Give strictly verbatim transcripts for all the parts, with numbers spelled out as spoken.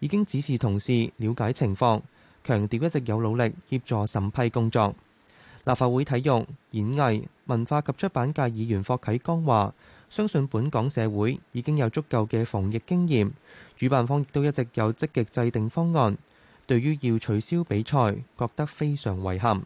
已經指示同事了解情況，強調一直有努力協助審批工作。立法會體育、演藝、文化及出版界議員霍啟剛話，相信本港社會已經有足夠嘅防疫經驗，主辦方亦都一直有積極制定方案。對於要取消比賽，覺得非常遺憾。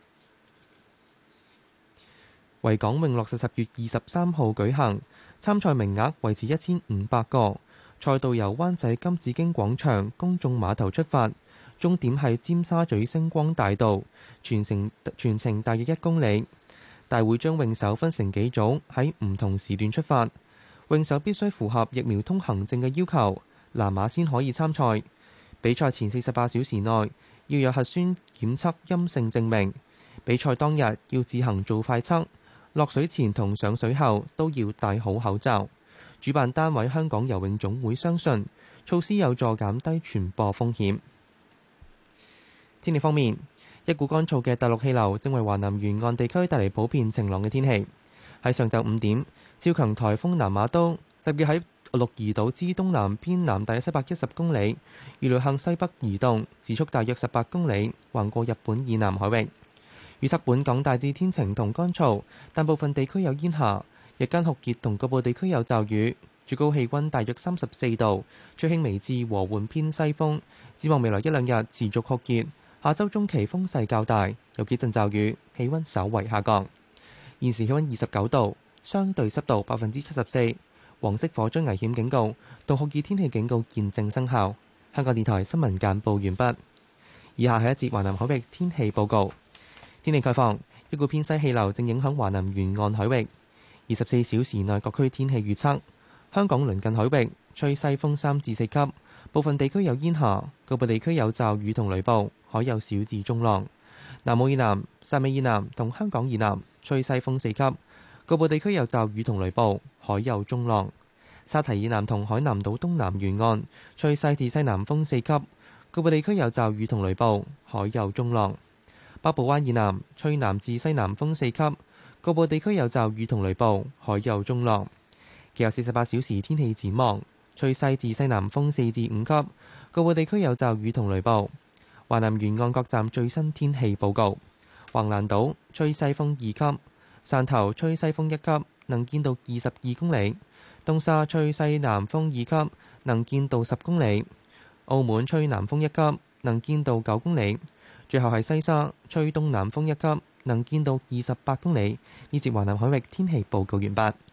維港泳落實十月二十三號舉行，參賽名額維持一千五百個。賽道由灣仔金紫荊廣場公眾碼頭出發，終點係尖沙咀星光大道，全程全程大約一公里。大會將泳手分成幾組，喺唔同時段出發。泳手必須符合疫苗通行證嘅要求，藍碼先可以參賽。比賽前四十八小時內要有核酸檢測陰性證明。比賽當日要自行做快測。落水前同上水後都要戴好口罩。主辦單位香港游泳總會相信措施有助減低傳播風險。天氣方面，一股乾燥嘅大陸氣流正為華南沿岸地區帶嚟普遍晴朗嘅天氣。喺上晝五點，超強颱風南瑪都集結喺鹿兒島之東南偏南大約七百一十公里，預料向西北移動，時速大約十八公里，橫過日本以南海域。預測本港大致天晴同乾燥，但部分地區有煙霞。日間酷熱同局部地區有驟雨，最高氣溫大約三十四度，吹輕微至和緩偏西風。展望未來一兩日持續酷熱，下周中期風勢較大，有幾陣驟雨，氣溫稍為下降。現時氣溫二十九度，相對濕度百分之七十四，黃色火災危險警告同酷熱天氣警告現正生效。香港電台新聞簡報完畢。以下係一節華南海域天氣報告。天氣概況，一股偏西氣流正影響華南沿岸海域。二十四小時內各區天氣預測：香港鄰近海域吹西風三至四級，部分地區有煙霞，局部地區有驟雨同雷暴，海有小至中浪。南澳以南、汕尾以南同香港以南吹西風四級，局部地區有驟雨同雷暴，海有中浪。沙堤以南同海南島東南沿岸吹西至西南風四級，局部地區有驟雨同雷暴，海有中浪。北部灣以南吹南至西南風四級，局部地區有驟雨同雷暴，海有中浪。其後四十八小時天氣展望，吹西至西南風四至五級，局部地區有驟雨同雷暴。華南沿岸各站最新天氣報告：橫瀾島吹西風二級，汕頭吹西風一級，能見度二十二公里；東沙吹西南風二級，能見度十公里；澳門吹南風一級，能見度九公里。最後係西沙吹東南風一級，能見度二十八公里。呢節華南海域天氣報告完畢。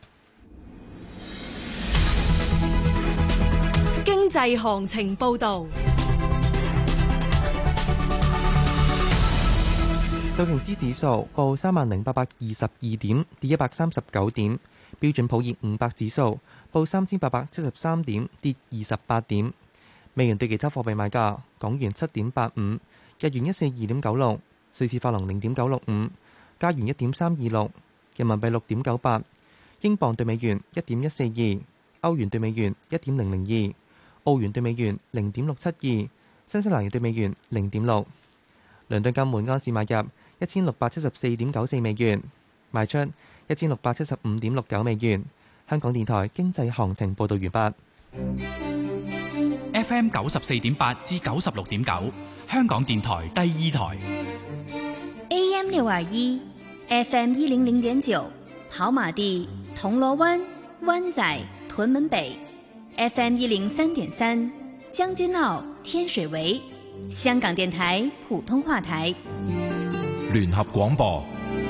經濟行情報導。 道瓊斯指數報三萬零八百二十二點，跌一百三十九點。標準普爾五百指數報三千八百七十三點，跌二十八點。美元對其他貨幣賣價：港元七點八五。日元一四二點九六，瑞士法郎零點九六五，加元一點三二六，人民幣六點九八，英鎊對美元一點一四二，歐元對美元一點零零二，澳元對美元零點六七二，新西蘭元對美元零點六。倫敦金每盎司買入一千六百七十四點九四美元，賣出一千六百七十五點六九美元。香港電台經濟行情報道完畢。 F M 九十四點八至九十六點九。香港電台第二台 A M 六二一 F M 一零零點九，跑馬地、銅鑼灣、灣仔、屯門北 F M 一零三點三，將軍澳、天水圍。香港電台普通話台聯合廣播。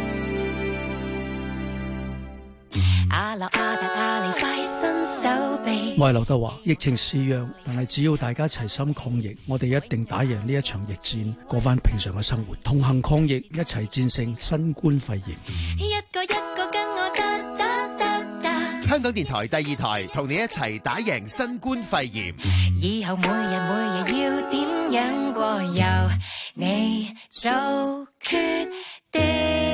我係劉德華，疫情肆虐，但係只要大家齊心抗疫，我哋一定打贏呢一場疫戰，過翻平常嘅生活，同行抗疫，一齊戰勝新冠肺炎。 一個一個跟我得得得得。香港電台第二台同你一齊打贏新冠肺炎。以後每日每日要點樣過，由你做決定。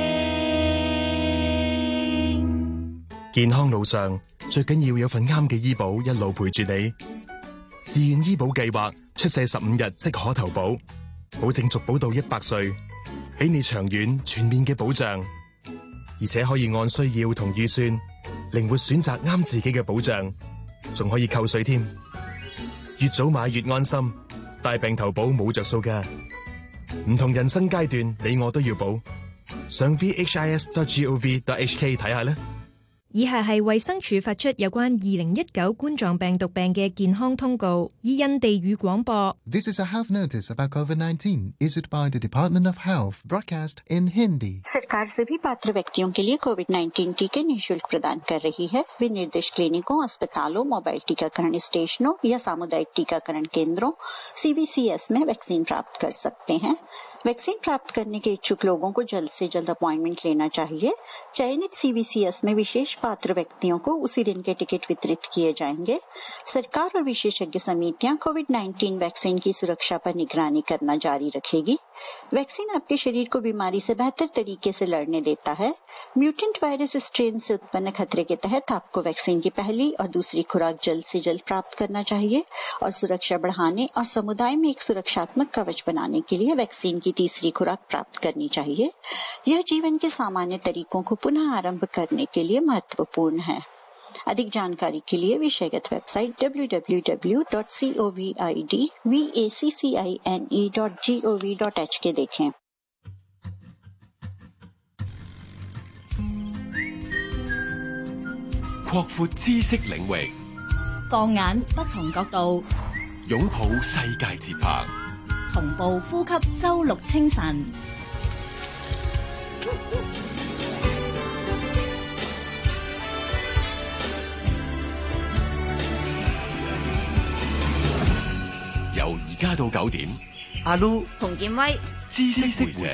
健康路上最緊要有份啱嘅醫保一路陪住你。自願醫保計劃出世十五日即可投保，保證續保到一百歲，俾你長遠全面嘅保障，而且可以按需要同預算靈活選擇啱自己嘅保障，仲可以扣稅添。 越早買越安心。大病投保冇着數㗎，唔同人生階段，你我都要保。上 v h i s dot gov dot h k 睇下啦。 以下係衛生署發出有關二零一九冠狀病毒病嘅健康通告，以印地語廣播。 This is a health notice about COVID nineteen issued by the Department of Health, broadcast in Hindi. सरकार सभी पात्र व्यक्तियों के लिए Covid nineteen टीके निःशुल्क प्रदान कर रही है। वे निर्दिष्ट क्लिनिकों, अस्पतालों, मोबाइल टीकाकरण स्टेशनों या सामुदायिक टीकाकरण केंद्रों सीबीसीएस में वैक्सीन प्राप्त कर सकते हैं। वैक्सीन प्राप्त करने के इच्छुक लोगों को जल्द से जल्द अपॉइंटमेंट लेना चाहिए। चयनित सीबीसीएस में विशेष पात्र व्यक्तियों को उसी दिन के टिकट वितरित किए जाएंगे। सरकार और विशेषज्ञ समितियां कोविड नाइन्टीन वैक्सीन की सुरक्षा पर निगरानी करना जारी रखेगी। वैक्सीन आपके शरीर को बीमारी से बेहतर तरीके से लड़ने देता है। म्यूटेंट वायरस स्ट्रेन से उत्पन्न खतरे के तहत आपको वैक्सीन की पहली और दूसरी खुराक जल्द से जल्द प्राप्त करना चाहिए और सुरक्षा बढ़ाने और समुदाय में एक सुरक्षात्मक कवच बनाने के लिए वैक्सीन की तीसरी खुराक प्राप्त करनी चाहिए। यह जीवन के सामान्य तरीकों को पुनः आरंभ करने के लिए महत्वपूर्ण है। अधिक जानकारी के लिए विषयगत website W W W dot COVID dot gov dot H K देखें। 擴闊知識領域， 放眼不同角度， 擁抱世界節拍， 同步呼吸周六清晨。 由而家到九點， 阿 Lu 洪建威， 知識會社。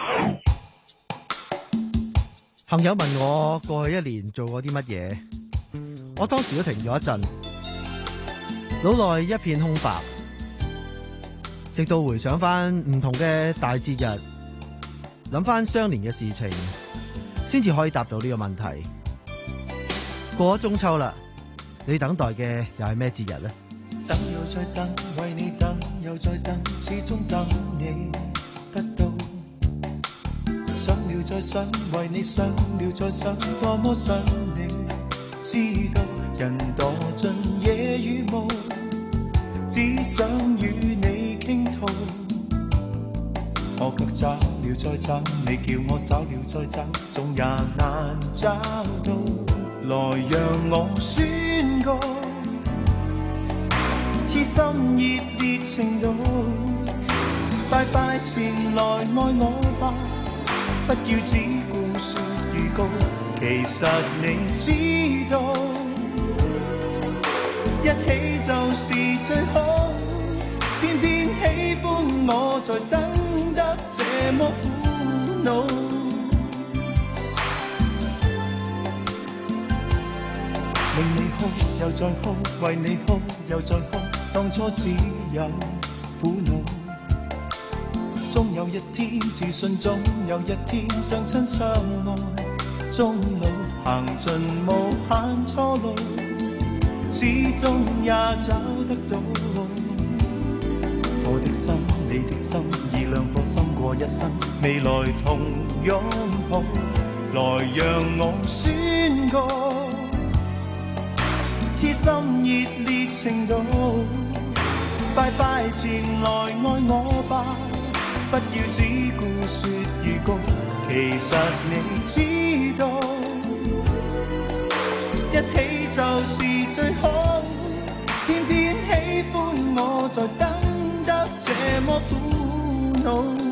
朋友問我過去一年做過啲乜嘢，我當時都停咗一陣，腦內一片空白，直到回想翻唔同嘅大節日，諗翻相連嘅事情，先至可以答到呢個問題。過咗中秋啦，你等待嘅又係咩節日呢？ 等又再等，為你等又再等，始終等你不到。想了再想，為你想了再想，多麼想你知道。人墮進夜與霧，只想與你傾吐。我卻找了再找，你叫我找了再找，總也難找到。來讓我宣告痴心熱烈程度，快快前來愛我吧，不要只顧說預告，其實你知道，一起就是最好，偏偏喜歡我在等得這麼苦惱。令你哭又再哭，為你哭又再哭，當初只有苦惱。終有一天自信，總有一天相親相愛，終老行盡無限錯路，始終也找得到。我的心，你的心，以兩顆心過一生，未來同擁抱。來讓我宣告痴心熱烈程度，快快前來愛我吧，不要只顧說預告，其實你知道，一起就是最好，偏偏喜歡我在等得這麼苦惱，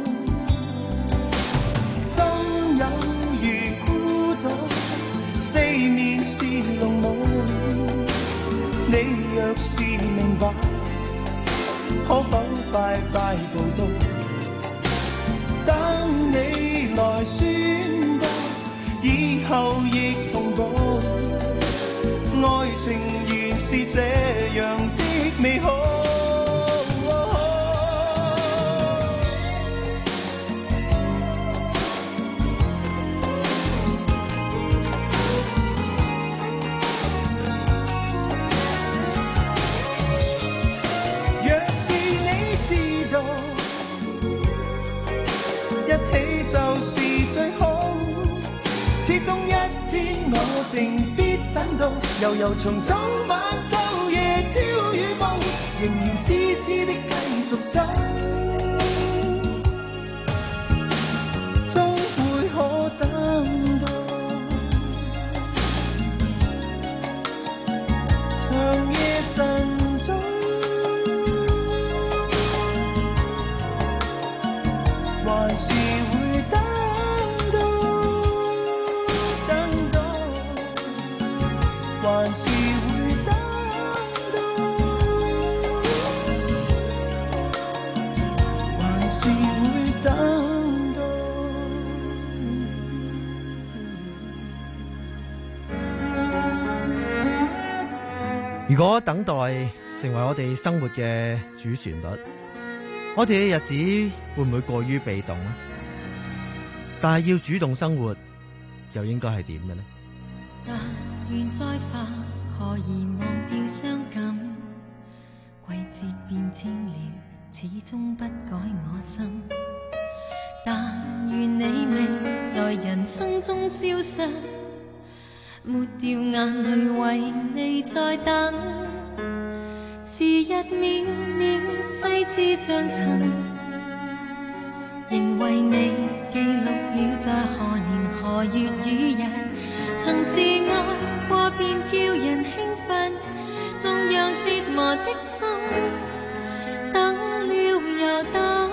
心有如孤島，四面是濃霧。你若是明白，可否快快報到？等你來宣佈，以後亦同步。愛情原是這樣的美好。始終一天我定必等到，悠悠從早晚晝夜朝與暮， 仍然痴痴的繼續等，終會可等到長夜晨鐘，還是會等到，等到，還是會等到，還是會等到。 如果等待成為我哋生活嘅主旋律，我哋嘅日子會唔會過於被動呢？但係要主動生活，又應該係點嘅呢？ 但願再化，何以忘掉傷感？季節變遷了，始終不改我心。但願你未在人生中消失，抹掉眼淚為你再等。時日秒秒細緻像塵，仍為你記錄了在何年何月與日。曾是愛過便叫人興奮，縱讓折磨的心等了又等，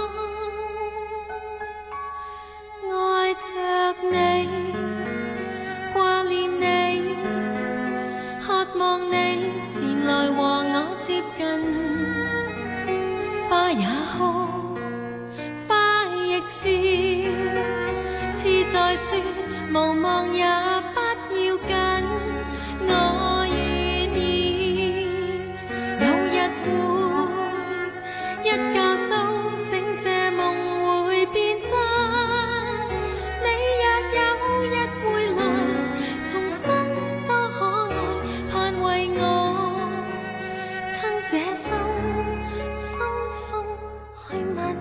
愛着你，掛念你，渴望你前來和我接近。花也哭，花亦笑，似在說無望也不要緊。我願意有日會一覺蘇醒，這夢會變真。你若有日會來重新多可愛，盼為我親這心深深去吻。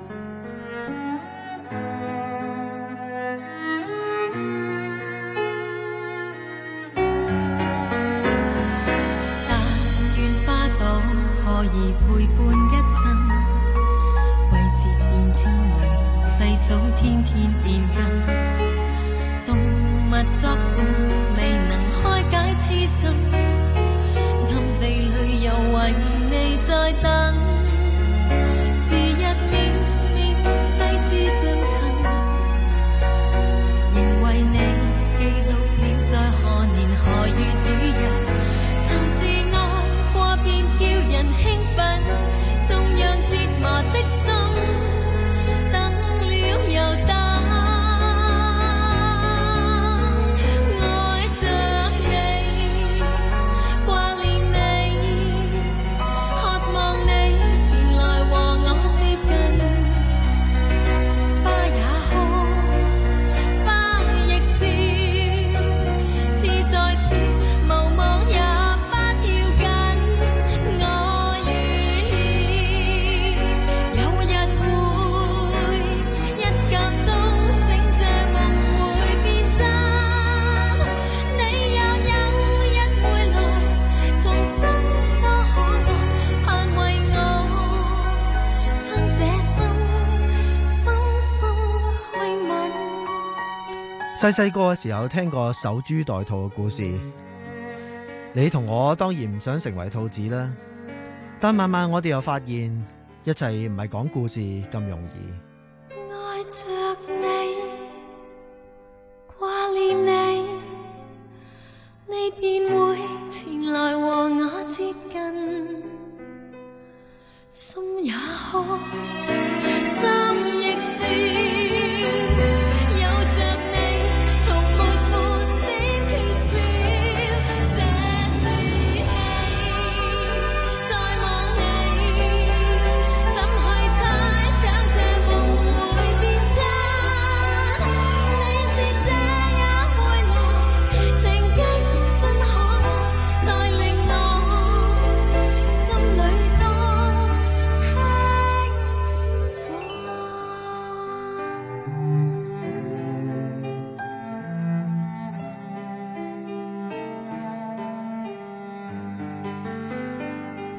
可以陪伴一生，季節變遷裏細數天天變更，動物作伴未能開解痴心，暗地裏又為你在等。時日秒秒細緻像塵，仍為你記錄了在何年何月與日。曾是愛過便叫人興奮，縱讓折磨的心等了又等，愛着你，掛念你，渴望你前來和我接近。花也哭，花亦笑，似在說無望也細細個嘅時候聽過守株待兔嘅故事，你同我當然唔想成為兔子啦。但慢慢我哋又發現，一切唔係講故事咁容易。 愛着你，掛念你，你便會前來和我接近。心也哭，心亦笑。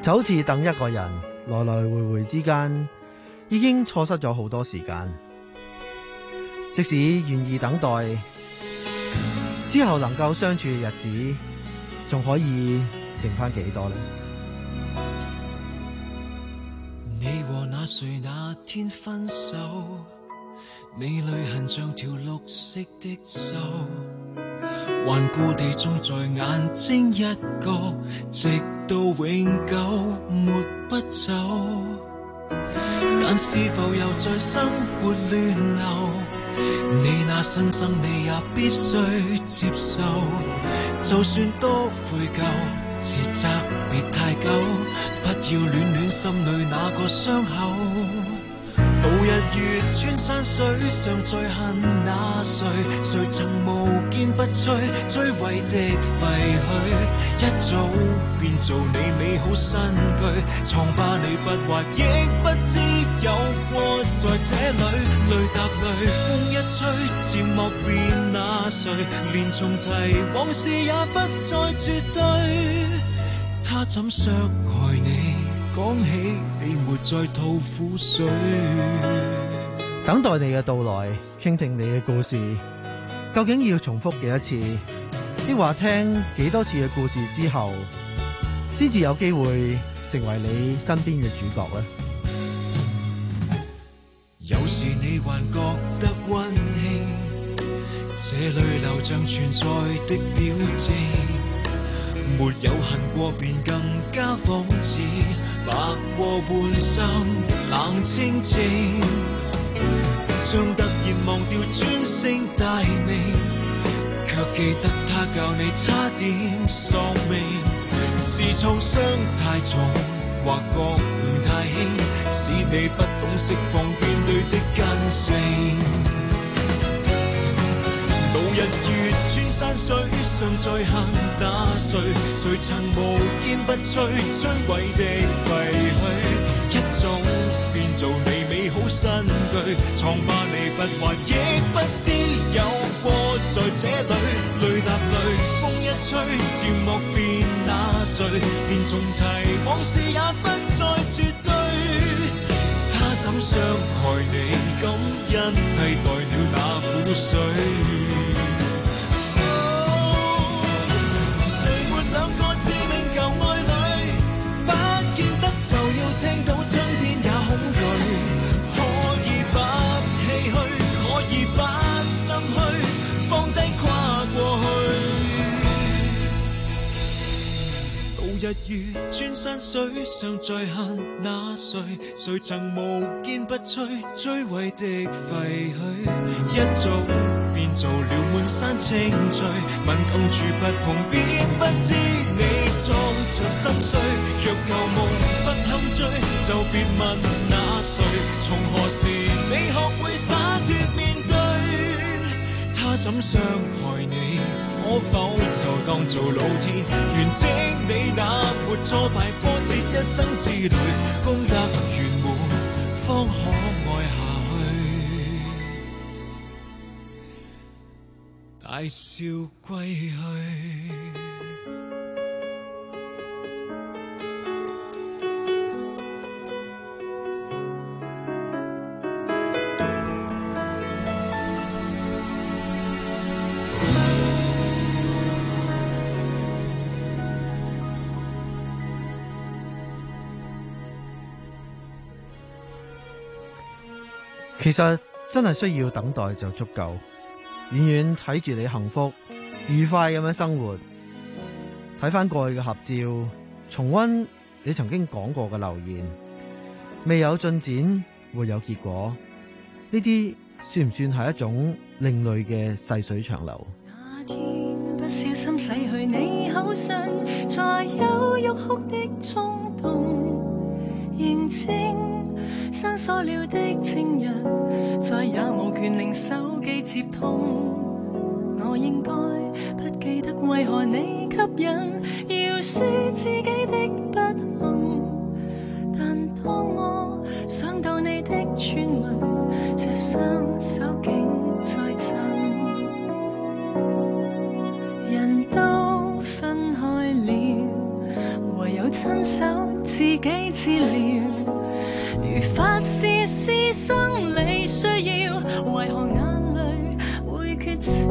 就好似等一個人，來來回回之間，已經錯失咗好多時間。即使願意等待，之後能夠相處嘅日子，仲可以剩翻幾多呢？ 你和那誰那天分手，你淚痕像條綠色的銹，頑固地種在眼睛一角，直到永久沒不走。但是否又在生活亂流？你那新生你也必須接受，就算多悔疚，自責別太久，不要戀戀心裏那個傷口。度日月穿山水，常在恨那誰？誰曾無堅不摧，摧毀的廢墟，一早變做你美好新居。瘡疤你不畫，亦不知有過在這裏。淚答淚，風一吹，漸莫變那誰？連重提往事也不再絕對。他怎傷害你？講起你沒再吐苦水， 等待你嘅到來，傾聽你嘅故事，究竟要重複幾多次？抑或聽幾多次嘅故事之後，先至有機會成為你身邊嘅主角呢？ 有時你還覺得溫馨，這淚流像存在的表徵。沒有恨過便更加仿似白過半生冷清靜，將突然忘掉專稱大名，卻記得他教你差點喪命。是創傷太重，或覺悟太輕，使你不懂釋放面對的根性。度日月穿山水，常在恨那誰？誰曾無堅不摧，摧毀的廢墟，一早變做你美好新居。瘡疤你不還，亦不知有過在這裏。淚答淚，風一吹，漸莫變那誰？連重提往事也不再絕對。他怎傷害你？感恩替代了那苦水。就要聽到春天也恐懼，可以不唏噓，可以不心虛，放低跨過去。度日月穿山水，常在恨那誰？誰曾無堅不摧，摧毀的廢墟，一早變做了滿山青翠。敏感處不碰，便不知你裝着心碎。若舊夢不堪追，就別問那誰？從何時你學會灑脫面對？他怎傷害你？可否就當做老天完整你那沒挫敗波折一生之旅，功德圓滿方可愛下去，大笑歸去。 其實真係需要等待就足夠，遠遠睇住你幸福愉快咁樣生活，睇翻過去嘅合照，重溫你曾經講過嘅留言，未有進展會有結果，呢啲算唔算係一種另類嘅細水長流？ 那天不小心洗去你口信，才有欲哭的衝動，認清生疏了的情人，再也無權令手機接通。我應該不記得為何你吸引，要說自己的不幸。但當我想到你的傳聞，這雙手竟在震。人都分開了，唯有親手照發洩是生理需要，為何眼淚會缺少？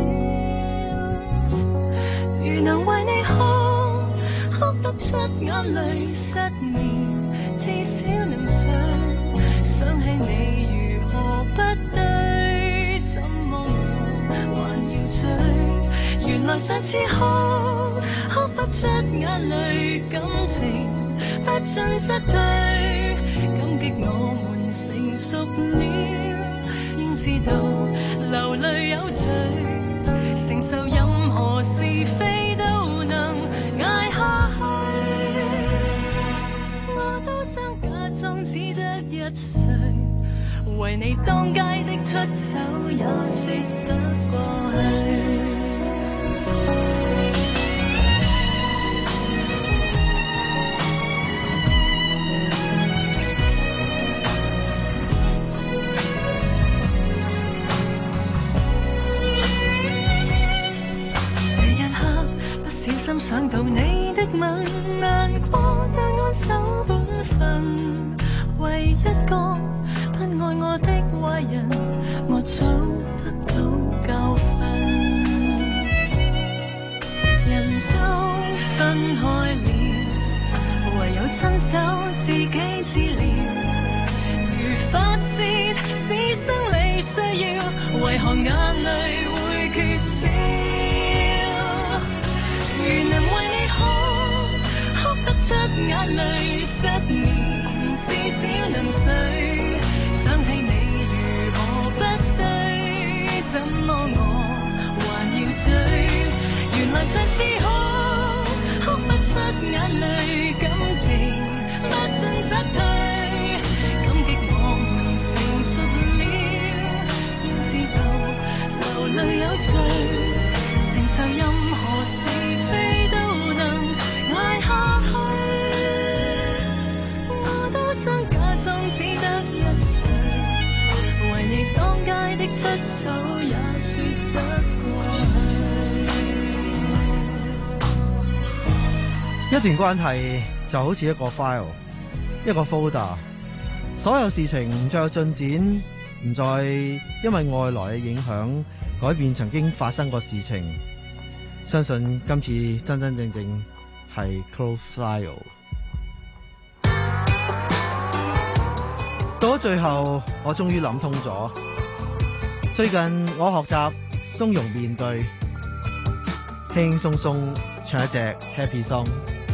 如能為你哭，哭得出眼淚失眠，至少能想想起你如何不對，怎麼我還要追？原來上次哭哭不出眼淚，感情不進則退，感激我們成熟了，應知道流淚有罪，承受任何是非都能捱下去。我都想假裝只得一歲，為你當街的出走也說得過去。心想到你的吻，難過但安守本分，為一個不愛我的壞人，我早得到教訓。人都分開了，唯有親手自己治療，如發洩是生理需要，為何眼淚會缺少？如能為你哭，哭得出眼淚失眠，至少能睡。想起你如何不對，怎麼我還要追？原來上次哭，哭不出眼淚，感情不進則退。感激我們成熟了，應知道流淚有罪，承受任何事。當街的出走也說得過去。一段關係就好似一個 file， 一個 folder， 所有事情唔再有進展，唔再因為外來嘅影響改變曾經發生過事情。相信今次真真正正係 close file。到咗最後，我終於諗通咗。最近我學習鬆容面對，輕輕鬆鬆唱一隻 Happy Song。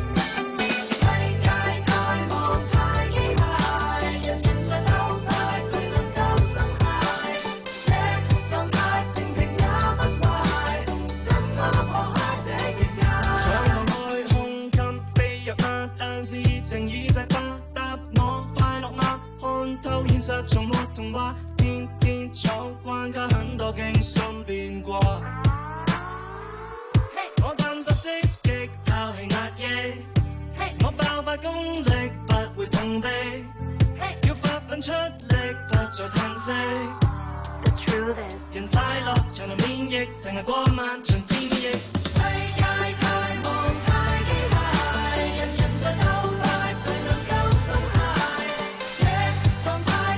從沒童話，天天闖關卡，很多驚心變卦。Hey, 我探索積極，拋棄壓抑。Hey, 我爆發功力，不會碰壁。Hey, 要發奮出力，不再嘆息。The truth is， 人快樂，長流免疫，淨係過漫長戰役。世界太忙太機械，人人在鬥快，誰能夠鬆懈？這狀態。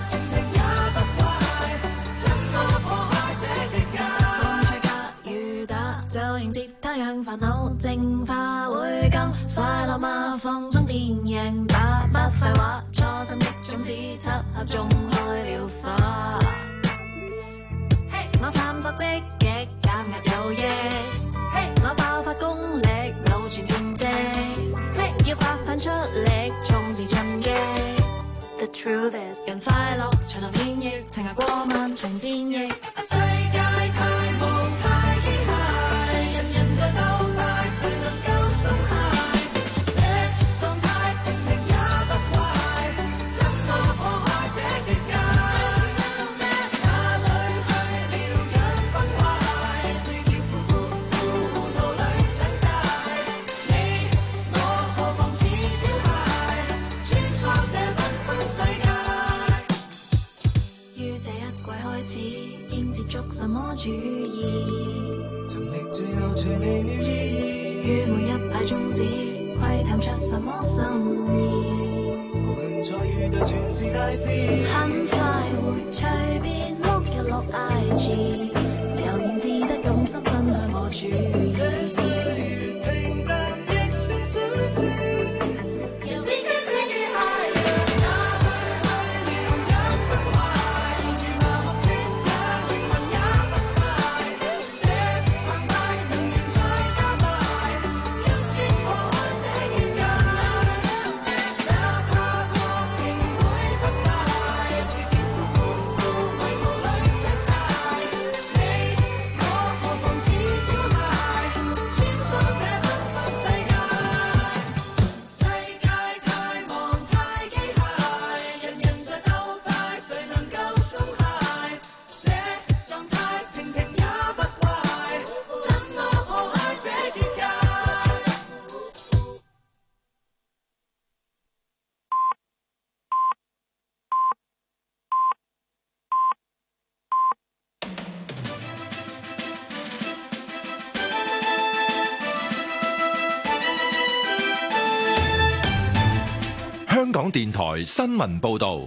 就迎接太陽，煩惱淨化會更快樂嗎？放鬆變贏，打不廢話，初心的種子漆黑中開了花。Hey, 我探索積極，減壓有益。Hey, 我爆發功力，流傳成績。Hey, 要發奮出力，衝刺進擊。The truth is， 人快樂，長流免疫，情涯過漫長戰役。世界太忙太機械，人人在鬥快，誰能夠鬆懈？這狀態明明也不壞，怎麼破壞這極界？哪裏去了人崩壞？跌跌呼呼呼糊塗裏長大。你我何妨似小孩，穿梭這繽紛世界。於這一季開始，應接觸什麼主意？尋覓最有趣微妙意義，於每一派種子窺探出什麼心意。無論再遇對全是大志。很快活隨便碌一碌 I G， 留言至得用心分享我主意。這歲月平淡亦算水事。 香港電台新聞報導，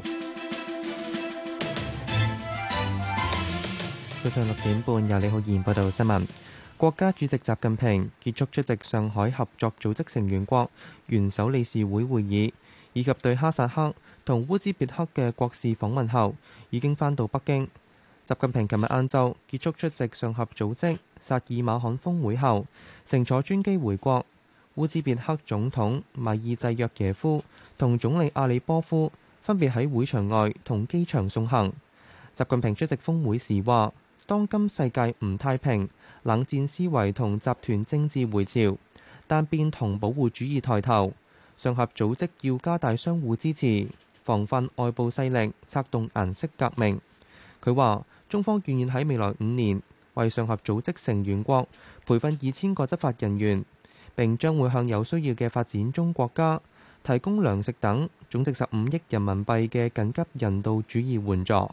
早上六點半由李浩然報道新聞。國家主席習近平結束出席上海合作組織成員國元首理事會會議，以及對哈薩克同烏茲別克嘅國事訪問後，已經返到北京。習近平琴日晏晝結束出席上合組織薩爾馬罕峰會後，乘坐專機回國。烏茲別克總統米爾濟約耶夫同總理阿里波夫分別喺會場外同機場送行。習近平出席峰會時話：當今世界唔太平，冷戰思維同集團政治回潮，單邊同保護主義抬頭。上合組織要加大相互支持，防範外部勢力策動顏色革命。佢話：中方願意喺未來五年為上合組織成員國培訓二千個執法人員。並將會向有需要嘅發展中國家提供糧食等總值十五億人民幣嘅緊急人道主義援助。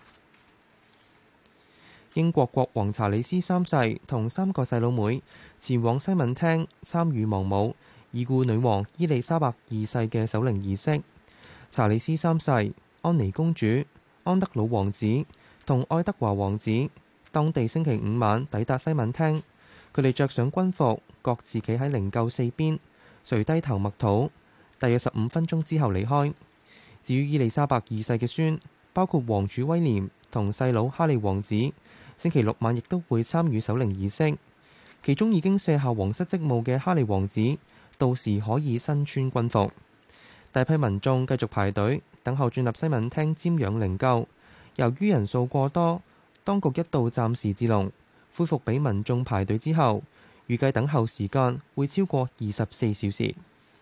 英國國王查理斯三世同三個細佬妹前往西敏廳參與亡母已故女王伊麗莎白二世嘅守靈儀式。查理斯三世、安妮公主、安德魯王子同愛德華王子當地星期五晚抵達西敏廳。佢哋着上軍服，各自企喺靈柩四邊，垂低頭默禱，大約十五分鐘之後離開。至於伊麗莎白二世嘅孫，包括王儲威廉同細佬哈利王子，星期六晚亦都會參與守靈儀式。其中已經卸下皇室職務嘅哈利王子，到時可以身穿軍服。大批民眾繼續排隊等候進入西敏廳瞻仰靈柩。由於人數過多，當局一度暫時截龍。恢復俾民眾排隊之後，預計等候時間會超過二十四小時。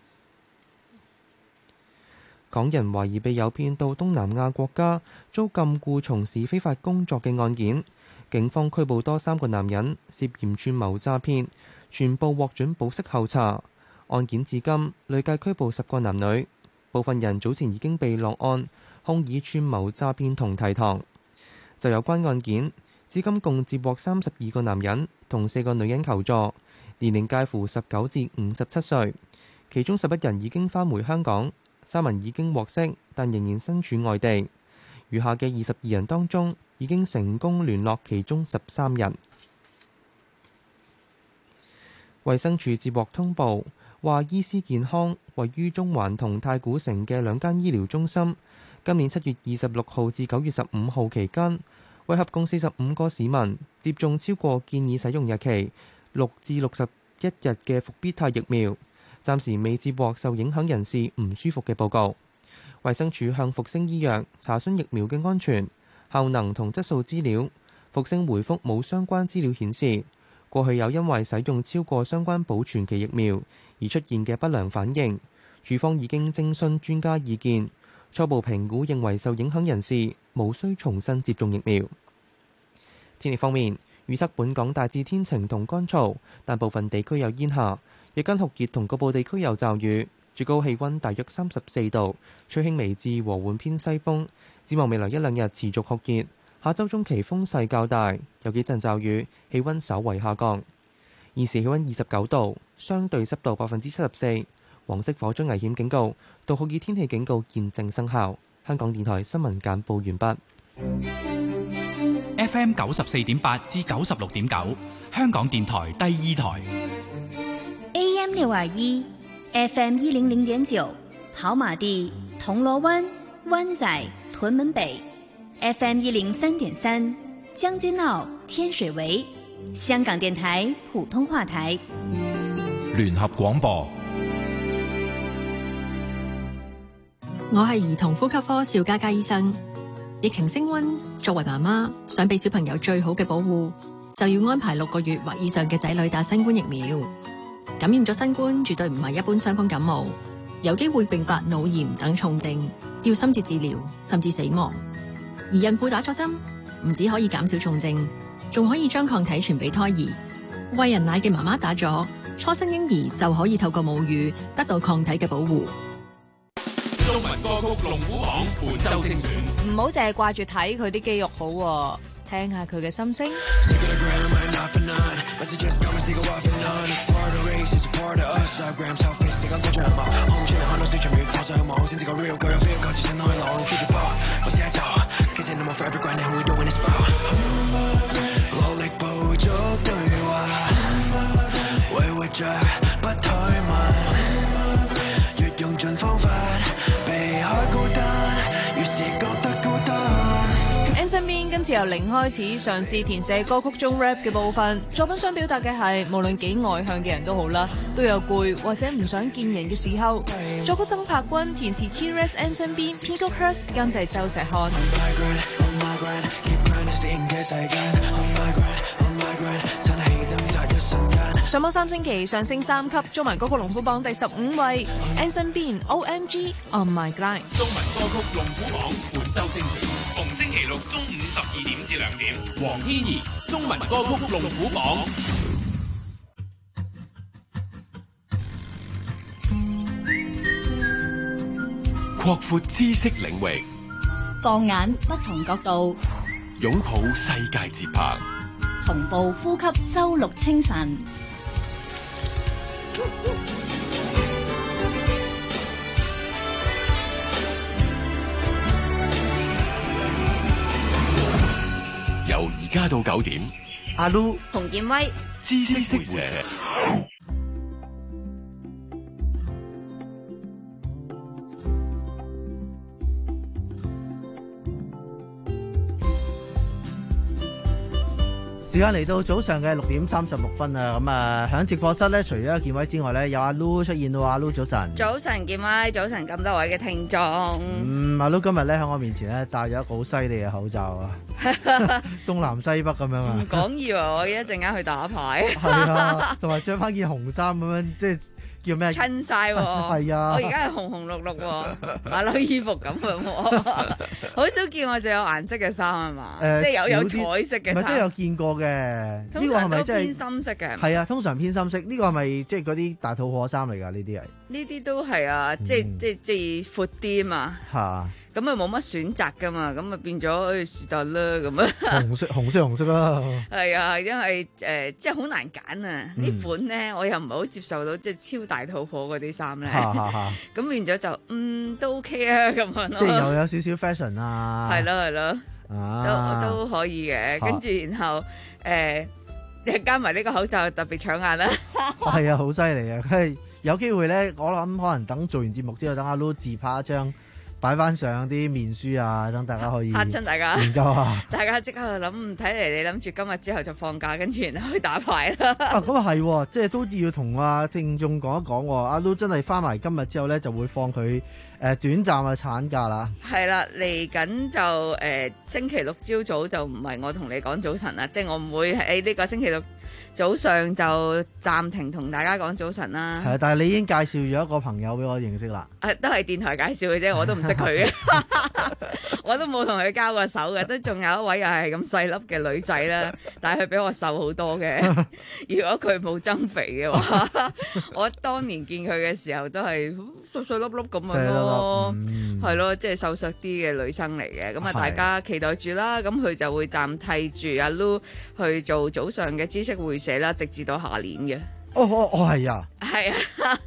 港人懷疑被誘騙到東南亞國家遭禁錮從事非法工作嘅案件，警方拘捕多三個男人涉嫌串謀詐騙，全部獲准保釋候查。案件至今累計拘捕十個男女，部分人早前已經被落案，控以串謀詐騙同提堂。就有關案件，至今共接獲三十二個男人同四個女人求助，年齡介乎十九至五十七歲，其中十一人已經返回香港，三人已經獲釋，但仍然身處外地。餘下嘅二十二人當中，已經成功聯絡其中十三人。衛生署接獲通報，話醫思健康位於中環同太古城嘅兩間醫療中心，今年七月二十六號至九月十五號期間，為合共四十五個市民接種超過建議使用日期六至六十一日嘅復必泰疫苗，暫時未接獲受影響人士唔舒服嘅報告。衛生署向復星醫藥查詢疫苗嘅安全、效能同質素資料，復星回覆冇相關資料顯示過去有因為使用超過相關保存期疫苗而出現嘅不良反應。署方已經徵詢專家意見，初步評估認為受影響人士無需重新接種疫苗。天氣方面，預測本港大致天晴同乾燥，但部分地區有煙霞，日間酷熱同局部地區有驟雨，最高氣溫大約三十四度，吹輕微至和緩偏西風。展望未來一兩日持續酷熱，下周中期風勢較大，有幾陣驟雨，氣溫稍為下降。現時氣溫二十九度，相對濕度百分之七十四， 黃色火災危險警告到酷熱天氣警告現正生效。香港電台新聞簡報完畢。 F M 九十四點八至九十六點九，香港電台第二台。 A M 六二一 ，F M 一零零點九，跑馬地、銅鑼灣、灣仔、屯門北 ，F M 一零三點三，將軍澳、天水圍，香港電台普通話台。 聯合廣播。 我係兒童呼吸科邵嘉嘉醫生。疫情升溫，作為媽媽想俾小朋友最好嘅保護，就要安排六個月或以上嘅仔女打新冠疫苗。感染咗新冠絕對唔係一般傷風感冒，有機會併發腦炎等重症，要深切治療甚至死亡。而孕婦打咗針，唔止可以減少重症，仲可以將抗體傳俾胎兒。餵人奶嘅媽媽打咗，初生嬰兒就可以透過母乳得到抗體嘅保護。 中文歌曲龍虎榜本周精選， 唔好淨係掛住睇佢啲肌肉好喎，聽下佢嘅心聲。身邊今次由零開始嘗試填寫歌曲中 rap 嘅部分，作品想表達嘅係無論幾外向嘅人都好啦，都有攰或者唔想見人嘅時候。作曲曾柏君，填詞 T-Rex and 身邊，編曲 Hurst， 監製周石漢。上網三星期上升三級，中文歌曲龍虎榜第十五位 Anson Bean O M G On My Grind。 中文歌曲龍虎榜本周精選，逢星期六中午十二點至兩點，黃天怡中文歌曲龍虎榜。 擴闊知識領域， 放眼不同角度， 擁抱世界節拍， 同步呼吸周六清晨。 由而家到九點， 阿 Lu 洪建威， 知識會社。 時間嚟到早上嘅六點三十六分啊！咁啊，喺直播室咧，除咗建威之外咧，有阿 Lu 出現到。阿 Lu 早晨， 早晨建威，早晨咁多位嘅聽眾。 嗯，阿 Lu 今日咧喺我面前咧戴咗一個好犀利嘅口罩啊，東南西北咁樣啊。 唔講以為我一陣間去打牌。 係啊，同埋着翻件紅衫咁樣，即係。叫咩？ 襯晒喎， 係啊！ 我而家係紅紅綠綠喎，馬騮衣服咁樣喎，好少見我就有顏色嘅衫係嘛？即係有有彩色嘅衫。 唔係都有見過嘅，呢個係咪即係偏深色嘅？ 係啊，通常偏深色。呢個係咪即係嗰啲大肚婆衫嚟㗎？呢啲係呢啲都係啊，即係即係即係闊啲啊嘛。嚇！咁啊冇乜選擇㗎嘛，咁啊變咗是但啦咁啊。 紅色紅色紅色啦。係啊，因為誒即係好難揀啊！呢款咧我又唔係好接受到即係超大肚婆嗰啲衫咧，咁變咗就嗯都 OK 啊咁樣咯。 即係又有少少 fashion 啊。 係咯係咯，都都可以嘅。跟住然後誒，加埋呢個口罩特別搶眼啦。 係啊，好犀利啊！佢係有機會咧，我諗可能等做完節目之後，等阿 Lu 自拍一張。擺翻上啲面書啊，等大家可以嚇親大家研究下。 大家即刻去諗，睇嚟你諗住今日之後就放假，跟住然後去打牌啦。 啊，咁啊係，即係都要同阿聽眾講一講。阿 Lu 真係翻埋今日之後咧，就會放佢誒短暫嘅產假啦。 係啦，嚟緊就誒、呃、星期六朝早就唔係我同你講早晨啦，即係我唔會喺呢個星期六早上就暫停同大家講早晨啦。 係，但係你已經介紹咗一個朋友俾我認識啦。 誒，都係電台介紹嘅啫，我都唔識佢嘅，我都冇同佢交過手嘅，都仲有一位又係咁細粒嘅女仔啦，但係佢比我瘦好多嘅。如果佢冇增肥嘅話，我當年見佢嘅時候都係細細粒粒咁樣咯，係咯，即係瘦削啲嘅女生嚟嘅。咁啊，大家期待住啦。咁佢就會暫替住阿 Lu 去做早上嘅知識會社啦，直至到下年嘅。 哦哦哦，係啊， 係啊。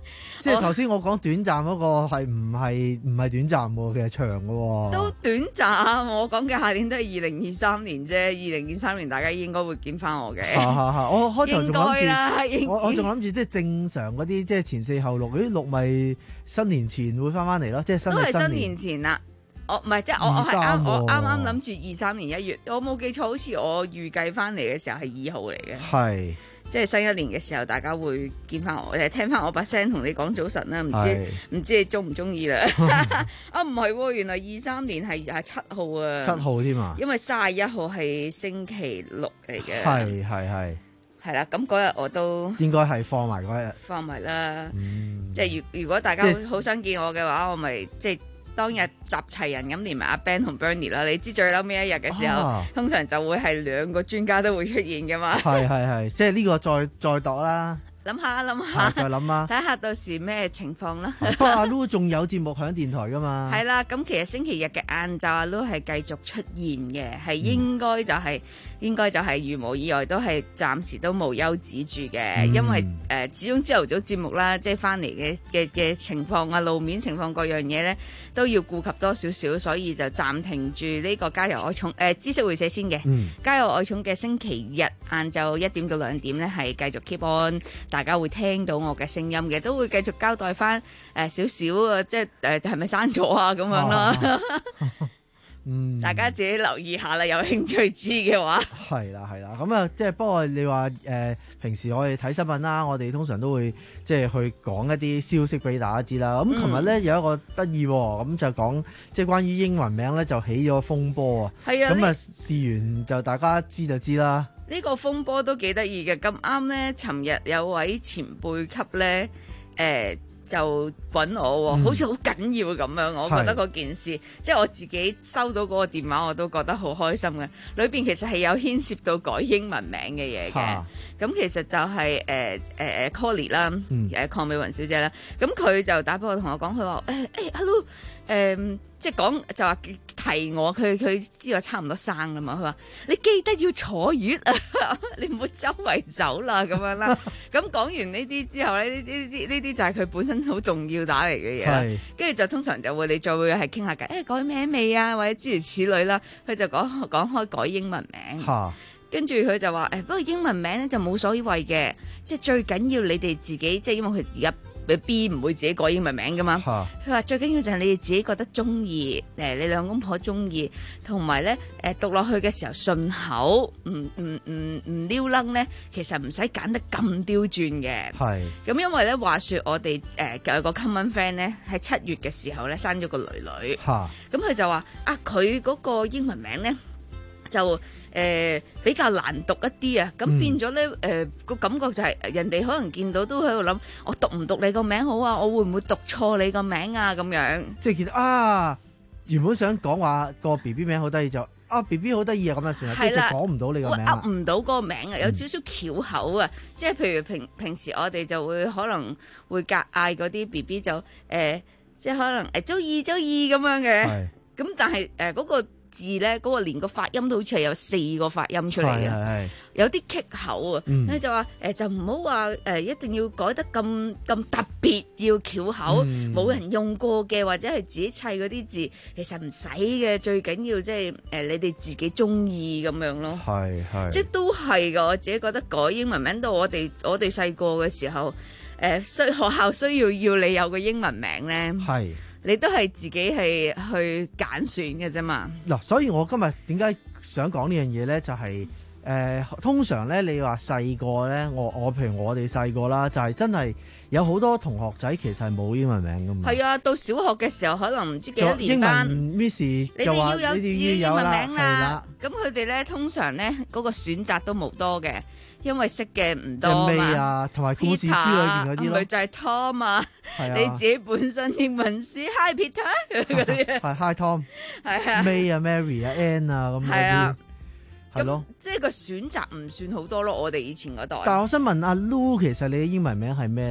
即係頭先我講短暫嗰個係唔係唔係短暫喎，其實長嘅喎。 都短暫，我講嘅下年都係二零二三年啫。二零二三年大家應該會見翻我嘅。 我開頭仲諗住， 應該啦， 我我仲諗住即係正常嗰啲，即係前四後六，咦六咪新年前會翻翻嚟咯，即係新都係新新年前啦。我唔係，即係我我係啱，我啱啱諗住二三年一月，我冇記錯，好似我預計翻嚟嘅時候係二號嚟嘅。 係。 即係新一年嘅時候，大家會見翻我，誒聽翻我把聲同你講早晨啦。唔知唔知你中唔中意啦？啊唔係喎，原來二三年係係七號啊， 七號添啊， 因為三十一號係星期六嚟嘅。 係係係。 係啦，咁嗰日我都應該係放埋嗰日。 放埋啦， 嗯、 即係如如果大家好想見我嘅話，我咪即係。當日集齊人咁，連埋阿 Ben 同 Bernie 啦，你知最嬲尾一日嘅時候，啊、通常就會係兩個專家都會出現噶嘛。 係係係，即係呢個再再度啦。 諗下諗下， 再諗啊！ 睇下到時咩情況啦。 不過阿 Lu 仲有節目響電台噶嘛？ 係啦，咁其實星期日嘅晏晝阿 Lu 係繼續出現嘅，係應該就係、是嗯、應該就係如無意外都係暫時都無休止住嘅，嗯、因為誒、呃、始終朝頭早節目啦，即係翻嚟嘅嘅嘅情況啊，路面情況各樣嘢咧都要顧及多少少，所以就暫停住呢個加油愛寵誒知識會社先嘅。嗯、加油愛寵嘅星期日晏晝一點到兩點咧係繼續 keep on。大家會聽到我嘅聲音嘅，都會繼續交代翻誒少少啊，即係誒係咪刪咗啊咁樣啦。嗯，大家自己留意下啦，有興趣知嘅話。 係啦係啦，咁啊，即係不過你話誒、呃，平時我哋睇新聞啦，我哋通常都會即係去講一啲消息俾大家知啦。咁琴日咧有一個得意，咁就講即係關於英文名咧就起咗風波啊。係啊，咁啊試完就大家知就知啦。 呢個風波都幾得意嘅，咁啱咧，尋日有位前輩級咧，誒、呃、就揾我，嗯、好似好緊要咁樣，我覺得嗰件事，是即係我自己收到嗰個電話，我都覺得好開心嘅。裏邊其實係有牽涉到改英文名嘅嘢嘅，咁、啊、其實就係誒誒誒 Colly 啦，誒、嗯、鄺美雲小姐啦，咁佢就打俾我同我講，佢話誒誒阿 Lu 誒即係講就話提我，佢佢知我差唔多生啦嘛，佢話你記得要坐月啊，你唔好周圍走啦咁樣啦。咁講完呢啲之後咧，呢呢啲呢啲就係佢本身好重要打嚟嘅嘢啦。跟住就通常就會你再會係傾下偈，誒、欸、改名未啊，或者諸如此類啦。佢就講講開改英文名，跟住佢就話誒、欸，不過英文名咧就冇所謂嘅，即係最緊要你哋自己，即係因為佢而家。B 唔會自己改英文名噶嘛？佢話最緊要就係你哋自己覺得中意，誒你兩公婆中意，同埋咧誒讀落去嘅時候順口，唔唔唔唔撩楞咧，其實唔使揀得咁刁鑽嘅。係咁，因為咧話説我哋誒有個 common friend 咧喺七月嘅時候咧生咗個女女，咁佢就話啊佢嗰個英文名咧就。誒、呃、比較難讀一啲啊，咁變咗咧誒個感覺就係人哋可能見到都喺度諗，我讀唔讀你個名好啊？我會唔會讀錯你個名啊？咁樣即係見到啊，原本想講話個 B B 名好得意就啊 B B 好得意啊咁啊算啦，即係就講唔到你個名， 噏唔到嗰個名啊，有少少翹口啊，嗯、即係譬如平平時我哋就會可能會隔嗌嗰啲 B B 就誒、呃，即係可能誒周二周二咁樣嘅，咁是但係誒嗰個。字咧嗰、那個連個發音都好似係有四個發音出嚟嘅，有啲棘口啊。佢、嗯、就話誒、呃、就唔好話誒一定要改得咁咁特別要翹口，冇、嗯、人用過嘅或者係自己砌嗰啲字，其實唔使嘅。最緊要即係誒你哋自己中意咁樣咯。係係，即係都係㗎。我自己覺得改英文名到我哋我哋細個嘅時候，誒、呃、需學校需要要你有個英文名咧。係。你都係自己係去揀選嘅啫嘛。 嗱，所以我今日點解想講呢樣嘢咧？就係、是、誒、呃，通常咧，你話細個咧，我我譬如我哋細個啦，就係、是、真係有好多同學仔其實係冇英文名噶嘛。係啊， 到小學嘅時候，可能唔知幾多年班。 英文 Miss 你哋要有自己英文名啦。 咁佢哋咧通常咧嗰、那個選擇都冇多嘅。因為識嘅唔多嘛，同埋故事書裏邊嗰啲咯， 咪就係 Tom 啊，你自己本身英文書 Hi Peter 嗰啲， 係 Hi Tom， 係啊 May 啊 Mary 啊 Ann 啊咁嗰啲，係咯， 即係個選擇唔算好多咯。我哋以前嗰代。 但係我想問阿 Lu，其實你嘅英文名係咩咧？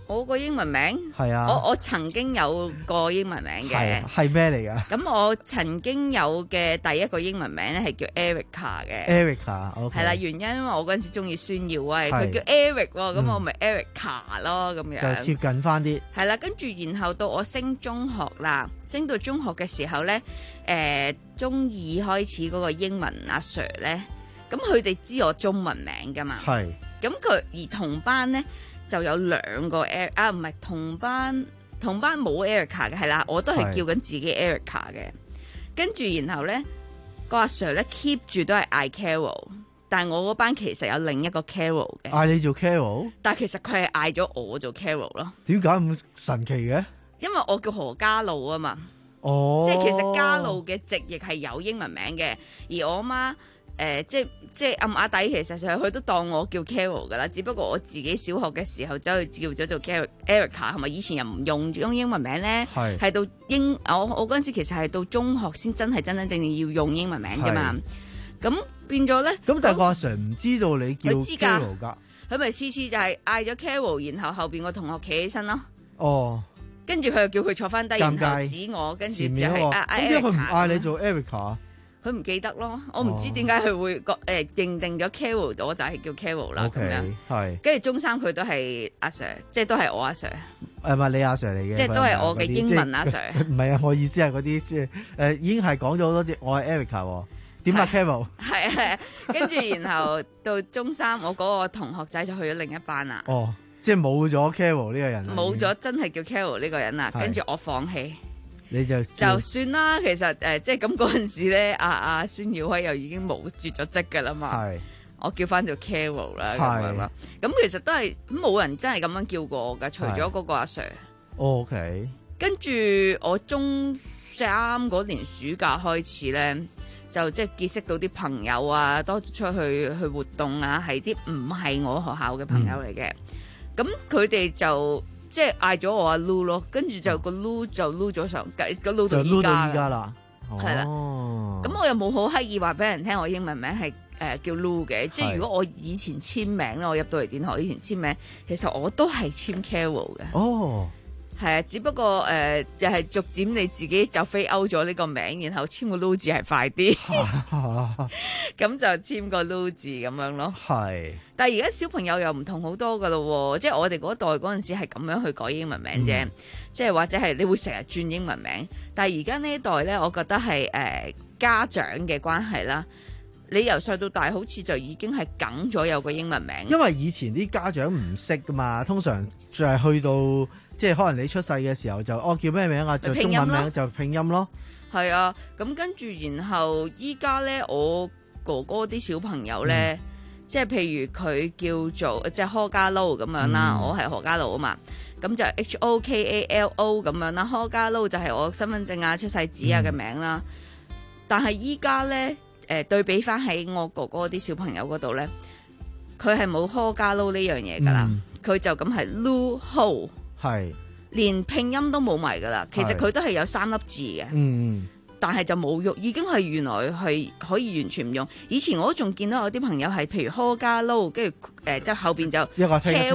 我個英文名係啊， 我我曾經有個英文名嘅， 係咩嚟㗎？ 咁我曾經有嘅第一個英文名咧係叫 Erica 嘅 ，Erica，OK， 係啦，原因因為我嗰陣時中意孫耀威，佢叫 Eric 喎，咁、嗯、我咪 Erica 咯，咁樣就貼近翻啲。 係啦，跟住然後到我升中學啦，升到中學嘅時候咧，誒、呃、中二開始嗰個英文阿 Sir 咧，咁佢哋知我中文名㗎嘛， 係， 咁佢而同班咧。就有兩個 Eric 啊，唔係同班同班冇 Erica 嘅，係啦，我都係叫緊自己 Erica 嘅。跟住然後咧，個阿 Sir 咧 keep 住都係嗌 Carol， 但係我嗰班其實有另一個 Carol 嘅。 嗌你做 Carol？ 但係其實佢係嗌咗我做 Carol 咯。 點解咁神奇嘅？ 因為我叫何家路啊嘛。 哦。 即係其實家路嘅直譯係有英文名嘅，而我媽。誒、呃、即係即係暗啞底，其實上佢都當我叫 Carol 噶啦，只不過我自己小學嘅時候走去叫咗做 Carol Erica， 係咪以前又唔用用英文名咧？係係到英我我嗰陣時其實係到中學先真係真真正正要用英文名啫嘛。咁變咗咧， 咁但係個阿 Sir 唔知道你叫 Carol 㗎， 佢咪次次就係嗌咗 Carol， 然後後邊個同學企起身咯。 哦，跟住佢又叫佢坐翻低，然後指我，跟住就係嗌嗌 Erica。 咁佢唔嗌你做 Erica？ 佢唔記得咯，我唔知點解佢會覺誒、呃、認定咗 Carol， 我就係叫 Carol 啦咁、okay，樣。係。跟住中三佢都係阿 Sir， 即係都係我阿 Sir。 誒唔係你阿 Sir 嚟嘅。即係都係我嘅英文阿 Sir。唔係啊，我意思係嗰啲即係誒已經係講咗好多次，我係 Erica 喎。點啊 Carol？ 係係。跟住然後到中三，我嗰個同學仔就去咗另一班啦。哦，即係冇咗 Carol 呢個人。 冇咗真係叫 Carol 呢個人啦，跟住我放棄。 你就就算啦，其實誒、呃，即係咁嗰陣時咧，阿阿孫耀威又已經冇絕咗職噶啦嘛。係，我叫翻做 Carol 啦，咁樣啦。咁其實都係冇人真係咁樣叫過我噶，除咗嗰個阿 Sir。O K。跟住我中三嗰年暑假開始咧，就即係結識到啲朋友啊，多出去去活動啊，係啲唔係我學校嘅朋友嚟嘅。咁佢哋就。即係嗌咗我阿 Lu 咯，跟住就個 Lu 就 Lu 咗上，個 Lu 到依家啦，係啦。咁、哦、我又冇好刻意話俾人聽我英文名係誒、呃、叫 Lu 嘅，即係如果我以前簽名咧，我入到嚟電台以前簽名，其實我都係簽 Carol 嘅。哦。係啊，只不過誒、呃、就係、是、逐漸你自己就飛歐咗呢個名，然後簽個 Lu 字係快啲，咁就簽個 Lu 字咁樣咯。係。但係而家小朋友又唔同好多噶咯，即係我哋嗰代嗰陣時係咁樣去改英文名啫、嗯，即係或者係你會成日轉英文名。但係而家呢一代咧，我覺得係誒、呃、家長嘅關係啦，你由細到大好似就已經係梗咗有個英文名。 因為以前啲家長唔識噶嘛，通常就係去到。即係可能你出世嘅時候就哦叫咩名啊？就中文名就拼音咯。係啊，咁跟住然後依家咧，我哥哥啲小朋友咧、嗯，即係譬如佢叫做即係柯家撈咁樣啦、嗯，我係何家路啊嘛，咁就 H O K A L O 咁樣啦。柯家撈就係我身份證啊、出世紙啊嘅名啦。嗯、但係依家咧，誒對比翻喺我哥哥啲小朋友嗰度咧，佢係冇柯家撈呢樣嘢噶啦，佢、嗯、就咁係 Lu Ho。係，連拼音都冇埋噶啦。其實佢都係有三粒字嘅，嗯，但係就冇用，已經係原來係可以完全唔用。以前我都仲見到有啲朋友係，譬如柯家撈，跟住誒，即係後邊就一個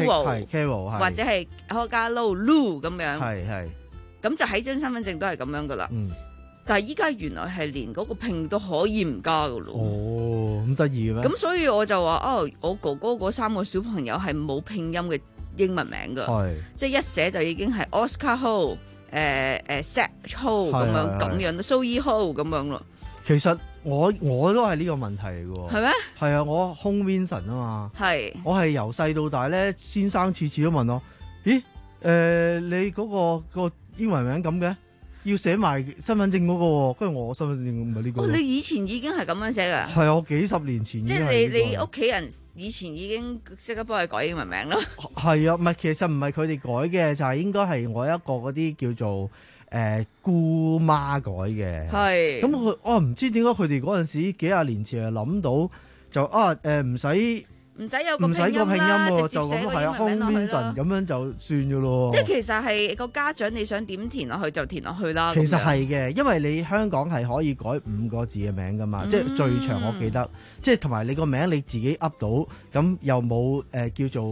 Carol， 或者係柯家撈 Lu 咁樣，係係，咁就喺真身份證都係咁樣噶啦。嗯，但係依家原來係連嗰個拼都可以唔加噶咯。哦，咁得意嘅咩？咁所以我就話哦，我哥哥嗰三個小朋友係冇拼音嘅英文名噶，即係一寫就已經係 Oscar Ho， 誒、呃、誒 Set Ho 咁樣咁樣，Zoe Ho 咁樣咯。其實我我都係呢個問題嚟嘅，係咩？係啊，我 Hong Vincent 啊嘛，係我係由細到大咧，先生次次都問我，咦誒、呃、你嗰、嗰個、嗰個英文名咁嘅？要寫埋身份證嗰、嗰個，跟住我身份證唔係呢個。哦，你以前已經係咁樣寫噶？係啊，我幾十年前已經係、呢個。即係你你屋企人以前已經識得幫佢改英文名咯。係啊，唔係其實唔係佢哋改嘅，就係、係、應該係我一個嗰啲叫做誒、呃、姑媽改嘅。係。咁佢我唔知點解佢哋嗰陣時幾廿年前係諗到就啊誒唔使。唔使有個拼音啦，直接寫個英文名落去咯。咁樣就算噶咯。即係其實係個家長你想點填落去就填落去啦。其實係嘅，因為你香港係可以改五個字嘅名噶嘛，嗯、即係最長我記得。即係同埋你個名你自己噏到，咁又冇誒、呃、叫做誒、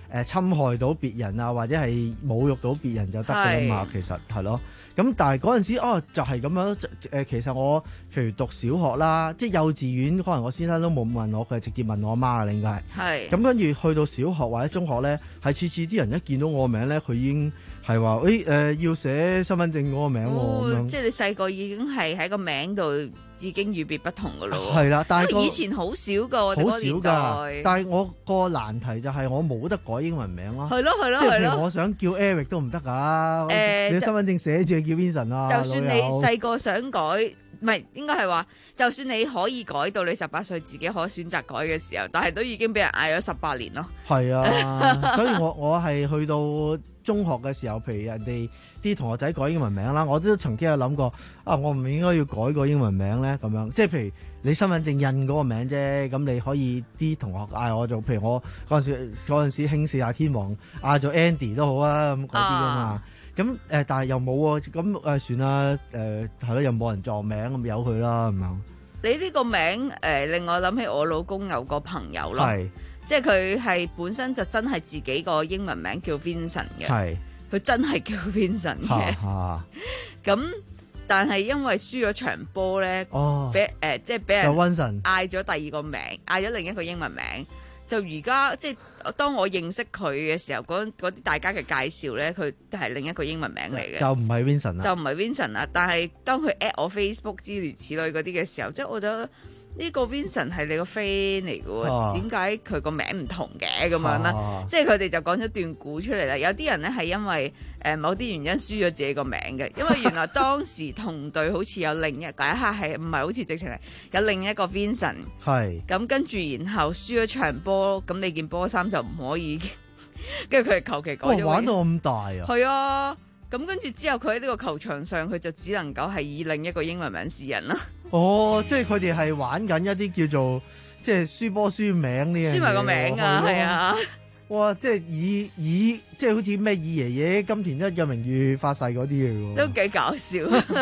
誒侵害到別人啊，或者係侮辱到別人就得㗎嘛。其實係咯。咁但係嗰陣時哦，就係、是、咁樣誒。其實我譬如讀小學啦，即係幼稚園，可能我先生都冇問我，佢係直接問我媽啦，應該係。係。咁跟住去到小學或者中學咧，係次次啲人一見到我個名咧，佢已經係話誒誒要寫身份證嗰個名喎。 哦、 咁樣即係你細個已經係喺個名度已經與別不同㗎咯。 係啦，但係、那個、 以前好少㗎，我哋嗰個年代。好少㗎。 但係我個難題就係我冇得改英文名咯。係咯係咯係咯。 即係譬如我想叫 Eric 都唔得㗎。誒，你身份證寫住叫 Vincent 啊。 就算你細個想改，唔係應該係話，就算你可以改到你十八歲自己可選擇改嘅時候，但係都已經俾人嗌咗十八年咯。 係啊，所以我我係去到中學嘅時候，譬如人哋啲同學仔改英文名啦，我都曾經有諗過啊，我唔應該要改個英文名咧？咁樣即係譬如你身份證印嗰個名啫，咁你可以啲同學嗌我做，譬如我嗰陣時嗰陣時興四大天王嗌做 Andy 都好啊，咁嗰啲噶嘛。咁誒、呃，但係又冇喎，咁誒、呃、算啦，誒係咯，又冇人撞名，咁由佢啦咁樣。 你呢個名誒、呃、令我諗起我老公有個朋友咯，即係佢係本身就真係自己個英文名叫 Vincent 嘅，佢真係叫 Vincent 嘅。咁但係因為輸咗場波咧，俾誒、哦呃、即係俾人嗌咗第二個名，嗌咗另一個英文名。就而家即係當我認識佢嘅時候，嗰啲大家嘅介紹咧，佢係另一個英文名嚟嘅， 就唔係 Vincent 啦， 就唔係 Vincent 啦。但係當佢 at 我 Facebook 之類此類嗰啲嘅時候，即係我就呢個 Vincent 係你個 friend 嚟嘅喎，點解佢個名唔同嘅咁樣啦？啊、即係佢哋就講咗段故出嚟啦。有啲人咧係因為誒、呃、某啲原因輸咗自己個名嘅，因為原來當時同隊好似有另一第一刻係唔係好似直情係有另一個 Vincent 係咁，跟住然後輸咗場波，咁你件波衫就唔可以，跟住佢哋求其改咗。 玩到咁大啊！ 係啊，咁跟住之後佢喺呢個球場上，佢就只能夠係以另一個英文名示人啦。 哦，即係佢哋係玩緊一啲叫做即係輸波輸名呢樣嘢，輸埋個名啊，係啊！ 哇，即係以以即係好似咩以爺爺金田一有名譽發誓嗰啲嚟喎， 都幾搞笑。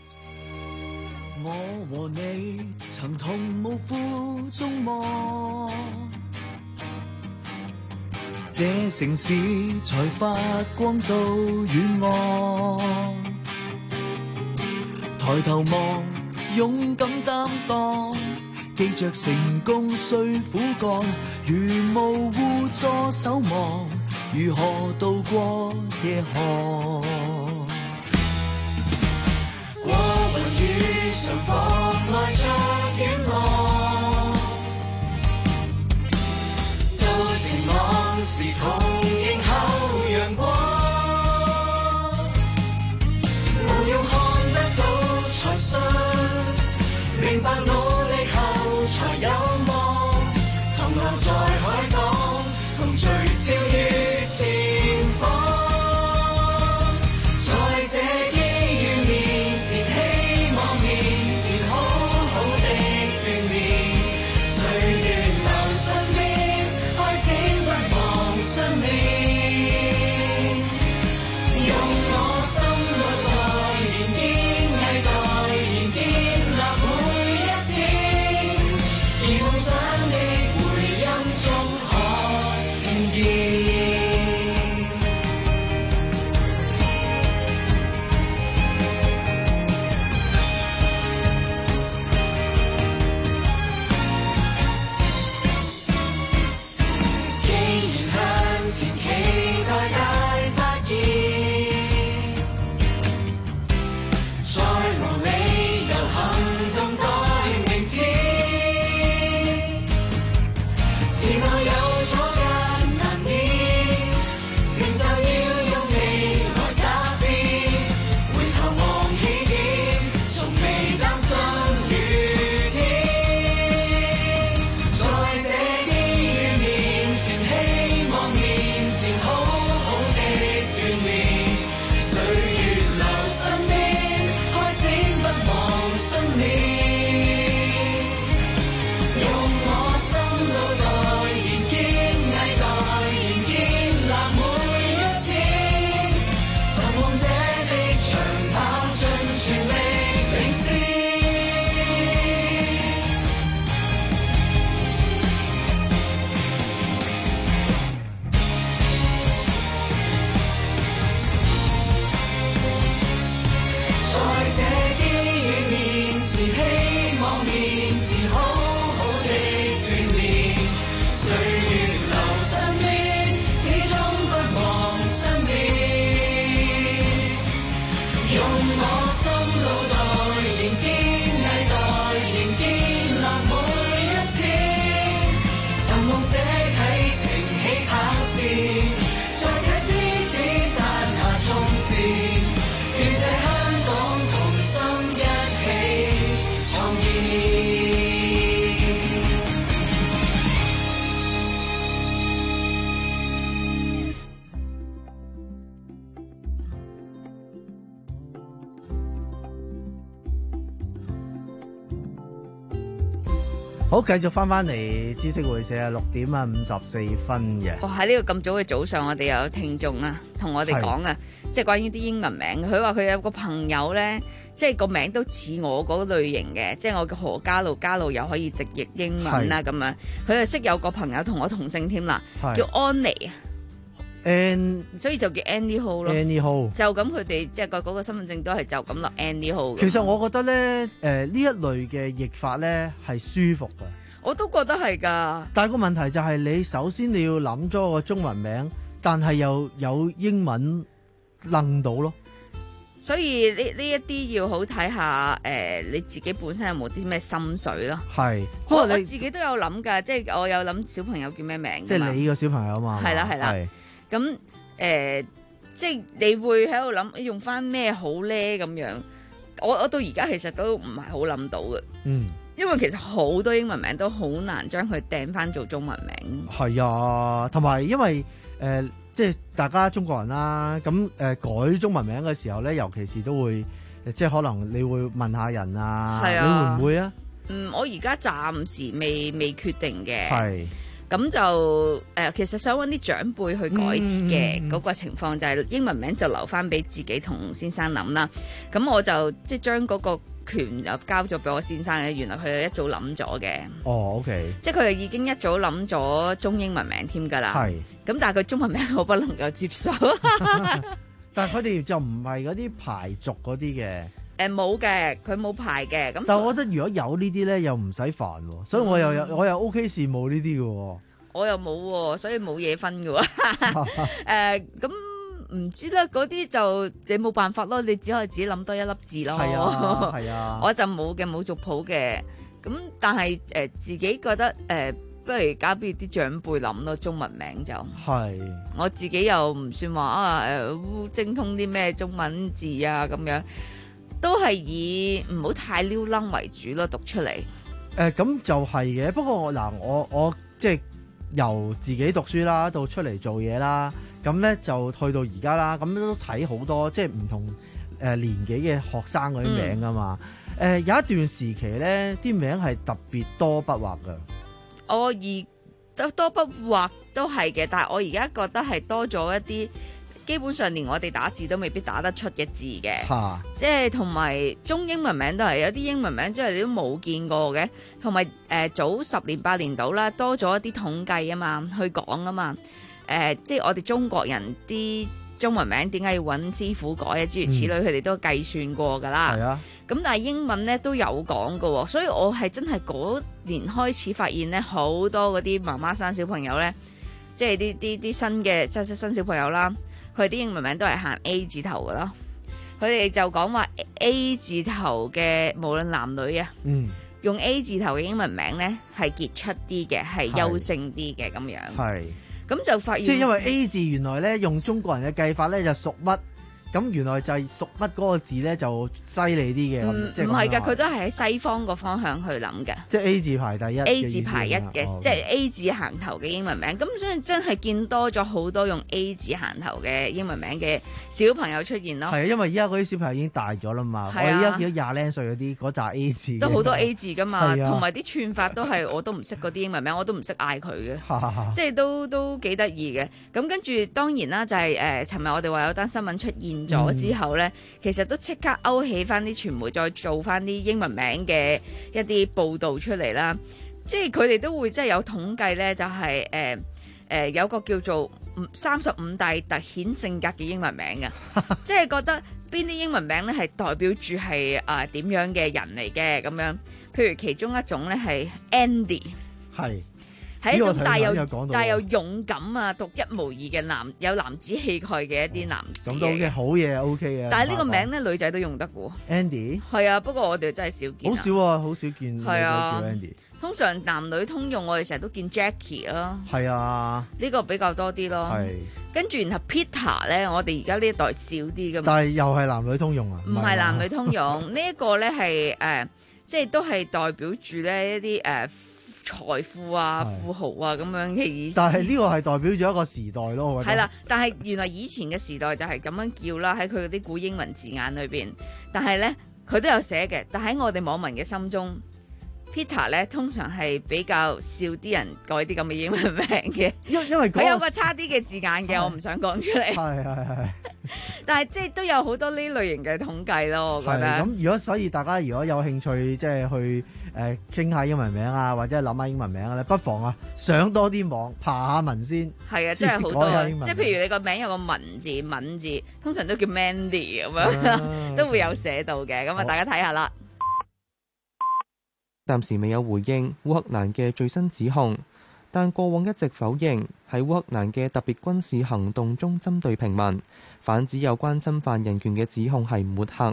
我和你曾同無負眾望，這城市才發光到遠岸，抬頭望，勇敢擔當，記着成功需苦幹，如無互助守望，如何渡過夜寒。過雲雨常妨礙着遠望，到晴朗時同迎候陽光，無用看得到才信，明白努力後才有望，同流在海港，同聚焦於前方，在這機遇面前，希望面前好好的鍛鍊，歲月流逝面，開展不忘信念，用我心內來燃點，毅待燃點立每一天，而好，繼續翻翻嚟知識會社啊，六點啊五十四分嘅。 哇！喺呢個咁早嘅早上，我哋有聽眾啊，同我哋講啊，即係關於啲英文名。佢話佢有個朋友咧，即係個名都似我嗰類型嘅，即係我嘅何家路，家路又可以直譯英文啦咁樣。佢就識有個朋友同我同姓添啦，叫安妮啊。 An 所以就叫 Annie Ho 咯 ，Annie Ho 就咁佢哋即係個嗰個身份證都係就咁落 Annie Ho。 其實我覺得咧，誒、呃、呢一類嘅譯法咧係舒服㗎。 我都覺得係㗎。 但係個問題就係你首先你要諗咗個中文名，但係又有英文楞到咯。 所以呢呢一啲要好睇下誒、呃、你自己本身有冇啲咩心水咯。 係， 不過我自己都有諗㗎，即係我有諗小朋友叫咩名。 即係你個小朋友嘛。 係啦係啦。咁誒、呃，即係你會喺度諗用翻咩好咧咁樣？我我到而家其實都唔係好諗到嘅。 嗯， 因為其實好多英文名都好難將佢掟翻做中文名。 係啊，同埋因為誒、呃，即係大家中國人啦，咁誒、呃、改中文名嘅時候咧，尤其是都會即係可能你會問下人啊， 係啊， 你會唔會啊？ 嗯，我而家暫時未未決定嘅。 係。 咁就誒、呃，其實想揾啲長輩去改嘅嗰、嗯、個情況，就係英文名就留翻俾自己同先生諗啦。咁我就即係將嗰個權就交咗俾我先生嘅。原來佢一早諗咗嘅。 哦 ，OK。即係佢已經一早諗咗中英文名添㗎啦。係。咁但係佢中文名我不能夠接受。 但係佢哋就唔係嗰啲排族嗰啲嘅。 誒冇嘅，佢冇排嘅。咁， 但係我覺得如果有呢啲咧，又唔使煩喎，所以我又有、嗯、我又 OK 羨慕呢啲嘅喎。 我又冇喎，所以冇嘢分嘅喎。誒咁唔知咧，嗰啲就你冇辦法咯，你只可以自己諗多一粒字咯。 係啊，係啊。 我就冇嘅，冇族譜嘅。咁但係誒、呃、自己覺得誒、呃，不如交俾啲長輩諗咯，中文名就係。我自己又唔算話啊誒，精通啲咩中文字啊咁樣。都係以唔好太溜楞為主咯，讀出嚟。誒、 呃，咁就係嘅。不過嗱，我我即係由自己讀書啦，到出嚟做嘢啦，咁咧就去到而家啦，咁都睇好多即係唔同誒年紀嘅學生嗰啲名噶嘛。誒、嗯呃，有一段時期咧，啲名係特別多筆畫噶。 我而多多筆畫都係嘅，但係我而家覺得係多咗一啲。基本上連我哋打字都未必打得出嘅字嘅，即係同埋中英文名都係有啲英文名，即係你都冇見過嘅。同埋誒早十年八年到啦，多咗一啲統計啊嘛，去講啊嘛。誒、呃，即係我哋中國人啲中文名點解要揾師傅改啊？諸如此類，佢、嗯、哋都計算過㗎啦。係啊。咁但係英文咧都有講㗎喎，所以我係真係嗰年開始發現咧，好多嗰啲媽媽生小朋友咧，即係啲啲啲新嘅即係新小朋友啦。佢啲英文名都係行 A 字頭嘅咯，佢哋就講話 A 字頭嘅無論男女啊，嗯，用 A 字頭嘅英文名咧係傑出啲嘅，係優勝啲嘅咁樣。係，咁就發現即係因為 A 字原來咧用中國人嘅計法咧就屬乜。咁原來就係屬乜嗰個字咧就犀利啲嘅， 唔係㗎，佢都係喺西方個方向去諗嘅。 即係 A 字排第一 ，A 字排一嘅，哦、即係 A 字行頭嘅英文名。咁所以真係見多咗好多用 A 字行頭嘅英文名嘅小朋友出現咯。 係啊，因為依家嗰啲小朋友已經大咗啦嘛。係啊，我依家見到廿零歲嗰啲嗰紮 A 字都好多 A 字㗎嘛，同埋啲串法都係我都唔識嗰啲英文名，我都唔識嗌佢嘅，即係都都幾得意嘅。咁跟住當然啦，就係、是、誒，尋、呃、日我哋話有單新聞出現咗之後咧。嗯其實都即刻勾起翻啲傳媒，再做翻啲英文名嘅一啲報導出嚟啦。即係佢哋都會即係有統計咧，就係誒誒有個叫做三十五大突顯性格嘅英文名嘅，即係覺得邊啲英文名咧係代表住係啊點樣嘅人嚟嘅咁樣。譬如其中一種咧係 Andy， 係。係一種帶有帶有勇敢啊、獨一無二嘅男有男子氣概嘅一啲男子。咁都嘅好嘢 ，OK 嘅。但係呢個名咧，女仔都用得嘅。Andy 係啊，不過我哋真係少見。好少啊，好少見。係啊，叫 Andy。通常男女通用，我哋成日都見 Jackie 咯。係啊，呢個比較多啲咯。係。跟住然後 Peter 咧，我哋而家呢一代少啲嘅。但係又係男女通用啊？唔係男女通用，呢一個咧係誒，即係都係代表住咧一啲誒。呃財富啊、富豪啊咁樣嘅意思，但係呢個係代表咗一個時代咯，我覺得係啦。但係原來以前嘅時代就係咁樣叫啦，喺佢嗰啲古英文字眼裏邊。但係咧，佢都有寫嘅。但喺我哋網民嘅心中， Peter 咧通常係比較少啲人改啲咁嘅英文名嘅， 因因為佢有個差啲嘅字眼嘅，我唔想講出嚟。 係係係。 但係即係都有好多呢類型嘅統計咯，我覺得。 咁如果所以大家如果有興趣即係去誒傾下英文名啊，或者諗下英文名咧，不妨啊上多啲網爬下文先。 係啊，真係好多，即係譬如你個名有個文字敏字，通常都叫 Mandy 咁樣，啊、都會有寫到嘅。咁啊，大家睇下啦。 暫時未有回應烏克蘭嘅最新指控，但過往一直否認喺烏克蘭嘅特別軍事行動中針對平民，反指有關侵犯人權嘅指控係抹黑。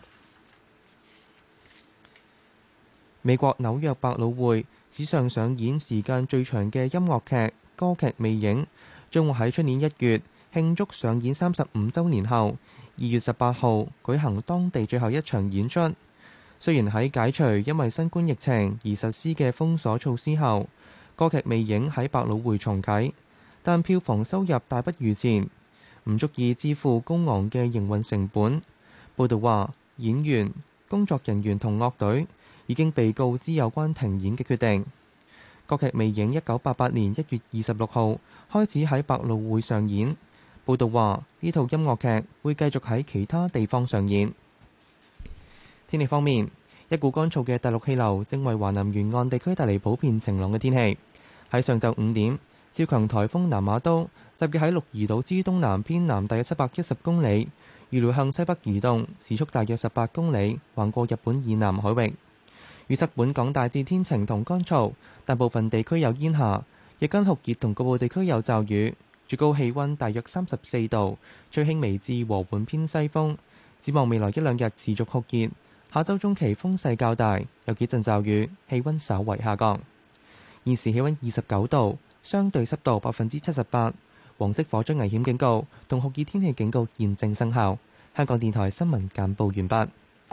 美國紐約百老匯史上上演時間最長嘅音樂劇歌劇魅影，將會喺出年一月慶祝上演三十五週年後，二月十八號舉行當地最後一場演出。雖然喺解除因為新冠疫情而實施嘅封鎖措施後，歌劇魅影喺百老匯重啟，但票房收入大不如前，唔足以支付高昂嘅營運成本。報道話，演員、工作人員同樂隊已經被告知有關停演嘅決定。歌劇魅影一九八八年一月二十六號開始喺百老匯上演。報道話，呢套音樂劇會繼續喺其他地方上演。天氣方面，一股乾燥嘅大陸氣流正為華南沿岸地區帶嚟普遍晴朗嘅天氣。喺上晝五點，超強颱風南瑪都集結喺鹿兒島之東南偏南大約七百一十公里，預料向西北移動，時速大約十八公里，橫過日本以南海域。預測本港大致天晴同乾燥，但部分地區有煙霞，日間酷熱同局部地區有驟雨，最高氣温大約三十四度，吹輕微至和緩偏西風。展望未來一兩日持續酷熱。下周中期風勢較大，有幾陣驟雨，氣温稍為下降。現時氣温二十九度，相對濕度百分之七十八，黃色火災危險警告同酷熱天氣警告現正生效。香港電台新聞簡報完畢。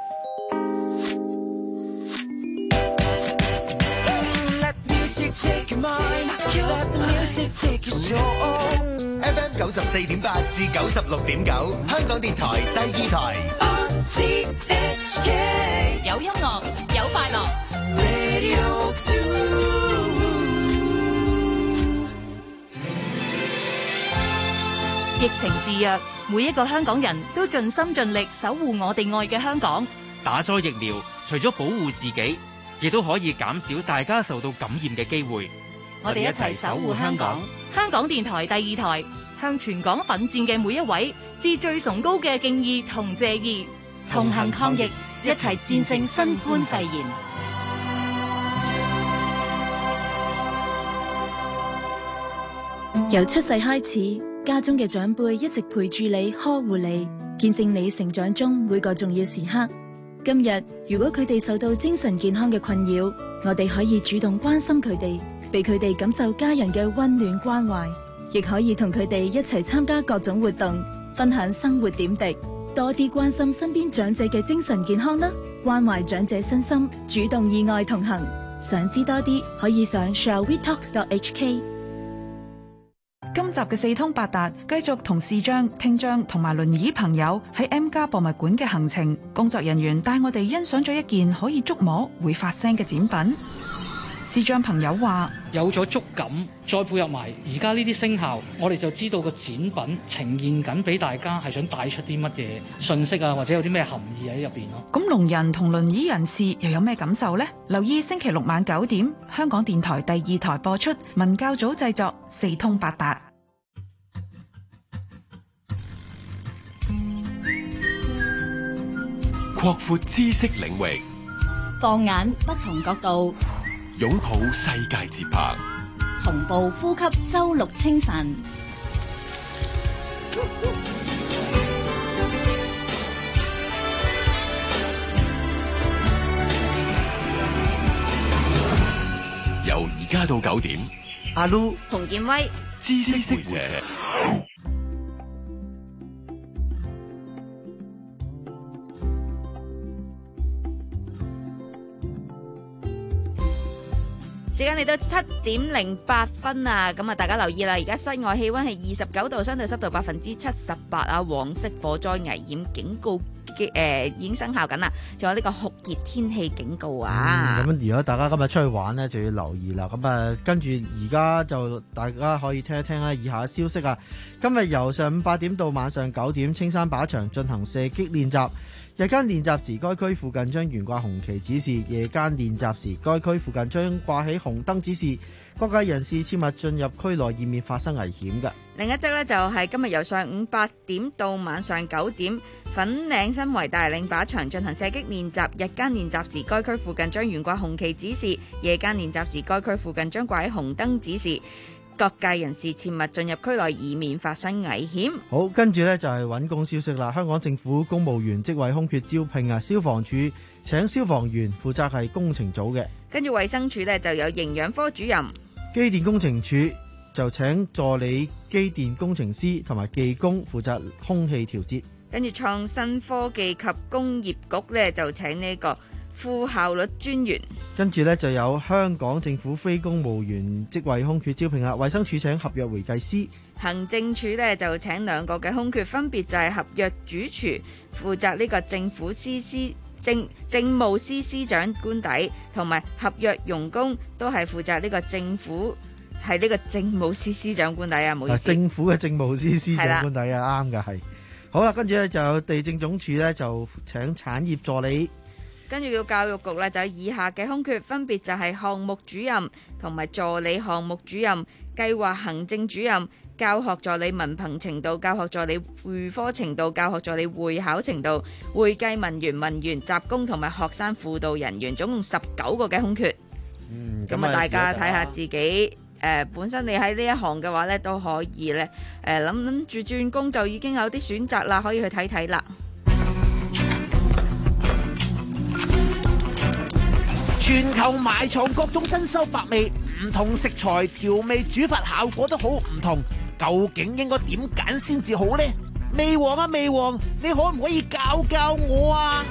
F M 九十四點八至九十六點九，香港電台第二台。 有音樂，有快樂。疫情肆虐，每一個香港人都盡心盡力守護我哋愛嘅香港。 打咗疫苗，除咗保護自己，亦都可以減少大家受到感染嘅機會。 我哋一齊守護香港。香港電台第二台向全港奮戰嘅每一位致最崇高嘅敬意同謝意。同行抗疫，一齊戰勝新冠肺炎。 由出世開始，家中嘅長輩一直陪住你、呵護你，見證你成長中每個重要時刻。今日，如果佢哋受到精神健康嘅困擾，我哋可以主動關心佢哋，俾佢哋感受家人嘅溫暖關懷，亦可以同佢哋一齊參加各種活動，分享生活點滴。多啲關心身邊長者嘅精神健康啦，關懷長者身心，主動意外同行。想知多啲，可以上 shall we talk dot h k。 今集嘅四通八達繼續同視障、聽障同埋輪椅朋友喺 M+ 博物館嘅行程。工作人員帶我哋欣賞咗一件可以觸摸、會發聲嘅展品。視障朋友話： 有咗觸感，再配合埋而家呢啲聲效，我哋就知道個展品呈現緊俾大家係想帶出啲乜嘢信息啊，或者有啲咩含義喺入邊咯。 咁聾人同輪椅人士又有咩感受呢？留意星期六晚九點，香港電台第二台播出，文教組製作，四通八達。 擴闊知識領域， 放眼不同角度， 擁抱世界節拍， 同步呼吸周六清晨。 由而家到九點， 阿 Lu 洪建威， 知識識社。 時間嚟到七點零八分啊！咁啊，大家留意啦，而家室外氣溫係二十九度，相對濕度百分之七十八啊，黃色火災危險警告誒已經生效緊啦。仲有呢個酷熱天氣警告啊！ 咁、嗯、如果大家今日出去玩呢，就要留意啦。咁啊，跟住而家就大家可以聽一聽啦，以下嘅消息啊。今日由上午八點到晚上九點，青山靶場進行射擊練習。日間練習時，該區附近將懸掛紅旗指示；夜間練習時，該區附近將掛起紅燈指示。各界人士切勿進入區內，以免發生危險嘅。 另一則呢，就係今日由上午八點到晚上九點，粉嶺新圍大嶺靶場進行射擊練習。日間練習時，該區附近將懸掛紅旗指示；夜間練習時，該區附近將掛起紅燈指示。各界人士切勿進入區內，以免發生危險。 好，跟住呢就係揾工消息啦。香港政府公務員職位空缺招聘啊，消防處請消防員負責係工程組嘅。 跟住衛生署呢就有營養科主任。 機電工程處就請助理機電工程師同埋技工負責空氣調節。 跟住創新科技及工業局呢就請呢個副效率專員。 跟住呢就有香港政府非公務員職位空缺招聘啦。衛生署請合約會計師。 行政署呢就請兩個嘅空缺，分別就係合約主廚負責呢個政府司司政政務司司長官邸，同埋合約傭工都係負責呢個政府係呢個政務司司長官邸啊，唔好意思。 政府嘅政務司司長官邸啊，啱嘅係。好啦，跟住咧就有地政總署咧就請產業助理。 跟住叫教育局咧就有以下嘅空缺，分別就係項目主任同埋助理項目主任、計劃行政主任、教學助理文憑程度、教學助理會科程度、教學助理會考程度、會計文員、文員、雜工同埋學生輔導人員，總共十九個嘅空缺。 嗯， 咁啊，大家睇下自己誒、呃，本身你喺呢一行嘅話咧，都可以咧誒諗諗住轉工，就已經有啲選擇啦，可以去睇睇啦。 全球埋藏各種珍饈百味，唔同食材調味煮法效果都好唔同，究竟應該點揀先至好呢？味王啊味王，你可唔可以教教我啊？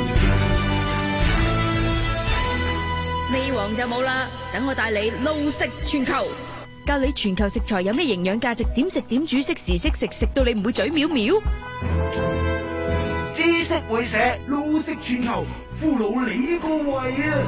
味王就冇啦，等我帶你路食全球，教你全球食材有咩營養價值，點食點煮，適時適食，食到你唔會嘴藐藐。 知識會社路食全球，俘虜你個胃啊！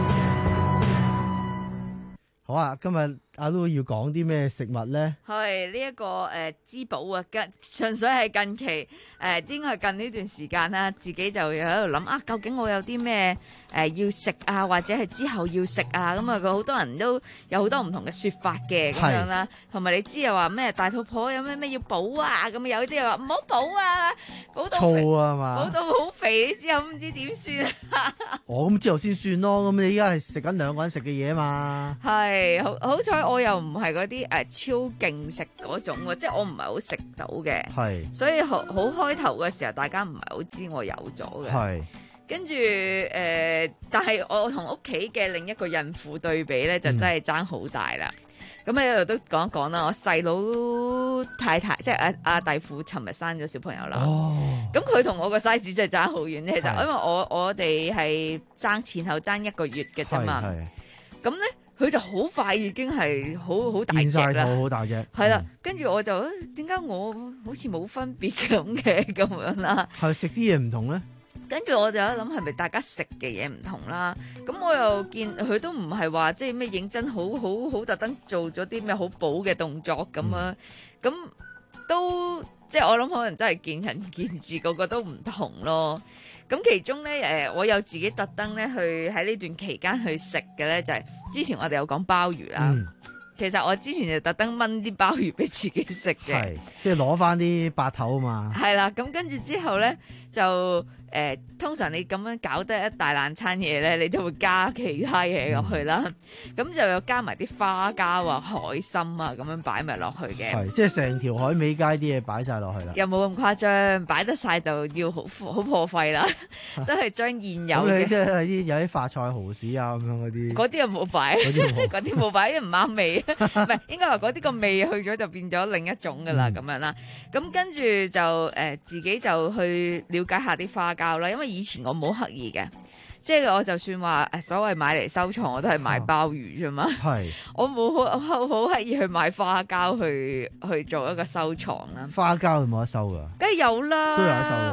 好啊，今日阿 Lu 要講啲咩食物咧？ 係呢一個誒滋補啊，近純粹係近期誒、呃，應該係近呢段時間啦，自己就喺度諗啊，究竟我有啲咩誒要食啊，或者係之後要食啊？咁啊，佢好多人都有好多唔同嘅説法嘅咁樣啦。同埋你知又話咩大肚婆有咩咩要補啊？咁有啲又話唔好補啊，補到燥啊嘛， 補到好肥，之後唔知點算啊！ 我咁之後先算咯。咁你依家係食緊兩個人食嘅嘢嘛？ 係好好彩，我又唔係嗰啲誒超勁食嗰種喎，即係我唔係好食到嘅。係，所以好好開頭嘅時候，大家唔係好知我有咗嘅。係。跟住誒、呃，但係我同屋企嘅另一個孕婦對比咧，就真係爭好大啦。咁喺度都講一講啦，我細佬太太即係阿阿弟婦，尋日生咗小朋友啦。哦，咁佢同我個 size 真係爭好遠咧，就因為我我哋係爭前後爭一個月嘅啫嘛。係，咁咧佢就好快已經係好好大隻啦， 好大隻。 係啦，跟住我就點解我好似冇分別咁嘅咁樣啦？ 係食啲嘢唔同咧？ 跟住我就喺度諗係咪大家食嘅嘢唔同啦？咁我又見佢都唔係話即係咩認真好好好特登做咗啲咩好補嘅動作咁啊？咁、嗯、都即係我諗可能真係見仁見智，個個都唔同咯。咁其中咧誒，我有自己特登咧去喺呢段期間去食嘅咧，就係、是、之前我哋有講鮑魚啦。嗯、其實我之前就特登炆啲鮑魚俾自己食嘅， 係即係攞翻啲八頭啊嘛。 係啦，咁跟住之後咧就。誒、呃，通常你咁樣搞得一大爛餐嘢咧，你都會加其他嘢落去啦。咁、嗯、就有加埋啲花膠啊、海參啊，咁樣擺埋落去嘅。 係，即係成條海味街啲嘢擺晒落去啦。 又冇咁誇張，擺得晒就要好好破費啦。都係將現有嘅。 你即係啲有啲發菜蠔豉啊咁樣嗰啲。 嗰啲又冇擺，嗰啲冇擺，因為唔啱味。唔係，應該話嗰啲個味去咗就變咗另一種噶啦，咁、嗯、樣啦。咁跟住就誒、呃，自己就去了解下啲花膠。因為以前我冇刻意嘅，即係我就算話誒所謂買嚟收藏，我都係買鮑魚啫嘛。係、啊，我冇好好好刻意去買花膠去去做一個收藏啦。 花膠有冇得收噶？ 梗係有啦，都有得收。我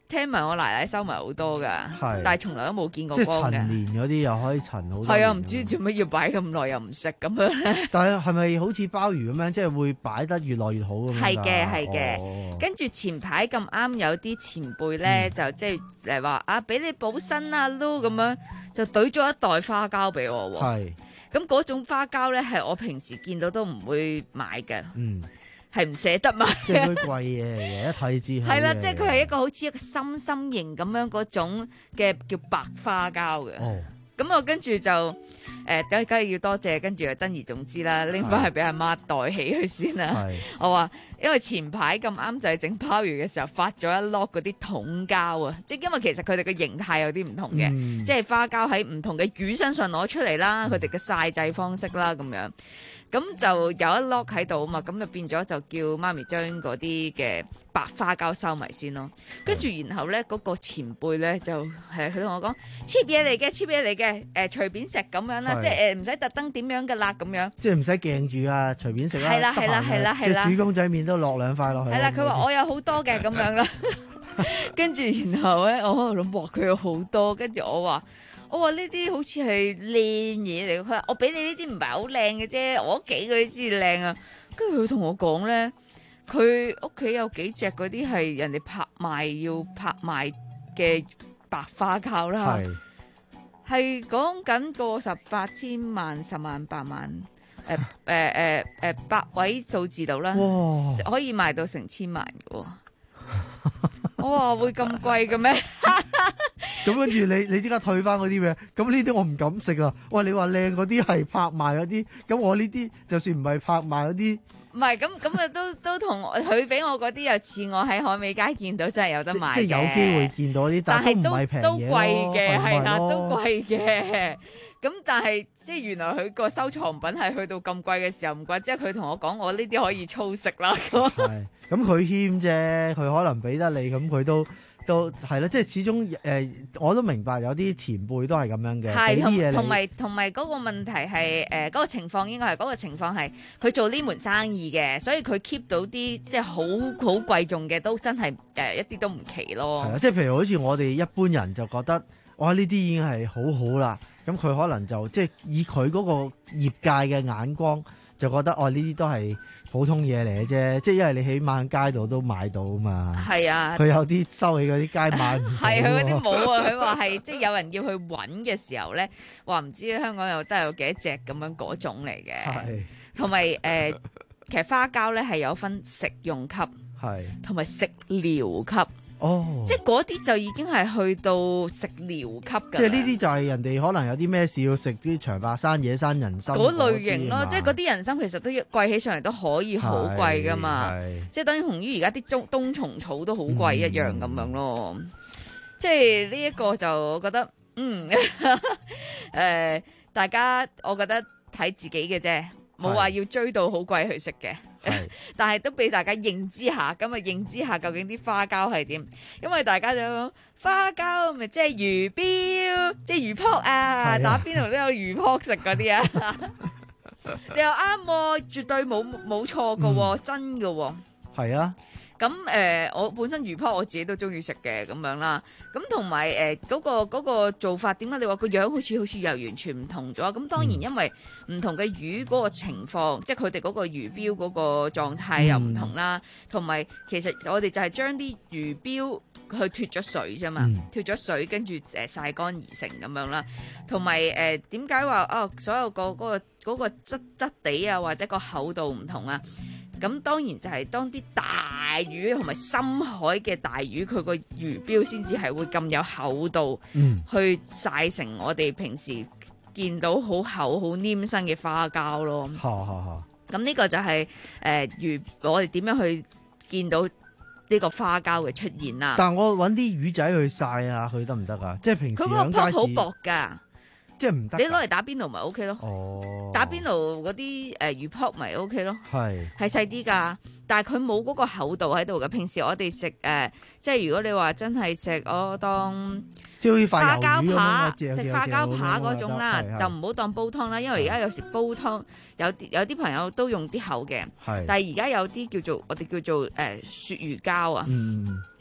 聽聞我奶奶收埋好多㗎， 係但係從來都冇見過即係陳光嘅。 年嗰啲又可以陳好多。 係啊，唔知做乜要擺咁耐又唔食咁樣咧。 但係係咪好似鮑魚咁樣，即係會擺得越耐越好咁樣㗎？ 係嘅，係嘅。 哦跟住前排咁啱有啲前輩咧， 嗯就即係誒話啊，俾你補身啊，Lu 咁樣就懟咗一袋花膠俾我喎。 係。 咁嗰種花膠咧係我平時見到都唔會買嘅。 嗯。 係唔捨得買即係佢貴嘢嚟嘅，一睇知係。 係啦，即係佢係一個好似一個心心形咁樣嗰種嘅叫白花膠嘅。 哦。 咁我跟住就誒，梗梗係要多謝，跟住就珍而重之啦，拎翻去俾阿媽袋起佢先啦。我話因為前排咁啱就係整鮑魚嘅時候發咗一粒嗰啲桶膠啊，即係因為其實佢哋嘅形態有啲唔同嘅， 嗯、 即係花膠喺唔同嘅魚身上攞出嚟啦，佢哋嘅曬製方式啦咁樣。咁就有一粒喺度啊嘛，咁就變咗就叫媽咪將嗰啲嘅白花膠收埋先咯。跟住然後咧，嗰、嗰個前輩咧就係佢同我講 cheap 嘢嚟嘅 cheap 嘢嚟嘅，誒、呃、隨便食咁樣啦，即係誒唔使特登點樣嘅啦咁樣。 即係唔使鏡住啊，隨便食啦。 係啦係啦係啦係啦， 即係煮公仔麵都落兩塊落去。 係啦，佢話我有好多嘅咁樣啦。跟住然後咧，我喺度諗，哇佢有好多，跟住我話。我話呢啲好似係靚嘢嚟，佢話我俾你呢啲唔係好靚嘅啫，我屋企嗰啲先靚啊。跟住佢同我講咧，佢屋企有幾隻嗰啲係人哋拍賣要拍賣嘅白花膠啦，係講緊個十八千萬、十萬、八萬，誒誒誒誒百位數字度啦，可以賣到成千萬嘅喎。我話會咁貴嘅咩？ 咁跟住你你即刻退翻嗰啲咩？咁呢啲我唔敢食啊！喂，你話靚嗰啲係拍賣嗰啲，咁我呢啲就算唔係拍賣嗰啲， 唔係咁咁啊，都都同佢俾我嗰啲又似我喺海味街見到真係有得買嘅， 即係有機會見到啲，但係都唔係平嘢咯， 都貴嘅，係啦， 咯都貴嘅。咁但係即係原來佢個收藏品係去到咁貴嘅時候，唔怪之係佢同我講，我呢啲可以粗食啦。 係咁佢謙啫，佢可能俾得你，咁佢都。都係啦，即係始終誒、呃，我都明白有啲前輩都係咁樣嘅，俾啲嘢你。同埋同埋嗰個問題係誒嗰個情況應該係嗰、嗰個情況係佢做呢門生意嘅，所以佢 keep 到啲即係好好貴重嘅都真係誒、呃、一啲都唔奇咯。 係啦，即係譬如好似我哋一般人就覺得哇呢啲已經係好好啦，咁佢可能就即係以佢嗰個業界嘅眼光就覺得哦呢啲都係普通嘢嚟嘅啫，即係因為你起碼喺街度都買到啊嘛。 係啊， 佢有啲收起嗰啲街買唔到。 係佢嗰啲冇啊，佢話係即係有人要去揾嘅時候咧，話唔知香港有得有幾多隻咁樣嗰種嚟嘅。係，同埋誒，其實花膠咧係有分食用級，係，同埋食療級。哦，即係嗰啲就已經係去到食療級㗎。即係呢啲就係人哋可能有啲咩事要食啲長白山、野山人參嗰類型咯，即係嗰啲人參其實都貴起上嚟都可以好貴㗎嘛。即係等於同於而家啲冬冬蟲草都好貴一樣咁樣咯。嗯、即係呢一個就我覺得，嗯，誒、呃，大家我覺得睇自己嘅啫，冇話要追到好貴去食嘅。但係都俾大家認知下，咁啊認知下究竟啲花膠係點，因為大家就講花膠咪即係魚標，即係魚撲啊，打邊爐都有魚撲食嗰啲啊，你又啱，絕對冇冇錯噶，嗯、真噶， 係啊。 咁誒、呃，我本身魚泡我自己都中意食嘅咁樣啦。咁同埋誒嗰個嗰、嗰個做法點解你話個樣好似好似又完全唔同咗？咁當然因為唔同嘅魚嗰個情況，嗯、即係佢哋嗰個魚標嗰個狀態又唔同啦。同埋、嗯、其實我哋就係將啲魚標去脫咗水啫嘛，嗯、脫咗水跟住誒曬乾而成咁樣啦。同埋誒點解話哦所有個嗰、嗰個嗰、嗰個質質地啊或者個厚度唔同啊？咁當然就係當啲大魚同埋深海嘅大魚，佢個魚標先至係會咁有厚度，嗯、去曬成我哋平時見到好厚好黏身嘅花膠咯。咁呢個就係誒魚，我哋點樣去見到呢個花膠嘅出現啦？ 但係我揾啲魚仔去曬啊，佢得唔得啊？即係平時佢個泡好薄㗎。 即係唔得， 你攞嚟打邊爐咪 O K 咯。哦，打邊爐嗰啲誒魚泡咪 O K 咯。係係細啲㗎，但係佢冇嗰個厚度喺度嘅。平時我哋食誒，即係如果你話真係食我當花膠扒，食花膠扒嗰種啦，就唔好當煲湯啦。因為而家有時煲湯有啲有啲朋友都用啲厚嘅，但係而家有啲叫做我哋叫做誒鱈魚膠啊。嗯，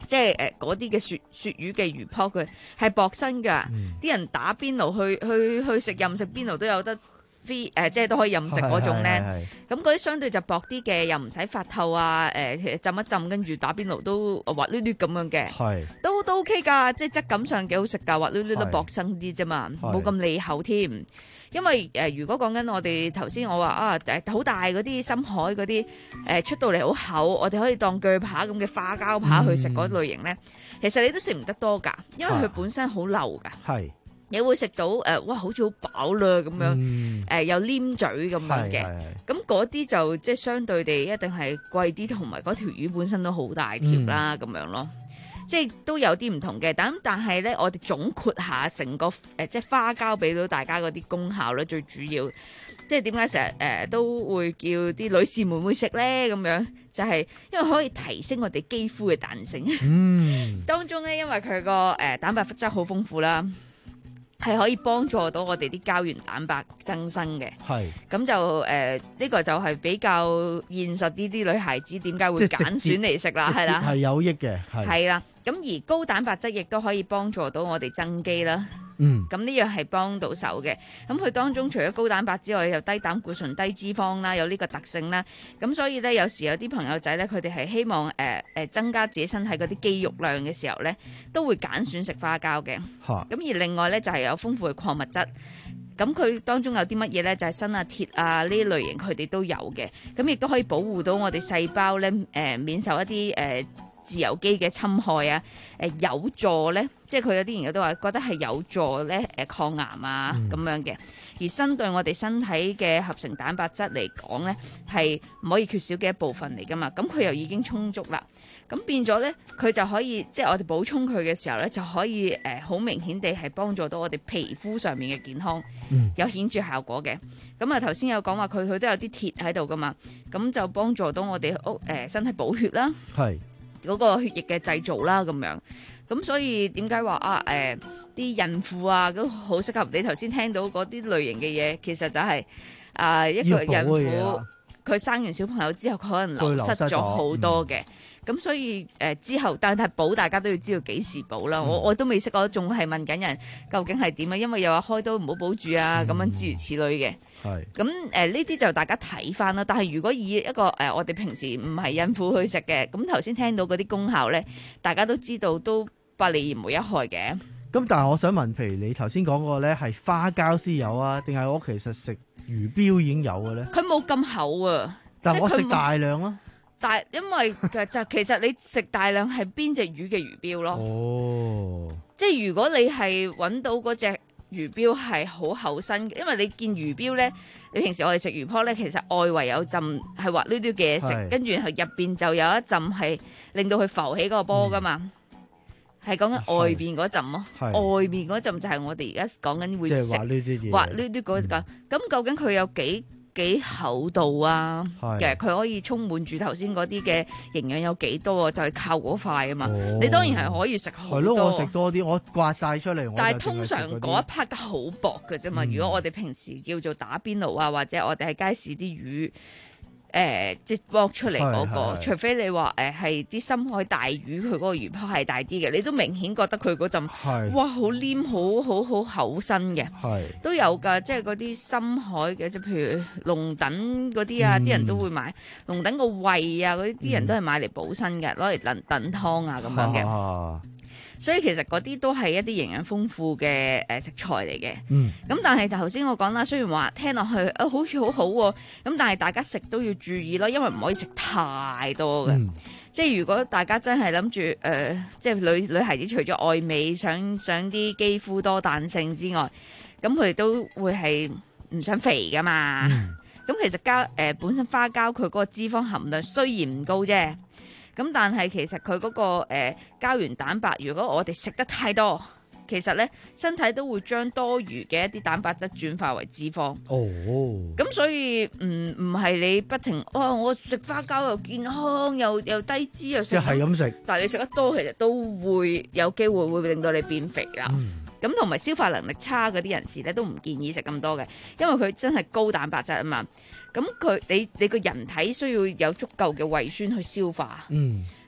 即係誒嗰啲嘅鱈鱈魚嘅魚泡，佢係薄身㗎。啲、嗯、人打邊爐去去去食任食邊爐都有得 free 誒、呃，即係都可以任食嗰種咧。咁嗰啲相對就薄啲嘅，又唔使發透啊。誒、呃、浸一浸，跟住打邊爐都滑捋捋咁樣嘅，都都 OK 㗎。即係質感上幾好食㗎，滑捋捋都薄身啲啫嘛，冇咁利口添。因為誒、呃，如果講緊我哋頭先我話啊誒好大嗰啲深海嗰啲誒出到嚟好厚，我哋可以當鋸扒咁嘅花膠扒去食嗰類型咧、嗯，其實你都食唔得多㗎，因為佢本身好流㗎。係、啊，你會食到誒、呃、哇，好似好飽啦咁樣，誒、嗯呃、又黏嘴咁樣嘅。咁嗰啲就即係相對地一定係貴啲，同埋嗰條魚本身都好大條啦咁、嗯、樣咯。即係都有啲唔同嘅，但但係咧，我哋總括下成個誒、呃，即係花膠俾到大家嗰啲功效咧，最主要即係點解成日誒都會叫啲女士們會食咧咁樣，就係、是、因為可以提升我哋肌膚嘅彈性。嗯，當中咧，因為佢個誒蛋白質好豐富啦。係可以幫助到我哋啲膠原蛋白增生嘅，係咁就誒呢、呃這個就係比較現實啲啲女孩子點解會揀選嚟食啦，係啦， 係有益嘅，係啦。 咁而高蛋白質亦都可以幫助到我哋增肌啦。嗯，咁呢樣係幫到手嘅。咁佢當中除咗高蛋白之外，有低膽固醇、低脂肪啦，有呢個特性啦。咁所以咧，有時有啲朋友仔咧，佢哋係希望誒誒、呃、增加自己身體嗰啲肌肉量嘅時候咧，都會揀選食花膠嘅。咁而另外咧就係、是、有豐富嘅礦物質。咁佢當中有啲乜嘢咧？就係、是、鋅啊、鐵啊呢類型，佢哋都有嘅。咁亦都可以保護到我哋細胞咧，誒、呃、免受一啲誒。呃自由基嘅侵害啊，誒、呃、有助咧，即係佢有啲研究都話覺得係有助咧誒、呃、抗癌啊咁、嗯、樣嘅。而鋅對我哋身體嘅合成蛋白質嚟講咧，係唔可以缺少嘅一部分嚟噶嘛。咁佢又已經充足啦，咁變咗咧，佢就可以即係我哋補充佢嘅時候咧，就可以誒好、呃、明顯地係幫助到我哋皮膚上面嘅健康，嗯、有顯著效果嘅。咁啊頭先有講話佢佢都有啲鐵喺度噶嘛，咁就幫助到我哋屋誒身體補血啦。係。嗰個血液嘅製造啦，咁樣，咁所以點解話啊？誒、呃，啲孕婦啊都好適合。你頭先聽到嗰啲類型嘅嘢，其實就係、是、啊、呃、一個孕婦佢生完小朋友之後，佢可能流失咗好多嘅。咁所以誒、呃、之後，但係補大家都要知道幾時補啦。嗯、我我都未識，我仲係問緊人究竟係點啊？因為又話開刀唔好補住啊，咁、嗯、樣諸如此類嘅。係咁誒，呢啲就大家睇翻啦。但係如果以一個誒、呃，我哋平時唔係孕婦去食嘅，咁頭先聽到嗰啲功效咧，大家都知道都百利而無一害嘅。 咁但係我想問，譬如你頭先講嗰個咧，係花膠先有啊，定係我其實食魚標已經有嘅咧？ 佢冇咁厚啊， 但係我食大量咯。 但係因為就其實你食大量係邊隻魚嘅魚標咯。哦，即係如果你係揾到嗰隻。魚標係好厚身嘅，因為你見魚標咧，你平時我哋食魚泡咧，其實外圍有浸係滑溜溜嘅嘢食，跟住然後入邊就有一浸係令到佢浮起嗰個波噶嘛，係講緊外邊嗰浸咯，外邊嗰浸就係我哋而家講緊會食滑溜溜嗰個，咁究竟佢有幾幾厚度啊？其實佢可以充滿住頭先嗰啲嘅營養有幾多啊？就係、是、靠嗰塊啊嘛、哦。你當然係可以食好多。係咯，我食多啲，我刮晒出嚟。但係通常嗰一 part 得好薄嘅啫嘛。如果我哋平時叫做打邊爐啊，或者我哋喺街市啲魚。誒、呃，即係剝出嚟嗰、那個，除非你話誒係啲深海大魚，佢嗰個魚泡係大啲嘅，你都明顯覺得佢嗰陣，哇，好黏，好好好厚身嘅，都有㗎，即係嗰啲深海嘅，即係譬如龍躉嗰啲啊，啲、嗯、人都會買龍躉個胃啊，嗰啲啲人都係買嚟補身嘅，攞嚟燉燉湯啊咁樣嘅。啊所以其實嗰啲都係一啲營養豐富嘅誒食材嚟嘅。嗯。咁但係頭先我講啦，雖然話聽落去啊、哦、好似好好喎，咁但係大家食都要注意咯，因為唔可以食太多嘅、嗯。即係如果大家真係諗住誒，即係女女孩子除咗愛美，想想啲肌膚多彈性之外，咁佢哋都會係唔想肥噶嘛。咁、嗯、其實膠誒、呃、本身花膠佢嗰個脂肪含量雖然唔高啫。咁但係其實佢嗰、那個誒、呃、膠原蛋白，如果我哋食得太多，其實咧身體都會將多餘嘅一啲蛋白質轉化為脂肪。哦，咁所以唔唔係你不停，哇、哦！我食花膠又健康，又又低脂又食，係咁食。但係你食得多，其實都會有機會會令到你變肥啦。咁同埋消化能力差嗰啲人士咧，都唔建議食咁多嘅，因為佢真係高蛋白質啊嘛。咁佢你你個人體需要有足夠嘅胃酸去消化，嗯，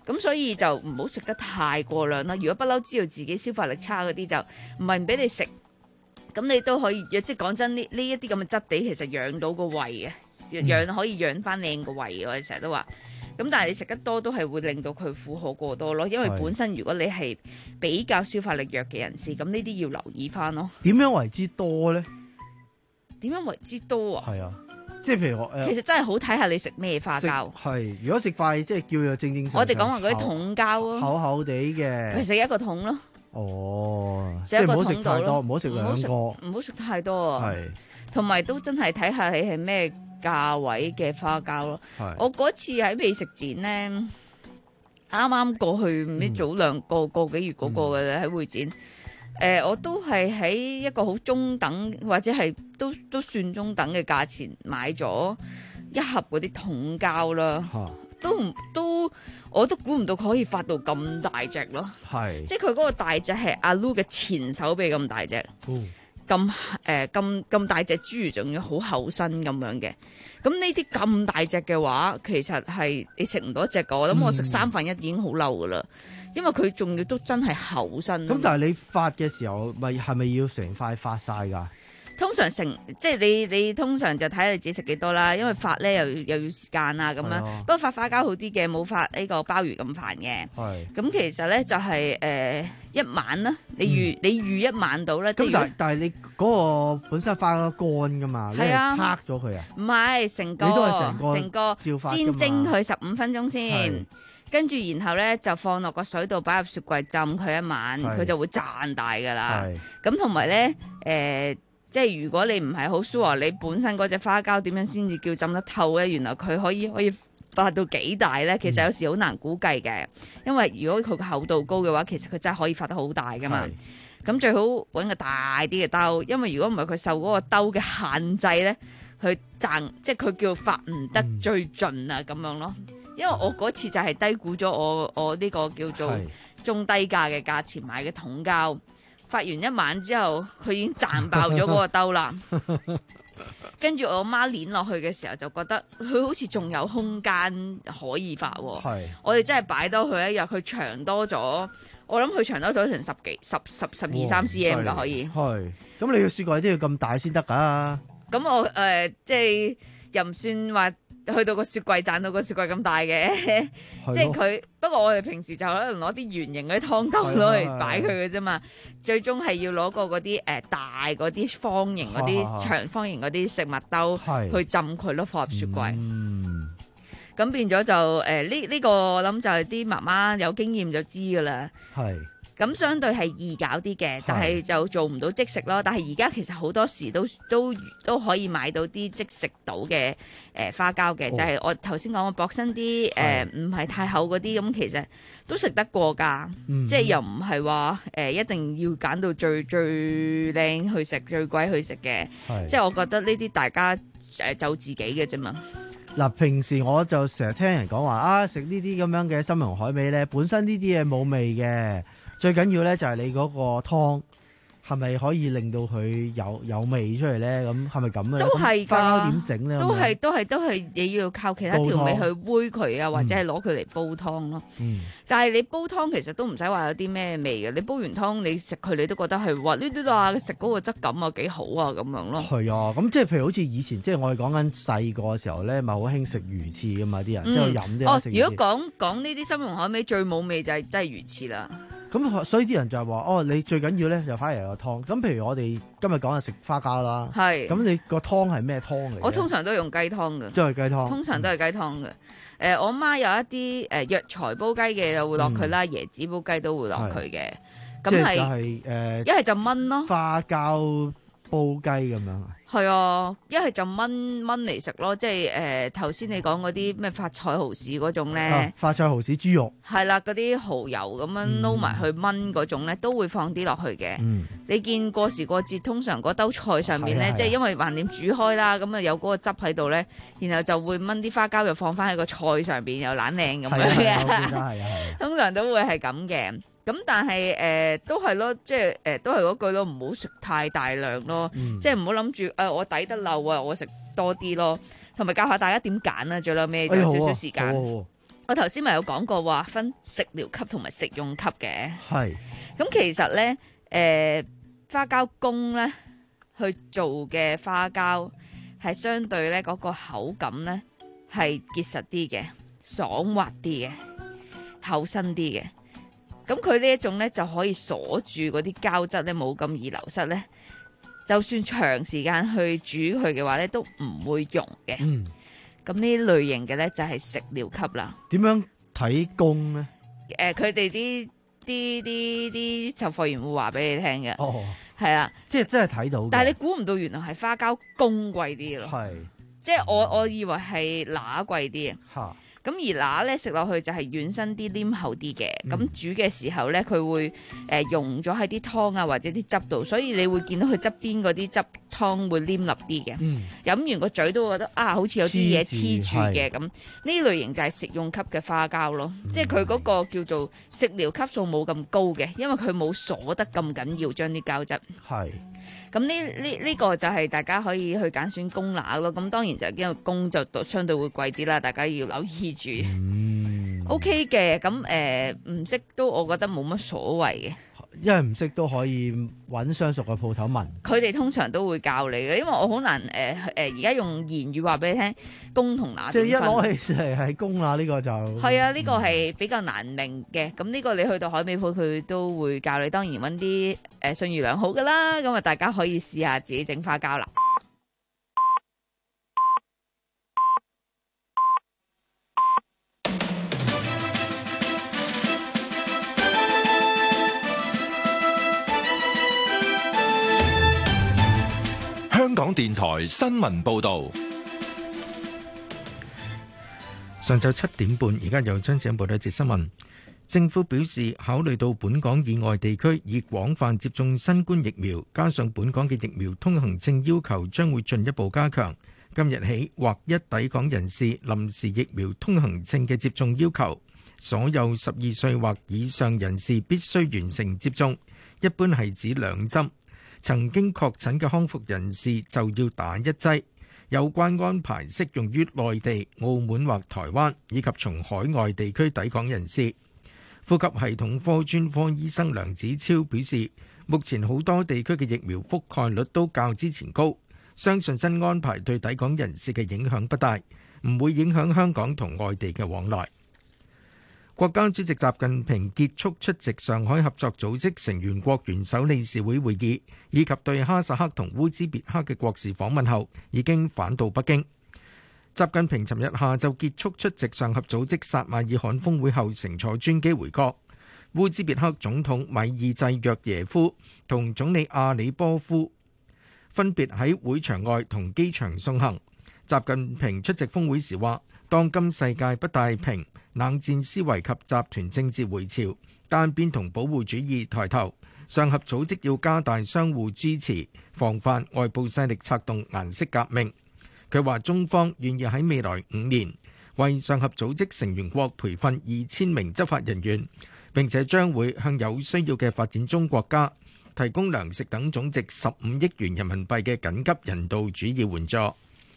咁所以就唔好食得太過量啦。如果不嬲知道自己消化力差嗰啲，就唔係唔俾你食。咁你都可以，即係講真，呢呢一啲咁嘅質地其實養到個胃嘅，養可以養翻靚個胃。我哋成日都話，咁但係你食得多都係會令到佢負荷過多咯。因為本身如果你係比較消化力弱嘅人士，咁呢啲要留意翻咯。 點樣為之多咧？ 點樣為之多啊？ 係啊，即係譬如我誒， 其實真係好睇下你食咩花膠。 係，如果食塊即係叫做正正常常。 我哋講話嗰啲桶膠咯， 厚厚地嘅， 佢食一個桶咯。 哦， 食一個即係唔好食太多，唔好食唔兩個， 唔好食太多啊。 係， 同埋都真係睇下你係咩價位嘅花膠咯。我嗰次喺美食展咧，啱啱過去唔知早兩個、嗯、個幾月嗰個嘅喺會展。誒、呃，我都係喺一個好中等或者係都都算中等嘅價錢買咗一盒嗰啲桶膠啦。啊都唔都，我都估唔到佢可以發到咁大隻咯。係，即係佢嗰個大隻係阿 Lu 嘅前手臂咁大隻，咁誒咁咁大隻豬，仲要好厚身咁樣嘅。咁呢啲咁大隻嘅話，其實係你食唔到一隻個。我諗我食三分一已經好嬲噶啦，因為佢仲要都真係厚身。 咁但係你發嘅時候，咪係咪要成塊發晒㗎？ 通常成即係你你通常就睇下你自己食幾多啦，因為發咧又又要時間啊咁樣。不過發花膠好啲嘅，冇發呢個鮑魚咁煩嘅。係。咁其實咧就係、是、誒、呃、一晚啦，你預、嗯、你預一晚到咧。咁但但係你嗰個本身花膠乾噶嘛，係啊，拍咗佢啊？ 唔係成個， 你都係成個成個先蒸佢十五分鐘先，跟住然後咧就放落個水度擺入雪櫃浸佢一晚，佢就會賺大噶啦。咁同埋咧誒。即係如果你唔係好 sure 你本身嗰隻花膠點樣先至叫浸得透咧，原來佢可以可以發到幾大咧？其實有時好難估計嘅，因為如果佢個厚度高嘅話，其實佢真係可以發得好大噶嘛。咁最好揾個大啲嘅兜，因為如果唔係佢受嗰個兜嘅限制咧，佢賺即係佢叫發唔得最盡啊咁樣咯。因為我嗰次就係低估咗我我呢個叫做中低價嘅價錢買嘅桶膠。發完一晚之後，佢已經賺爆咗嗰個兜啦。跟住我媽捏落去嘅時候，就覺得佢好似仲有空間可以發。係，我哋真係擺多佢一日，佢長多咗。我諗佢長多咗成十幾、十十十二三 cm 噶可以。係，咁你個雪櫃都要咁大先得噶。咁我誒、呃，即係又唔算話。去到個雪櫃賺到個雪櫃咁大嘅，即係佢。不過我哋平時就可能攞啲圓形嗰啲湯兜攞嚟擺佢嘅啫嘛。最終係要攞個嗰啲誒大嗰啲方形嗰啲長方形嗰啲食物兜去浸佢咯，放入雪櫃。咁、嗯、變咗就誒呢呢個我諗就係啲媽媽有經驗就知噶啦。係。咁相對係易搞啲嘅，但係就做唔到即食咯。但係而家其實好多時都都都可以買到啲即食到嘅誒、呃、花膠嘅、哦，就係、是、我頭先講嘅薄身啲誒，唔係太厚嗰啲，咁其實都食得過㗎、嗯。即係又唔係話誒一定要揀到最最靚去食、最貴去食嘅。即係我覺得呢啲大家誒就自己嘅啫嘛。 嗱，平時我就成日聽人講話啊，食呢啲咁樣嘅參茸海味咧，本身呢啲嘢冇味嘅。最緊要咧就係你嗰個湯係咪可以令到佢有有味出嚟咧？咁係咪咁嘅咧？都係花膠點整咧？都係都係都係你要靠其他調味去煨佢啊，或者係攞佢嚟煲湯咯。嗯。但係你煲湯其實都唔使話有啲咩味嘅，你煲完湯你食佢你都覺得係哇呢啲啊食嗰個質感啊幾好啊咁樣咯。係啊，咁即係譬如好似以前即係我哋講緊細個嘅時候咧，咪好興食魚翅㗎嘛啲人，嗯、即係飲啲。哦，如果講講呢啲參茸海味最冇味就係真係魚翅啦。咁所以啲人就係話哦，你最緊要咧就反而有個湯。咁譬如我哋今日講係食花膠啦，係。咁你個湯係咩湯嚟？我通常都係用雞湯嘅，都係雞湯。通常都係雞湯嘅。誒、嗯呃，我媽有一啲誒藥材煲雞嘅，就會落佢啦；椰子煲雞都會落佢嘅。咁係誒，一係就炆咯，花膠煲雞咁樣。係啊，一係就炆炆嚟食咯，即係誒頭先你講嗰啲咩發菜蠔豉嗰種咧、啊，發菜蠔豉豬肉係啦，嗰啲蠔油咁樣撈埋去炆嗰種咧、嗯，都會放啲落去嘅、嗯。你見過時過節，通常嗰兜菜上面咧，即係因為橫掂煮開啦，咁啊有嗰個汁喺度咧，然後就會炆啲花膠又放翻喺個菜上邊，又懶靚咁樣嘅。通常都會係咁嘅。咁但係誒、呃、都係咯，即係誒、呃、都係嗰句咯，唔好食太大量咯，嗯、即係唔好諗住誒我抵得漏啊，我食多啲咯，同埋教下大家點揀啊，最後尾仲有少少時間。 我頭先咪有講過話分食療級同埋食用級嘅。 係。 咁其實咧，誒、呃、花膠供咧去做嘅花膠係相對咧嗰、那個口感咧係結實啲嘅，爽滑啲嘅，厚身啲嘅。咁佢呢一種咧就可以鎖住嗰啲膠質咧，冇咁易流失咧。就算長時間去煮佢嘅話咧，都唔會溶嘅。 嗯。 咁呢類型嘅咧就係食療級啦。 點樣睇供咧？ 誒、呃，佢哋啲啲啲啲售貨員會話俾你聽嘅。 哦。 係啊。即係真係睇到嘅。 但係你估唔到原來係花膠供貴啲咯。 係。即係我我以為係乸貴啲啊。嚇。咁而乸咧食落去就係軟身啲、黏厚啲嘅。咁、嗯、煮嘅時候咧，佢會誒、呃、溶咗喺啲湯啊或者啲汁度，所以你會見到佢側邊嗰啲汁湯會黏立啲嘅。嗯。飲完個嘴都會覺得啊，好似有啲嘢黐住嘅咁。呢類型就係食用級嘅花膠咯，嗯、即係佢嗰個叫做食療級數冇咁高嘅，因為佢冇鎖得咁緊要將啲膠質。係。咁呢呢呢個就係大家可以去揀選公乸咯。咁當然就因為公就相對會貴啲啦，大家要留意住。嗯、O K 嘅，咁誒唔識都我覺得冇乜所謂嘅。 因為唔識都可以揾相熟嘅鋪頭問。 佢哋通常都會教你嘅，因為我好難誒誒而家用言語話俾你聽公同乸。即係一攞起嚟係公乸呢個就係啊，呢、呢個係比較難明嘅。咁呢個你去到海味鋪佢都會教你，當然揾啲誒信譽良好㗎啦。咁啊，大家可以試下自己整花膠啦。 香港電台新聞報道， 上晝七點半，而家有張子欣報道一節新聞。政府表示，考慮到本港以外地區已廣泛接種新冠疫苗，加上本港嘅疫苗通行證要求將會進一步加強，今日起劃一抵港人士臨時疫苗通行證嘅接種要求，所有十二歲或以上人士必須完成接種，一般係指兩針。曾經確診嘅康復人士就要打一劑。有關安排適用於內地、澳門或台灣，以及從海外地區抵港人士。呼吸系統科專科醫生梁子超表示，目前好多地區嘅疫苗覆蓋率都較之前高，相信新安排對抵港人士嘅影響不大，唔會影響香港同外地嘅往來。國家主席習近平結束出席上海合作組織成員國元首理事會會議，以及對哈薩克同烏茲別克嘅國事訪問後，已經返到北京。習近平尋日下晝結束出席上合組織撒馬爾罕峰會後，乘坐專機回國。烏茲別克總統米爾濟約耶夫同總理阿里波夫分別喺會場外同機場送行。習近平出席峰會時話，當今世界不太平，冷戰思維及集團政治回潮，單邊同保護主義抬頭，上合組織要加大相互支持，防範外部勢力策動顏色革命。佢話中方願意喺未來五年為上合組織成員國培訓二千名執法人員，並且將會向有需要嘅發展中國家提供糧食等總值十五億元人民幣嘅緊急人道主義援助。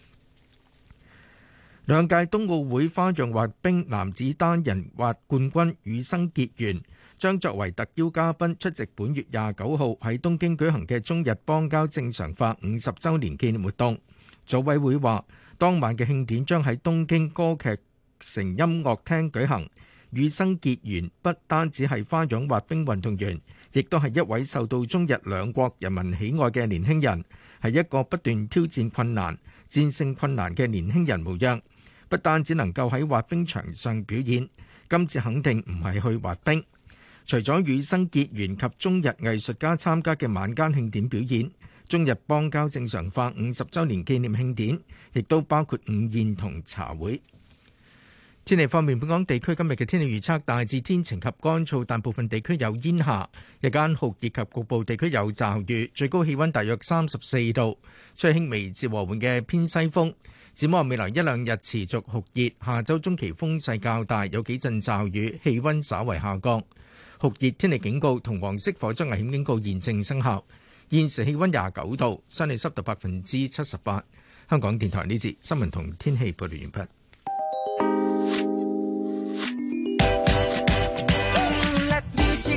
兩屆冬奧會花樣滑冰男子單人滑冠軍羽生結弦將作為特邀嘉賓出席本月廿九號喺東京舉行嘅中日邦交正常化五十週年紀念活動。組委會話，當晚嘅慶典將喺東京歌劇城音樂廳舉行。羽生結弦不單止係花樣滑冰運動員，亦都係一位受到中日兩國人民喜愛嘅年輕人，係一個不斷挑戰困難、戰勝困難嘅年輕人模樣。不單只能夠喺滑冰場上表演，今次肯定唔係去滑冰。除咗羽生結弦及中日藝術家參加嘅晚間慶典表演，中日邦交正常化五十週年紀念慶典亦都包括午宴同茶會。天氣方面，本港地區今日嘅天氣預測大致天晴及乾燥，但部分地區有煙霞，日間酷熱及局部地區有驟雨，最高氣溫大約三十四度，吹輕微至和緩嘅偏西風。展望未來一兩日持續酷熱，下週中期風勢較大，有幾陣驟雨，氣溫稍為下降。酷熱天氣警告同黃色火災危險警告現正生效。現時氣溫廿九度，相對濕度百分之七十八。香港電台呢節新聞同天氣報道完畢。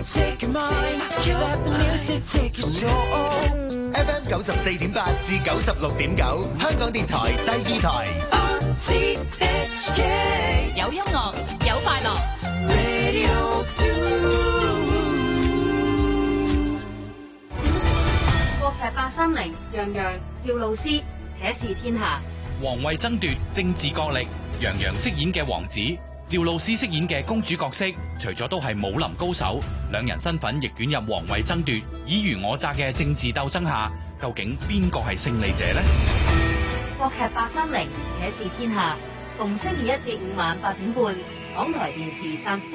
F M 九十四點八至九十六點九，香港電台第二台。 有音樂，有快樂。國劇八三零，楊洋、趙露思，且試天下。 皇位爭奪，政治角力，楊洋飾演嘅王子，趙露思飾演嘅公主角色，除咗都係武林高手，兩人身份亦捲入皇位爭奪、爾虞我詐嘅政治鬥爭下，究竟邊個係勝利者呢？ 國劇八三零，且試天下，逢星期一至五晚八點半，港台電視三十一。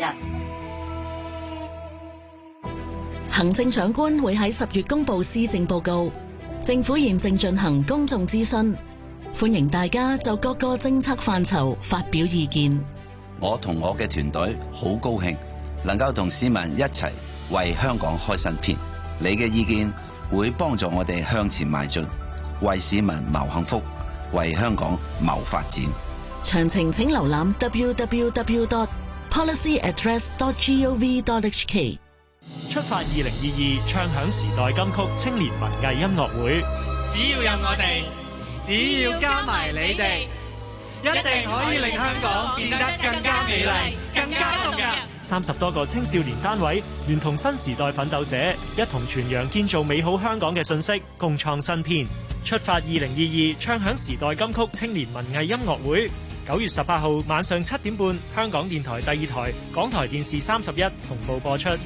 行政長官會喺十月公布施政報告，政府現正進行公眾諮詢，歡迎大家就各個政策範疇發表意見。 我同我嘅團隊好高興能夠同市民一齊為香港開新篇。你嘅意見會幫助我哋向前邁進，為市民謀幸福，為香港謀發展。 詳情請瀏覽 double-u double-u double-u dot policy address dot gov dot h k。 出發二零二二，唱響時代金曲青年文藝音樂會。 只要有我哋，只要加埋你哋，一定可以令香港變得更加美麗，更加動人。 三十多個青少年單位聯同新時代奮鬥者，一同傳揚建造美好香港嘅信息，共創新篇。出發二零二二，唱響時代金曲青年文藝音樂會，九月十八號晚上七點半，香港電台第二台、港台電視三十一同步播出。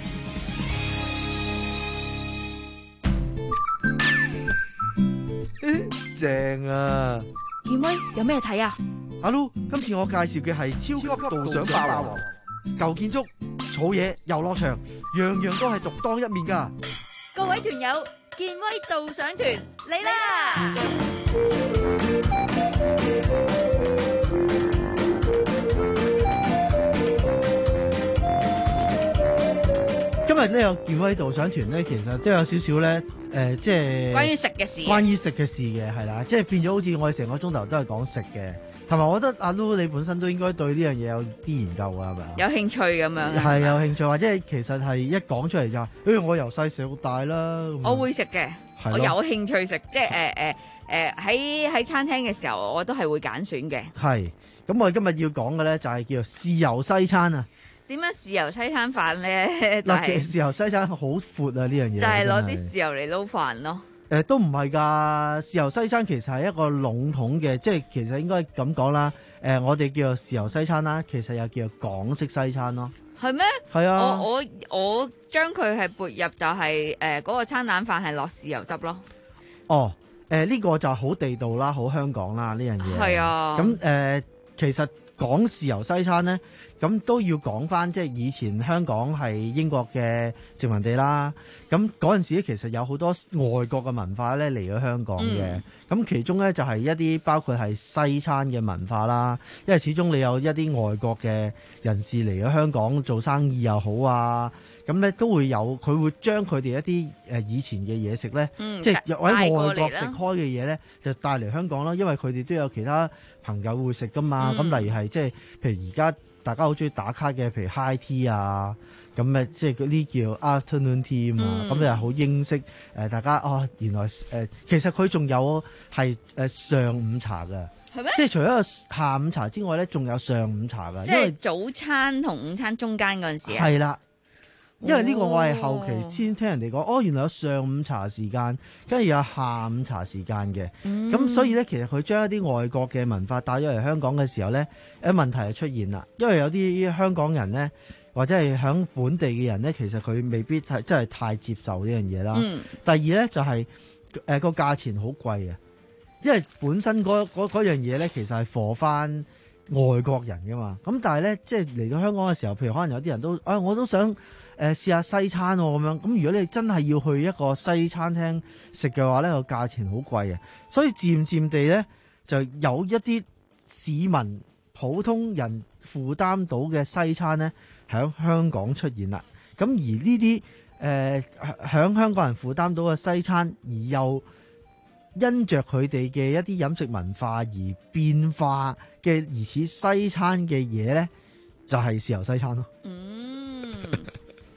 正啊！ 健威有咩睇啊？ 阿 Lu，今次我介紹嘅係超級導賞霸王，舊建築、草野、遊樂場，樣樣都係獨當一面噶。 各位團友，健威導賞團嚟啦！ 今日呢個健威導賞團咧，其實都有少少咧。誒、呃，即係關於食嘅事， 關於食嘅事嘅，係啦，即係變咗好似我哋成個鐘頭都係講食嘅，同埋我覺得阿 Lu 你本身都應該對呢樣嘢有啲研究㗎，係咪啊？ 有興趣咁樣， 係有興趣，或者係其實係一講出嚟就，誒、欸，我由細食到大啦。 我會食嘅，我有興趣食，即係誒誒誒喺喺餐廳嘅時候，我都係會揀選嘅。 係，咁我哋今日要講嘅咧就係叫做豉油西餐啊。 點樣豉油西餐飯咧？就係、 豉油西餐好闊啊！呢樣嘢就係攞啲豉油嚟撈飯咯。 誒、呃，都唔係㗎，豉油西餐其實係一個籠統嘅，即係其實應該咁講啦。誒、呃，我哋叫做豉油西餐啦，其實又叫做港式西餐咯。 係咩？ 係啊。 我我我將佢係撥入就係誒嗰個餐蛋飯係落豉油汁咯。 哦，誒、呃、呢、這個就好地道啦，好香港啦呢樣嘢。 係啊。 咁誒、呃，其實講豉油西餐咧。咁都要講翻，即係以前香港係英國嘅殖民地啦。咁嗰陣時咧，其實有好多外國嘅文化咧嚟咗香港嘅。咁、嗯、其中咧就係一啲包括係西餐嘅文化啦。因為始終你有一啲外國嘅人士嚟咗香港做生意又好啊，咁咧都會有佢會將佢哋一啲誒以前嘅嘢食咧，嗯、即係喺外國食開嘅嘢咧，就帶嚟香港啦。因為佢哋都有其他朋友會食噶嘛。咁、嗯、例如係即係譬如而家。大家好中意打卡嘅，譬如 high tea 啊，咁誒即係嗰啲叫 afternoon tea 啊，咁又好英式誒，大家哦原來誒、呃、其實佢仲有係誒上午茶㗎，係咩？即係除咗下午茶之外咧，仲有上午茶㗎， 即係早餐同午餐中間嗰陣時啊。 係啦。因為呢個我係後期先聽人哋講，哦原來有上午茶時間，跟住有下午茶時間嘅，咁、嗯、所以咧其實佢將一啲外國嘅文化帶咗嚟香港嘅時候咧，誒問題就出現啦。因為有啲香港人咧，或者係響本地嘅人咧，其實佢未必係真係太接受呢樣嘢啦。嗯、第二咧就係誒個價錢好貴啊，因為本身嗰嗰嗰樣嘢咧其實係貨翻外國人噶嘛。咁但係咧即係嚟到香港嘅時候，譬如可能有啲人都啊我都想。誒試下西餐喎、哦、咁樣，咁如果你真係要去一個西餐廳食嘅話咧，個價錢好貴嘅，所以漸漸地咧就有一啲市民普通人負擔到嘅西餐咧，喺香港出現啦。咁而呢啲誒喺香港人負擔到嘅西餐，而又因着佢哋嘅一啲飲食文化而變化嘅疑似西餐嘅嘢咧，就係、是、豉油西餐咯。嗯。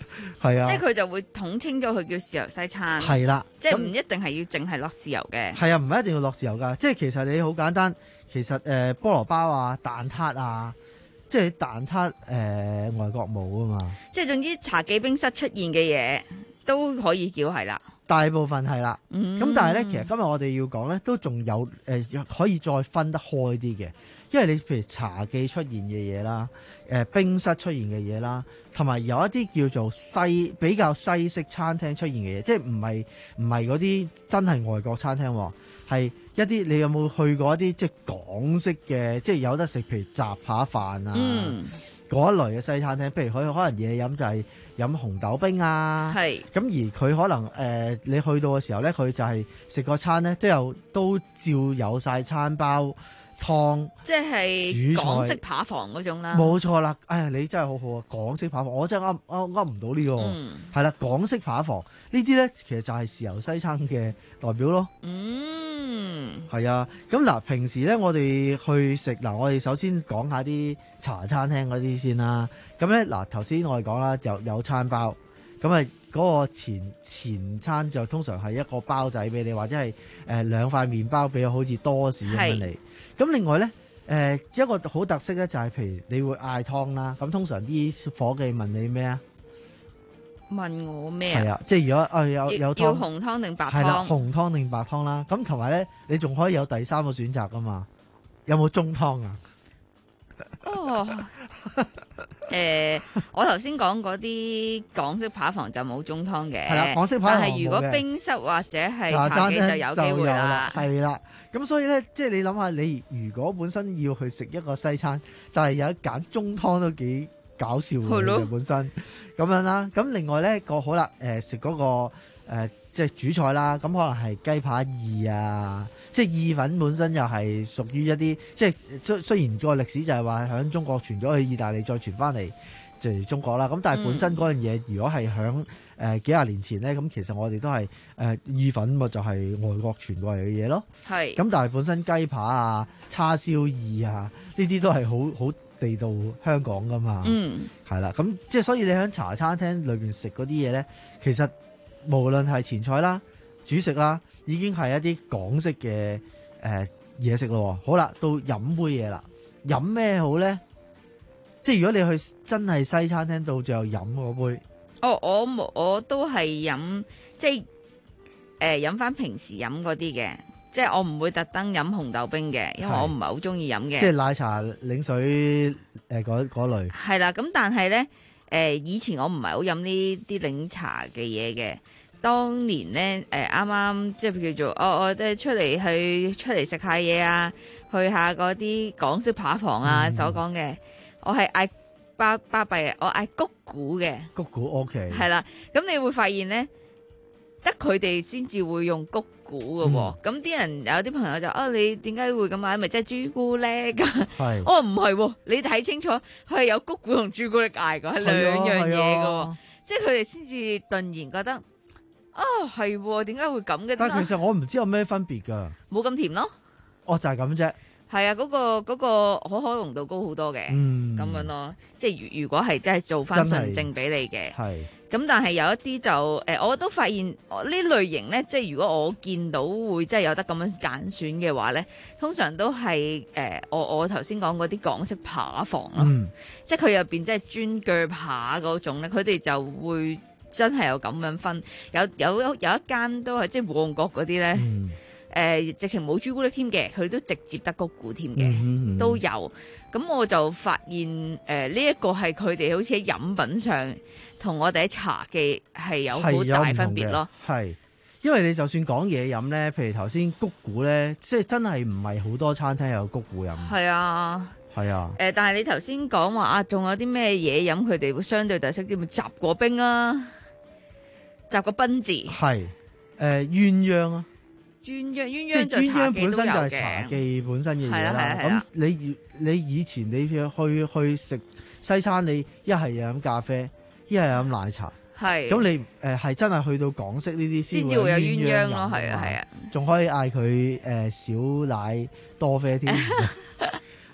係啊， 即係佢就會統稱咗佢叫豉油西餐。 係啦， 即係唔一定係要淨係落豉油嘅。 係啊，唔係一定要落豉油㗎。即係其實你好簡單，其實誒、呃、菠蘿包啊、蛋撻啊，即係蛋撻誒、呃、外國冇啊嘛。 即係總之茶記冰室出現嘅嘢都可以叫係啦。 大部分係啦，咁、 嗯、 但係咧，其實今日我哋要講咧，都仲有誒、呃、可以再分得開啲嘅，因為你譬如茶記出現嘅嘢啦，誒、呃、冰室出現嘅嘢啦，同埋有一啲叫做西比較西式餐廳出現嘅嘢，即係唔係唔係嗰啲真係外國餐廳喎，係一啲你有冇去過一啲即係港式嘅，即係有得食譬如雜扒飯啊。嗯嗰一類嘅西餐廳，譬如佢可能嘢飲就係飲紅豆冰啊，係咁而佢可能誒、呃、你去到嘅時候咧，佢就係食個餐咧，都有都照有晒餐包湯， 即係港式扒房嗰種啦。冇錯啦，哎呀你真係好好啊！港式扒房，我真係噏噏噏唔到呢、這個，係、嗯、啦，港式扒房呢啲咧，其實就係豉油西餐嘅代表咯。嗯，係啊，咁嗱，平時咧我哋去食嗱，我哋首先講下啲茶餐廳嗰啲先啦。咁咧嗱，頭先我哋講啦，有有餐包，咁啊嗰個前前餐就通常係一個包仔俾你，或者係誒兩塊麵包俾我，好似多士咁樣嚟。咁另外咧，誒、呃、一個好特色咧就係，譬如你會嗌湯啦，咁通常啲伙計問你咩啊？ 問我咩啊？ 係啊，即係如果啊有有湯， 要紅湯定白湯？係啦， 紅湯定白湯啦。咁同埋咧，你仲可以有第三個選擇噶嘛？有冇中湯啊？ 哦，誒、呃，我頭先講嗰啲港式扒房就冇中湯嘅，係啦，港式扒房冇嘅。但係如果冰室或者係茶記就有機會啦， 係啦。咁所以咧，即係你諗下，你如果本身要去食一個西餐，但係有一揀中湯都幾搞笑嘅本身咁樣啦。咁另外咧個好啦，誒食嗰個誒、呃、即係主菜啦，咁可能係雞扒意啊，即係意粉本身又係屬於一啲即係雖雖然個歷史就係話喺中國傳咗去意大利，再傳翻嚟就係中國啦。咁但係本身嗰樣嘢，如果係響誒幾廿年前咧，咁其實我哋都係誒、呃、意粉咪就係外國傳過嚟嘅嘢咯。係咁，但係本身雞扒啊、叉燒意啊呢啲都係好好地道香港噶嘛。嗯，係啦，咁即係所以你喺茶餐廳裏邊食嗰啲嘢咧，其實無論係前菜啦、主食啦，已經係一啲港式嘅誒嘢食咯。好啦，到飲杯嘢啦，飲咩好咧？即係如果你去真係西餐廳到最後飲嗰杯。 哦，我冇，我都係飲，即係誒飲翻平時飲嗰啲嘅，即係我唔會特登飲紅豆冰嘅，因為我唔係好中意飲嘅。 即係奶茶、檸水誒嗰嗰類。係啦，咁但係咧誒，以前我唔係好飲呢啲檸茶嘅嘢嘅。當年咧誒啱啱即係叫做我我即係出嚟去出嚟食下嘢啊，去下嗰啲港式扒房啊、嗯、所講嘅，我係嗌。巴巴閉，我嗌谷古嘅， 谷古 OK， 係啦，咁你會發現咧，得佢哋先至會用谷古嘅喎，咁啲、嗯、人有啲朋友就啊，你點解會咁買？咪即係朱古力㗎？係，我話唔係喎，你睇清楚，佢係有谷古同朱古力嗌㗎，係兩樣嘢㗎喎，即係佢哋先至頓然覺得，啊係，點解會咁嘅？ 但係其實我唔知有咩分別㗎， 冇咁甜咯， 哦就係咁啫。 係啊，嗰、嗰個嗰、嗰個可可濃度高好多嘅，咁、嗯、樣咯。即係如如果係真係做翻純正俾你嘅，係。咁但係有一啲就誒、呃，我都發現呢類型咧，即係如果我見到會真係有得咁樣揀選嘅話咧，通常都係誒、呃，我我頭先講嗰啲港式扒房咯，嗯、即係佢入邊即係專鋸扒嗰種咧，佢哋就會真係有咁樣分，有有有一間都係即係旺角嗰啲咧。嗯誒、呃、直情冇朱古力添嘅，佢都直接得谷古添嘅，嗯嗯、都有。咁我就發現誒呢一個係佢哋好似喺飲品上同我哋喺茶記係有好大分別咯。 係，因為你就算講嘢飲咧，譬如頭先谷古咧，即係真係唔係好多餐廳有谷古飲。 係啊， 係啊。 誒、呃，但係你頭先講話啊，仲有啲咩嘢飲佢哋會相對特色啲？咪雜果冰啊，雜果賓治。係誒、 呃、鴛鴛啊。 鴛鴦鴛鴦就茶記都有嘅， 本身就係茶記本身嘅嘢啦。咁你你以前你去去食西餐，你一係飲咖啡，一係飲奶茶。係咁你誒係真係去到港式呢啲先至會有鴛鴦咯，係啊係啊，仲可以嗌佢誒少奶多啡添。係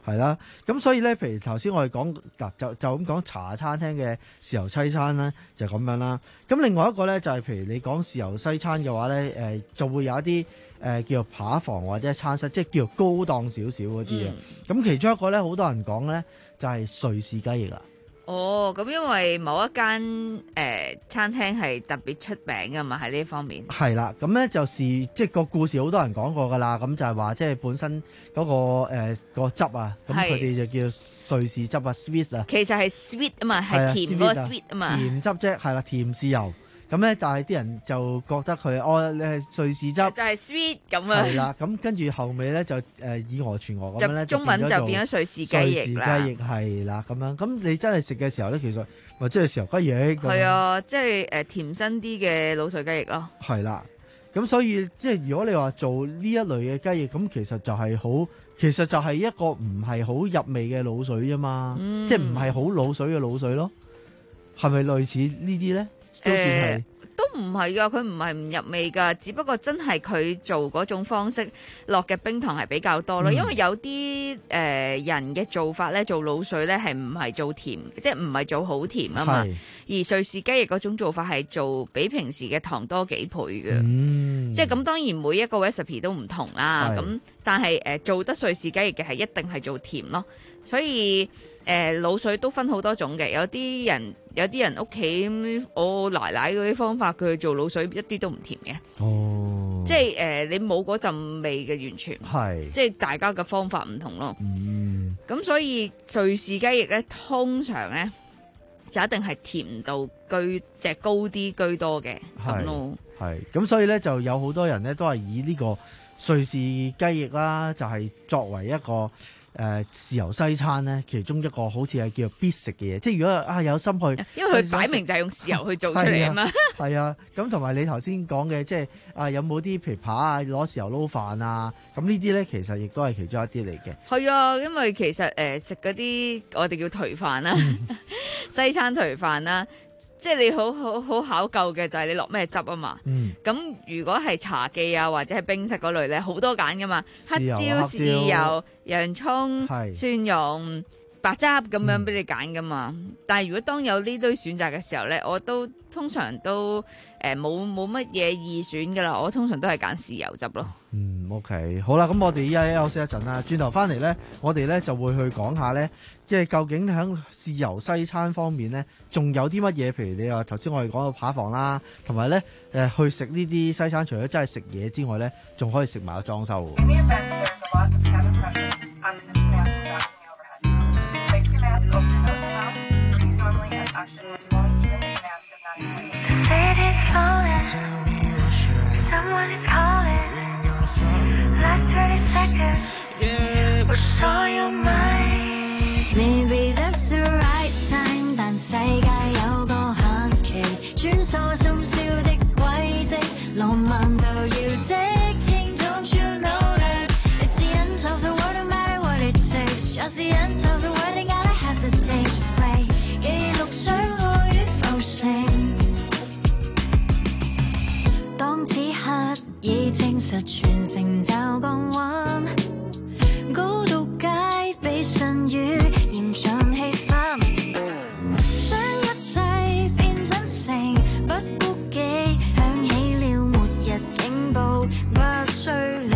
係啦，咁所以咧，譬如頭先我哋講嗱，就就咁講茶餐廳嘅豉油西餐咧，就咁樣啦。咁另外一個咧就係、是、譬如你講豉油西餐嘅話咧，誒、呃、就會有一啲誒、呃、叫做扒房或者餐室，即係叫做高檔少少嗰啲嘅。咁、嗯、其中一個咧，好多人講咧就係、是、瑞士雞翼啦。 哦，咁因為某一間誒、呃、餐廳係特別出名噶嘛，喺呢方面。 係啦，咁咧就是即係個故事好多人講過噶啦，咁就係話即係本身嗰、那個誒、呃那個汁啊，咁佢哋就叫瑞士汁啊 ，sweet 啊。 其實係 sweet 啊嘛，係甜嗰個 sweet 啊嘛。 甜汁啫，係啦，甜豉油。咁咧，但係啲人就覺得佢哦，你係瑞士汁，就係 sweet 咁啊。 係啦，咁跟住後尾咧就誒以訛傳訛咁樣咧， 中文就變咗瑞士雞翼啦。 瑞士雞翼係啦，咁樣咁你真係食嘅時候咧，其實或者係豉油雞翼。 係啊，即係誒甜身啲嘅滷水雞翼咯。 係啦，咁所以即係如果你話做呢一類嘅雞翼，咁其實就係好，其實就係一個唔係好入味嘅滷水啫嘛，嗯、即係唔係好滷水嘅滷水咯。係咪類似呢啲咧？都算係、呃， 都唔係噶，佢唔係唔入味噶，只不過真係佢做嗰種方式落嘅冰糖係比較多咯、嗯。因為有啲誒、呃、人嘅做法咧，做滷水咧係唔係做甜，即係唔係做好甜啊嘛。而瑞士雞翼嗰種做法係做比平時嘅糖多幾倍嘅、嗯，即係咁。當然每一個 recipe 都唔同啦。咁但係誒、呃、做得瑞士雞翼嘅係一定係做甜咯，所以。誒滷水都分好多種嘅，有啲人有啲人屋企我奶奶嗰啲方法，佢做滷水一啲都唔甜嘅。哦，即係誒、呃、你冇嗰陣味嘅，完全係，即係大家嘅方法唔同咯。嗯，咁所以瑞士雞翼咧，通常咧就一定係甜度居即係高啲居多嘅咁咯。 係，咁所以咧就有好多人咧都係以呢個瑞士雞翼啦，就係、是、作為一個。誒、呃、豉油西餐咧，其中一個好似係叫做必食嘅嘢，即係如果啊有心去， 因為佢擺明就係用豉油去做出嚟啊嘛。 係啊，咁同埋你頭先講嘅，即係啊有冇啲琵琶啊攞豉油撈飯啊？咁呢啲咧其實亦都係其中一啲嚟嘅。係啊，因為其實誒食嗰啲我哋叫頹飯啦，西餐頹飯啦。即係你好好好考究嘅就係你落咩汁啊嘛，咁、嗯、如果係茶記啊或者係冰室嗰類咧，好多揀噶嘛，黑椒、豉油、洋葱、蒜蓉、白汁咁樣俾你揀噶嘛、嗯。但係如果當有呢堆選擇嘅時候咧，我都通常都誒冇冇乜嘢二選噶啦，我通常都係揀豉油汁咯。 嗯 ，OK， 好啦，咁我哋依家休息一陣啦，轉頭翻嚟咧，我哋咧就會去講下咧。即係究竟喺豉油西餐方面咧，仲有啲乜嘢？譬如你話頭先我哋講到扒房啦，同埋咧誒去食呢啲西餐，除咗真係食嘢之外咧，仲可以食埋個裝修。 Maybe that's the right time， 但世界有個限期，穿梭深宵的軌跡，浪漫就要即興 ，Don't you know that it's the end of the world no matter what it takes， just the end of the world， 你 gotta hesitate just play， 記錄相愛與浮城。當此刻已證實全城就降溫，高度戒備順雨。嚴峻氣氛，想一切變真誠，不顧忌，響起了末日警報，不需理。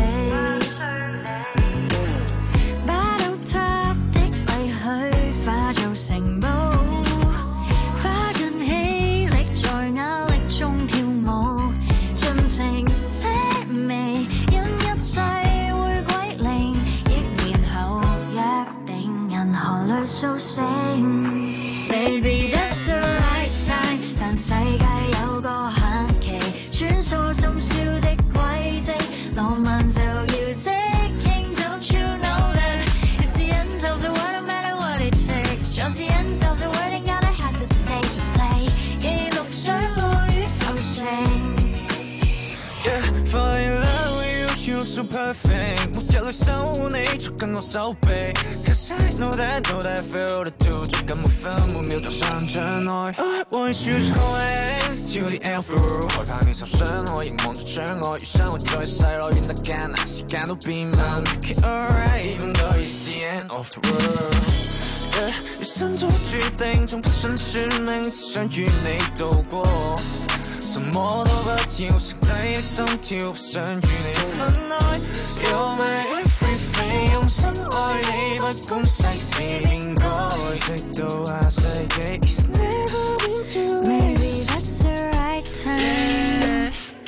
把倒塌的廢墟化做城堡，花盡氣力在壓力中跳舞，盡情奢靡，因一切會歸零，億年後約定銀河裏蘇醒。Baby that's the right time， 但世界有個限期，穿梭深宵的軌跡，浪漫就要即興 Don't you know that it's the end of the world no matter what it takes， just the end of the world ain't gotta hesitate just play， 記錄相愛與浮城。 Yeah, fall in love with you, you're so perfect， 末日裏守護你，捉緊我手臂 ，Cause I know that, know that I feel the do， 捉緊每分每秒都想將愛。I want you to hold to the end through， 害怕面受傷，我凝望着障礙，餘生活在世內變得艱難，時間都變慢。Make it alright，even though it's the end， of the world。要身做決定，從不信算命，只想與你度過。什麼都不要，剩低心跳，不想與你分開。You're my everything，用心愛你，不管世事變改，直到下世紀。It's never been too late。 Maybe that's the right time.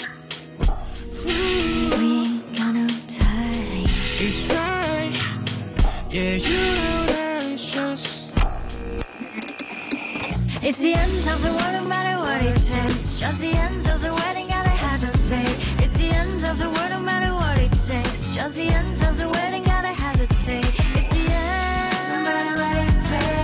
We ain't got no time. It's right. Yeah, you know that it's just. It's the end of the world, no matter what it takes. Just the end of the wedding, gotta hesitate. It's the end of the world, no matter what it takes. Just the end of the wedding, gotta hesitate. It's the end, no matter what it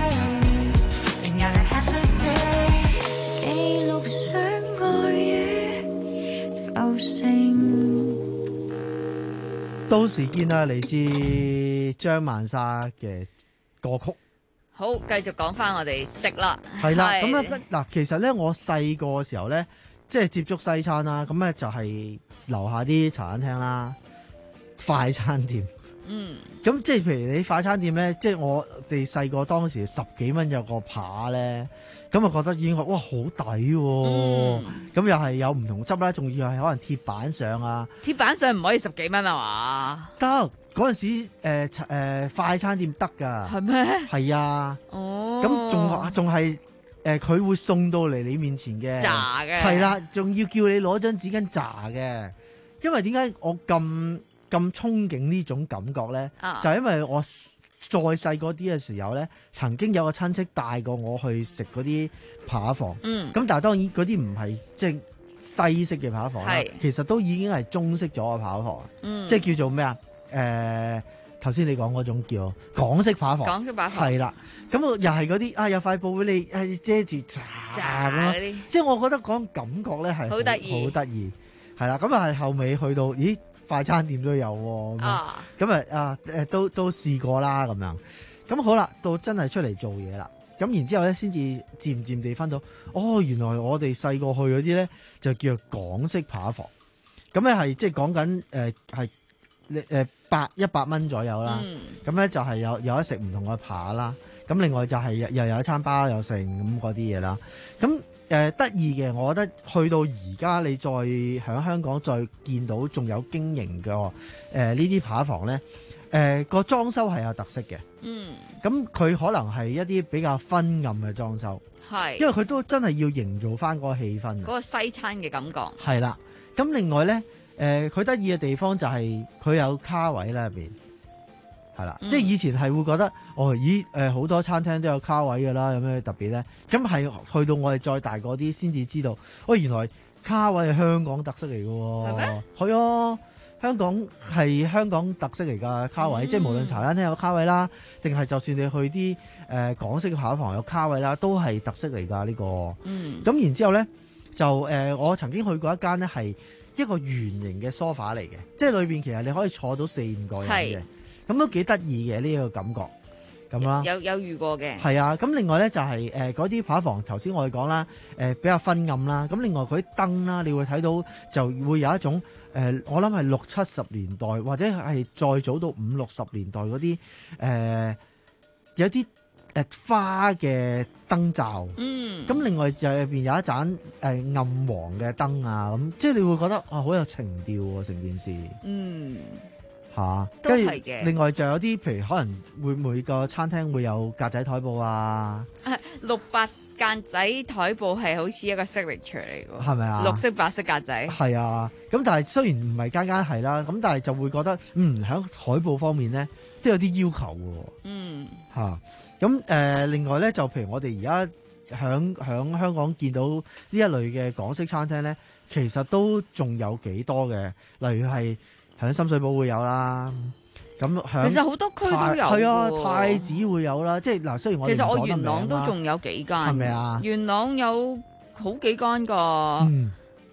takes. Ain't gotta hesitate. 記錄相愛於浮城。 到時見啦，嚟自張曼莎嘅歌曲。 好，繼續講翻我哋食啦。 係啦，咁咧嗱，其實咧我細個嘅時候咧，即係接觸西餐啦，咁咧就係樓下啲茶餐廳啦、快餐店。 嗯。咁即係譬如你快餐店咧，即係我哋細個當時十幾蚊有個扒咧，咁啊覺得已經哇好抵喎。咁又係有唔同汁啦，仲要係可能鐵板上啊。 鐵板上唔可以十幾蚊啊嘛？ 得。嗰陣時誒誒、呃呃、快餐店得㗎， 係咩？ 係啊， 哦， 咁仲仲係誒佢會送到嚟你面前嘅， 炸嘅， 係啦，仲要叫你攞張紙巾炸嘅。因為點解我咁咁憧憬呢種感覺咧？ 啊、 就係因為我再細嗰啲嘅時候咧，曾經有個親戚帶過我去食嗰啲扒房，嗯，咁但係當然嗰啲唔係即係西式嘅扒房啦，其實都已經係中式咗嘅扒房，嗯，即係叫做咩啊？誒頭先你講嗰種叫港式扒房， 港式扒房係啦，咁又係嗰啲啊，有塊布俾你係遮住炸咁咯，即係我覺得嗰種感覺咧係好得意，好得意係啦。咁啊係後尾去到，咦快餐店都有喎，咁啊咁啊啊誒都都試過啦咁樣。咁好啦，到真係出嚟做嘢啦，咁然之後咧先至漸漸地分到，哦原來我哋細個去嗰啲咧就叫做港式扒房，咁咧係即係講緊誒係。誒百一百蚊左右啦，咁、嗯、咧就係有有得食唔同嘅扒啦，咁另外就係又有一餐包又剩咁嗰啲嘢啦，咁誒得意嘅，我覺得去到而家你再喺香港再見到仲有經營嘅誒呢啲扒房咧，誒、呃、個裝修係有特色嘅，嗯，咁佢可能係一啲比較昏暗嘅裝修，係，因為佢都真係要營造翻嗰個氣氛，嗰個西餐嘅感覺， 係啦，咁另外咧。誒佢得意嘅地方就係佢有卡位啦入邊，係啦，嗯、即係以前係會覺得哦，咦誒好、呃、多餐廳都有卡位㗎啦，有咩特別咧？咁係去到我哋再大個啲先至知道，哦原來卡位係香港特色嚟嘅喎，係咩？係啊，香港係香港特色嚟㗎卡位，嗯、即係無論茶餐廳有卡位啦，定係就算你去啲誒、呃、港式嘅扒房有卡位啦，都係特色嚟㗎呢個。嗯，咁然之後咧就誒、呃，我曾經去過一間咧係。一個圓形嘅梳化嚟嘅，即係裏邊其實你可以坐到四五個人嘅，咁都幾得意嘅呢個感覺咁啦。 有有遇過嘅。係啊，咁另外咧就係誒嗰啲扒房，頭先我哋講啦，誒、呃、比較昏暗啦。咁另外佢啲燈啦，你會睇到就會有一種誒、呃，我諗係六七十年代或者係再早到五六十年代嗰啲誒有啲。誒花嘅燈罩，嗯，咁另外就入邊有一盞誒、呃、暗黃嘅燈啊，咁即係你會覺得啊好有情調喎成件事，嗯，嚇、啊，都係嘅。另外就有啲譬如可能會每個餐廳會有格仔台布啊， 啊綠白格仔台布係好似一個 signature 嚟㗎， 係咪啊？綠色白色格仔， 係啊，咁但係雖然唔係間間係啦，咁但係就會覺得嗯喺台布方面咧都有啲要求喎，嗯，嚇、啊。咁誒、呃，另外咧就譬如我哋而家響響香港見到呢一類嘅港式餐廳咧，其實都仲有幾多嘅，例如係響深水埗會有啦，咁響其實好多區都有， 係啊，太子會有啦，即係嗱，雖然我其實我元朗都仲有幾間， 係咪啊？ 元朗有好幾間㗎， 嗯，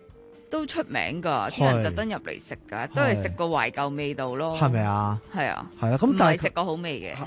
都出名㗎，啲人特登入嚟食㗎，都係食個懷舊味道咯。 係咪啊？ 係啊， 係啊，咁唔但係係食個好味嘅。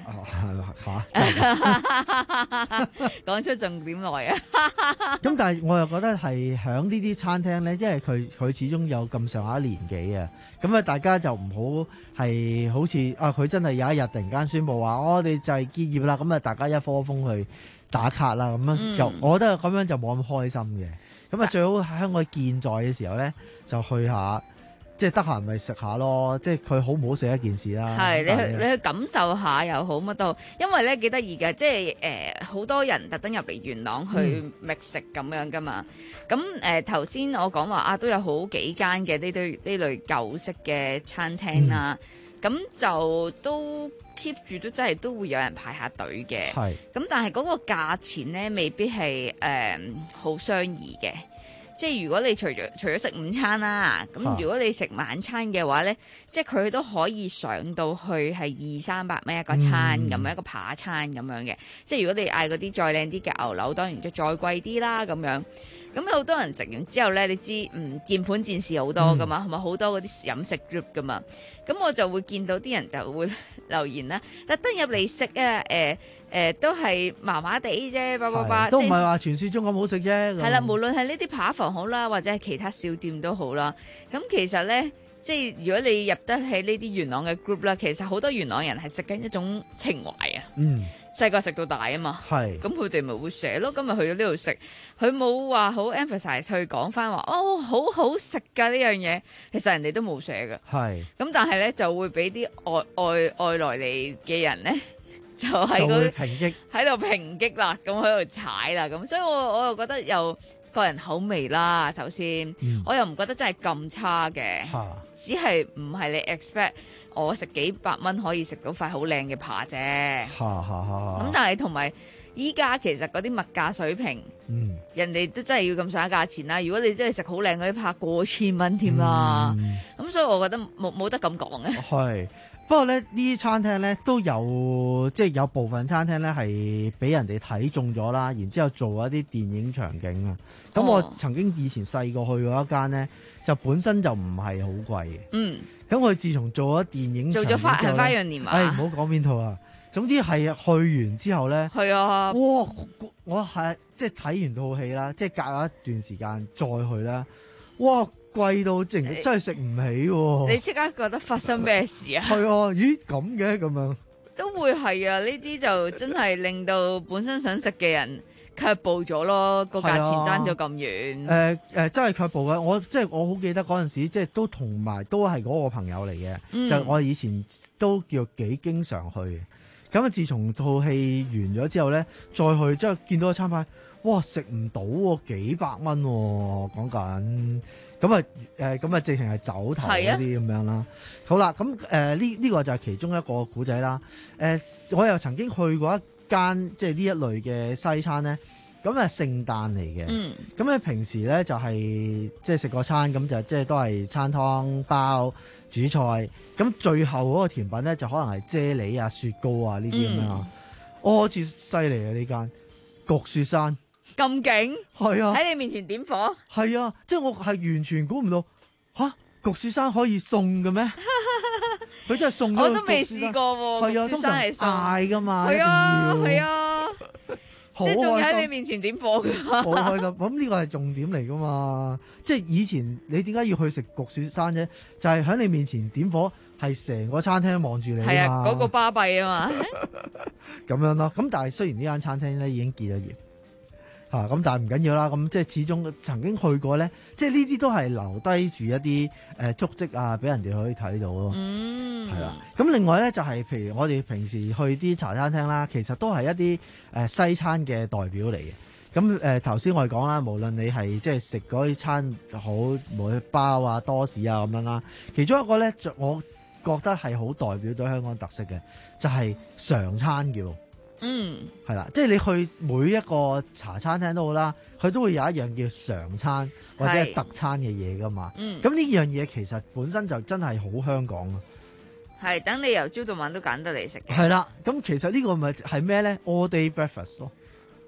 嚇， 講出重點來啊！ 咁但係我又覺得係喺呢啲餐廳咧，因為佢佢始終有咁上下年紀啊，咁啊大家就唔好係好似啊佢真係有一日突然間宣佈話我哋就係結業啦，咁啊大家一窩蜂去打卡啦，咁樣、嗯、就我覺得咁樣就冇咁開心嘅。咁啊最好喺香港健在嘅時候咧，就去下，即係得閒咪食下咯。即係佢好唔好食一件事啦。 係你去是你去感受下又好乜都好，因為咧幾得意嘅，即係誒好多人特登入嚟元朗去覓食咁樣噶嘛。咁誒頭先我講話啊，都有好幾間嘅呢堆呢類舊式嘅餐廳啦。咁、嗯、就都 keep 住都真係都會有人排下隊嘅。係。咁但係嗰個價錢咧，未必係誒好相宜嘅。即係如果你除咗除咗食午餐啦，咁如果你食晚餐嘅話咧，即係佢都可以上到去係二三百蚊一個餐咁樣、嗯、一個扒餐咁樣嘅。即係如果你嗌嗰啲再靚啲嘅牛柳，當然就再貴啲啦咁樣。咁有好多人食完之後咧，你知嗯鍵盤戰士好多噶嘛，係咪好多嗰啲飲食 group 噶嘛？咁我就會見到啲人就會留言啦，特登入嚟食啊，誒、呃、誒、呃、都係麻麻地啫，叭叭叭， 都唔係話傳説中咁好食啫。 係啦，無論係呢啲扒房好啦，或者係其他小店都好啦。咁其實咧，即係如果你入得喺呢啲元朗嘅 group 啦，其實好多元朗人係食緊一種情懷啊。嗯。細個食到大啊嘛，咁佢哋咪會寫咯。今日去咗呢度食，佢冇話好 emphasize 去講翻話哦，好好食㗎呢樣嘢。其實人哋都冇寫㗎，係咁，但係咧就會俾啲外外外來嚟嘅人咧，就喺嗰喺度抨擊啦，咁喺度踩啦，咁所以我我又覺得又個人口味啦。首先，嗯、我又唔覺得真係咁差嘅，只係唔係你 expect。我食幾百蚊可以食到塊好靚嘅扒啫，咁但係同埋依家其實嗰啲物價水平，嗯、人哋都真係要咁上下價錢啦。如果你真係食好靚嗰啲扒，過千蚊添啦，咁、嗯、所以我覺得冇冇得咁講嘅。係，不過咧呢啲餐廳咧都有，即係有部分餐廳咧係俾人哋睇中咗啦，然之後做一啲電影場景啊。咁、哦、我曾經以前細個去過一間咧，就本身就唔係好貴嘅。嗯。咁佢自從做咗電影做咗花係花樣年華，誒唔好講邊套啊！總之係去完之後咧，係啊，哇！我係即係睇完套戲啦，即係隔咗一段時間再去啦，哇！貴到淨真係食唔起喎！你即刻覺得發生咩事啊？係啊，咦咁嘅咁樣都會係啊！呢啲就真係令到本身想食嘅人卻步咗咯，個價錢爭咗咁遠。誒誒、呃呃，真係卻步嘅。我即係我好記得嗰陣時，即係都同埋都係嗰個朋友嚟嘅。嗯、就我以前都叫幾經常去。咁啊，自從套戲完咗之後咧，再去即係見到個餐牌，哇！食唔到喎，幾百蚊喎，講緊。咁啊誒，咁啊直情係走頭嗰啲咁樣啦。好啦，咁誒呢呢個就係其中一個古仔啦。誒、呃，我又曾經去過一間即係呢一類嘅西餐咧，咁啊聖誕嚟嘅。嗯。咁咧平時咧就係、是、即係食個餐，咁就即係都係餐湯包主菜。咁最後嗰個甜品咧就可能係啫喱啊、雪糕啊呢啲咁樣啊。我好似犀利啊呢間焗雪山。咁勁？係啊！喺你面前點火？係啊！即係我係完全估唔到吓焗雪山可以送嘅咩？佢真係送咗。我都未試過喎。係啊，通常係嗌噶嘛。係啊，係啊。即係仲喺你面前點火㗎？好開心！咁呢個係重點嚟噶嘛？即係以前你點解要去食焗雪山啫？就係、是、喺你面前點火，係成個餐廳望住你啊嘛。係啊，嗰、那個巴閉啊嘛。咁樣咯。咁但係雖然呢間餐廳咧已經結咗業。啊，咁但係唔緊要啦，咁即係始終曾經去過咧，即係呢啲都係留低住一啲誒、呃、足跡啊，俾人哋可以睇到咯。嗯，係啦。咁另外咧就係、是、譬如我哋平時去啲茶餐廳啦，其實都係一啲誒、呃、西餐嘅代表嚟嘅。咁誒頭先我哋講啦，無論你係即係食嗰啲餐好，無論包啊、多士啊咁樣啦，其中一個咧，我覺得係好代表到香港特色嘅，就係、是、常餐叫。嗯，係啦，即係你去每一個茶餐廳都好啦，佢都會有一樣叫常餐或者係特餐嘅嘢噶嘛。嗯，咁呢樣嘢其實本身就真係好香港啊。係，等你由朝到晚都揀得嚟食嘅。係啦，咁其實呢個咪係咩咧？All day breakfast 咯。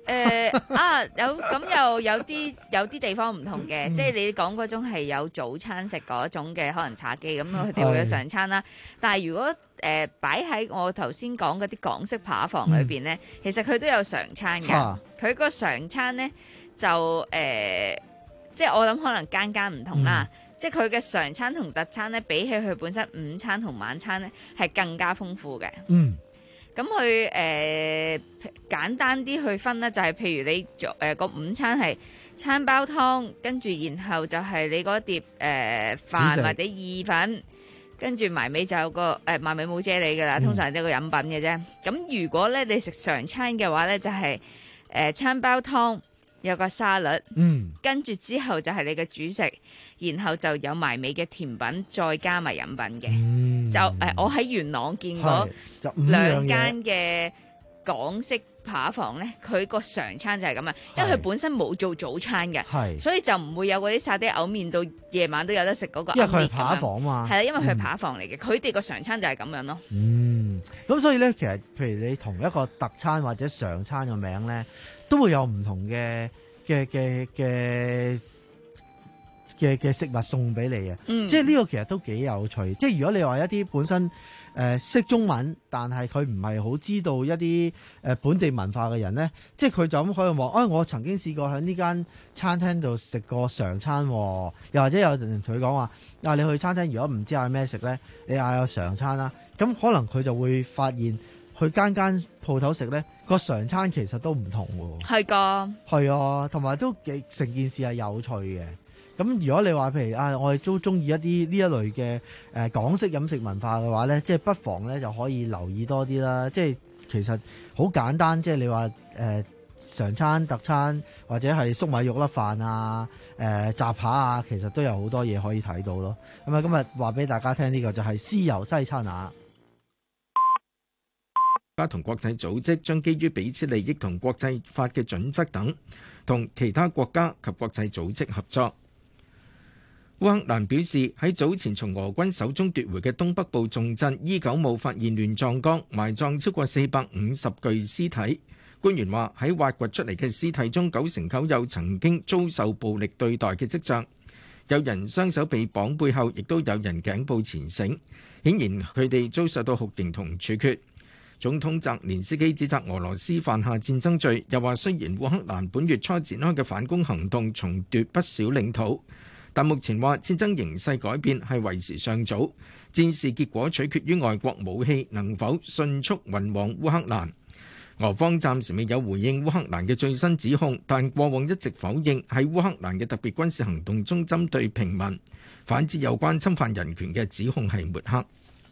誒啊，有咁又有啲有啲地方唔同嘅，即係你講嗰種係有早餐食嗰種嘅，可能茶記咁，佢哋會有上餐啦。但係如果誒擺喺我頭先講嗰啲港式扒房裏邊咧，其實佢都有常餐嘅。佢個常餐咧就誒，即係我諗可能間間唔同啦。即係佢嘅常餐同特餐咧，比起佢本身午餐同晚餐咧，係更加豐富嘅。 嗯。 咁佢誒簡單啲去分咧，就係、是、譬如你做誒個午餐係餐包湯，跟住然後就係你嗰碟誒、呃、飯或者意粉，跟住埋尾就有個誒埋尾冇啫喱㗎啦，通常都係個飲品嘅啫。咁、嗯、如果咧你食常餐嘅話咧，就係、是、誒、呃、餐包湯有個沙律， 嗯， 跟住之後就係你嘅主食，然後就有埋尾嘅甜品，再加埋飲品嘅。嗯、就誒、呃，我喺元朗見過兩間嘅港式扒房咧，佢個常餐就係咁啊，因為佢本身冇做早餐嘅，所以就唔會有嗰啲沙爹牛麵到夜晚都有得食嗰個。 因為佢係扒房嘛， 係啦，因為佢係扒房嚟嘅，佢哋個常餐就係咁樣咯。 嗯，咁所以咧，其實譬如你同一個特餐或者常餐嘅名咧，都會有唔同嘅嘅嘅嘅嘅嘅食物送俾你啊！嗯、即係呢個其實都幾有趣。即係如果你話一啲本身誒、呃、識中文，但係佢唔係好知道一啲誒、呃、本地文化嘅人咧，即係佢就咁可以話：哎，我曾經試過喺呢間餐廳度食過常餐，又或者有人同佢講話：啊，你去餐廳如果唔知嗌咩食咧，你嗌個常餐啦。咁可能佢就會發現，去間間鋪頭食咧，個常餐其實都唔同喎。 係㗎， 係啊，同埋都幾成件事係有趣嘅。咁如果你話譬如啊，我哋都中意一啲呢一類嘅誒、呃、港式飲食文化嘅話咧，即係不妨咧就可以留意多啲啦。即係其實好簡單，即係你話誒、呃、常餐、特餐或者係粟米肉粒飯啊、誒、呃、雜扒啊，其實都有好多嘢可以睇到咯。咁啊，今日話俾大家聽呢、這個就係豉油西餐啊！ 家同國際組織將基於彼此利益同國際法嘅準則等，同其他國家及國際組織合作。烏克蘭表示喺早前從俄軍手中奪回嘅東北部重鎮伊久姆發現亂葬崗，埋葬超過四百五十具屍體。官員話喺挖掘出嚟嘅屍體中，九成九有曾經遭受暴力對待嘅跡象，有人雙手被綁背後，亦都有人頸部纏繩，顯然佢哋遭受到酷刑同處決。總統澤連斯基指責俄羅斯犯下戰爭罪，又話雖然烏克蘭本月初展開嘅反攻行動重奪不少領土，但目前話戰爭形勢改變係為時尚早，戰事結果取決於外國武器能否迅速運往烏克蘭。俄方暫時未有回應烏克蘭嘅最新指控，但過往一直否認喺烏克蘭嘅特別軍事行動中針對平民，反之有關侵犯人權嘅指控係抹黑。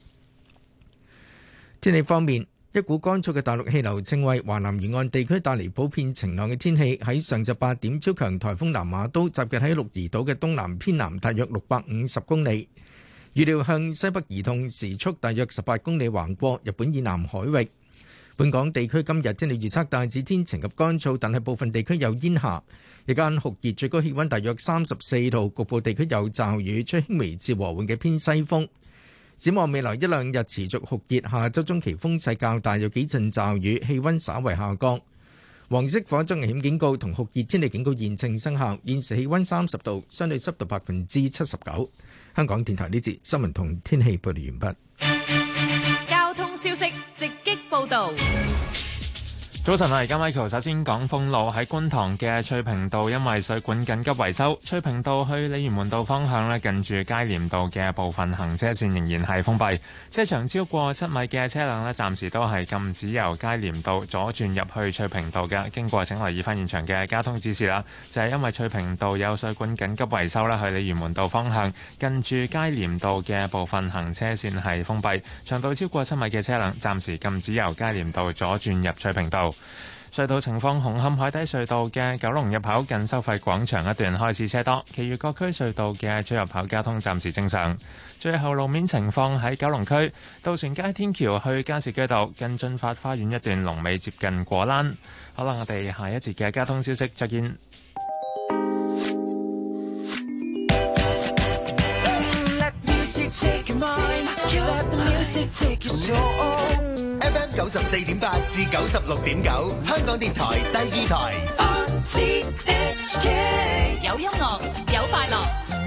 天氣方面，一股乾燥嘅大陸氣流正為華南沿岸地區帶嚟普遍晴朗嘅天氣。喺上晝八點，超強颱風南馬都集結喺鹿兒島嘅東南偏南大約六百五十公里，預料向西北移動，時速大約十八公里，橫過日本以南海域。本港地區今日天氣預測大致天晴及乾燥，但係部分地區有煙霞。日間酷熱，最高氣溫大約三十四度，局部地區有驟雨，吹輕微至和緩嘅偏西風。展望未來一兩日持續酷熱，下周中期風勢較大，有幾陣驟雨，氣溫稍為下降。黃色火災危險警告同酷熱天氣警告現正生效。現時氣溫三十度，相對濕度百分之七十九。香港電台呢節新聞同天氣報道完畢。 交通消息直擊報道。 早晨啊，而家 Michael 首先講封路，喺觀塘嘅翠屏道，因為水管緊急維修，翠屏道去鯉魚門道方向咧，近住佳廉道嘅部分行車線仍然係封閉，車長超過七米嘅車輛咧，暫時都係禁止由佳廉道左轉入去翠屏道嘅。經過請留意翻現場嘅交通指示啦，就係因為翠屏道有水管緊急維修啦，去鯉魚門道方向近住佳廉道嘅部分行車線係封閉，長度超過七米嘅車輛暫時禁止由佳廉道左轉入翠屏道。隧道情況，紅磡海底隧道嘅九龍入口近收費廣場一段開始車多，其餘各區隧道嘅出入口交通暫時正常。最後路面情況喺九龍區渡船街天橋去加士居道近駿發花園一段龍尾接近果欄。好啦，我哋下一節嘅交通消息再見。 F M 九十四點八至九十六點九，香港電台第二台。 有音樂，有快樂。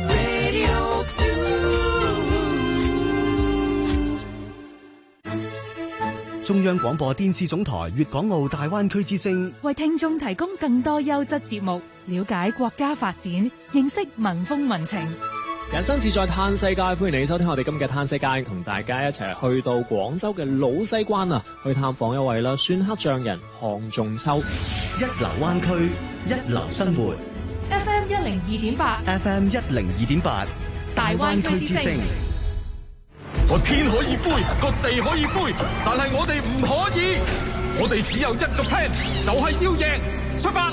中央廣播電視總台粵港澳大灣區之聲， 為聽眾提供更多優質節目，了解國家發展，認識民風民情。 人生自在嘆世界，歡迎你收聽我哋今日嘅嘆世界，同大家一齊去到廣州嘅老西關啊，去探訪一位啦，篆刻匠人項仲秋。 一流灣區，一流生活。 F M 一零二點八 ，F M 一零二點八， 大灣區之聲。 個天可以灰，個地可以灰，但係我哋唔可以，我哋只有一個 plan， 就係要贏，出發！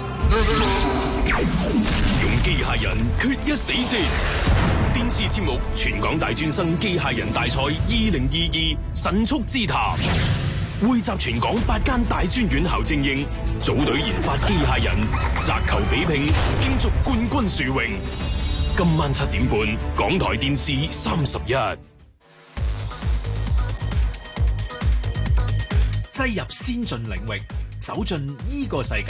用機械人決一死戰，電視節目《全港大專生機械人大賽二零二二神速之談》，匯集全港八間大專院校精英，組隊研發機械人，擲球比拼，競逐冠軍殊榮。今晚七點半，港台電視三十一。 擠入先進領域，走進依個世界。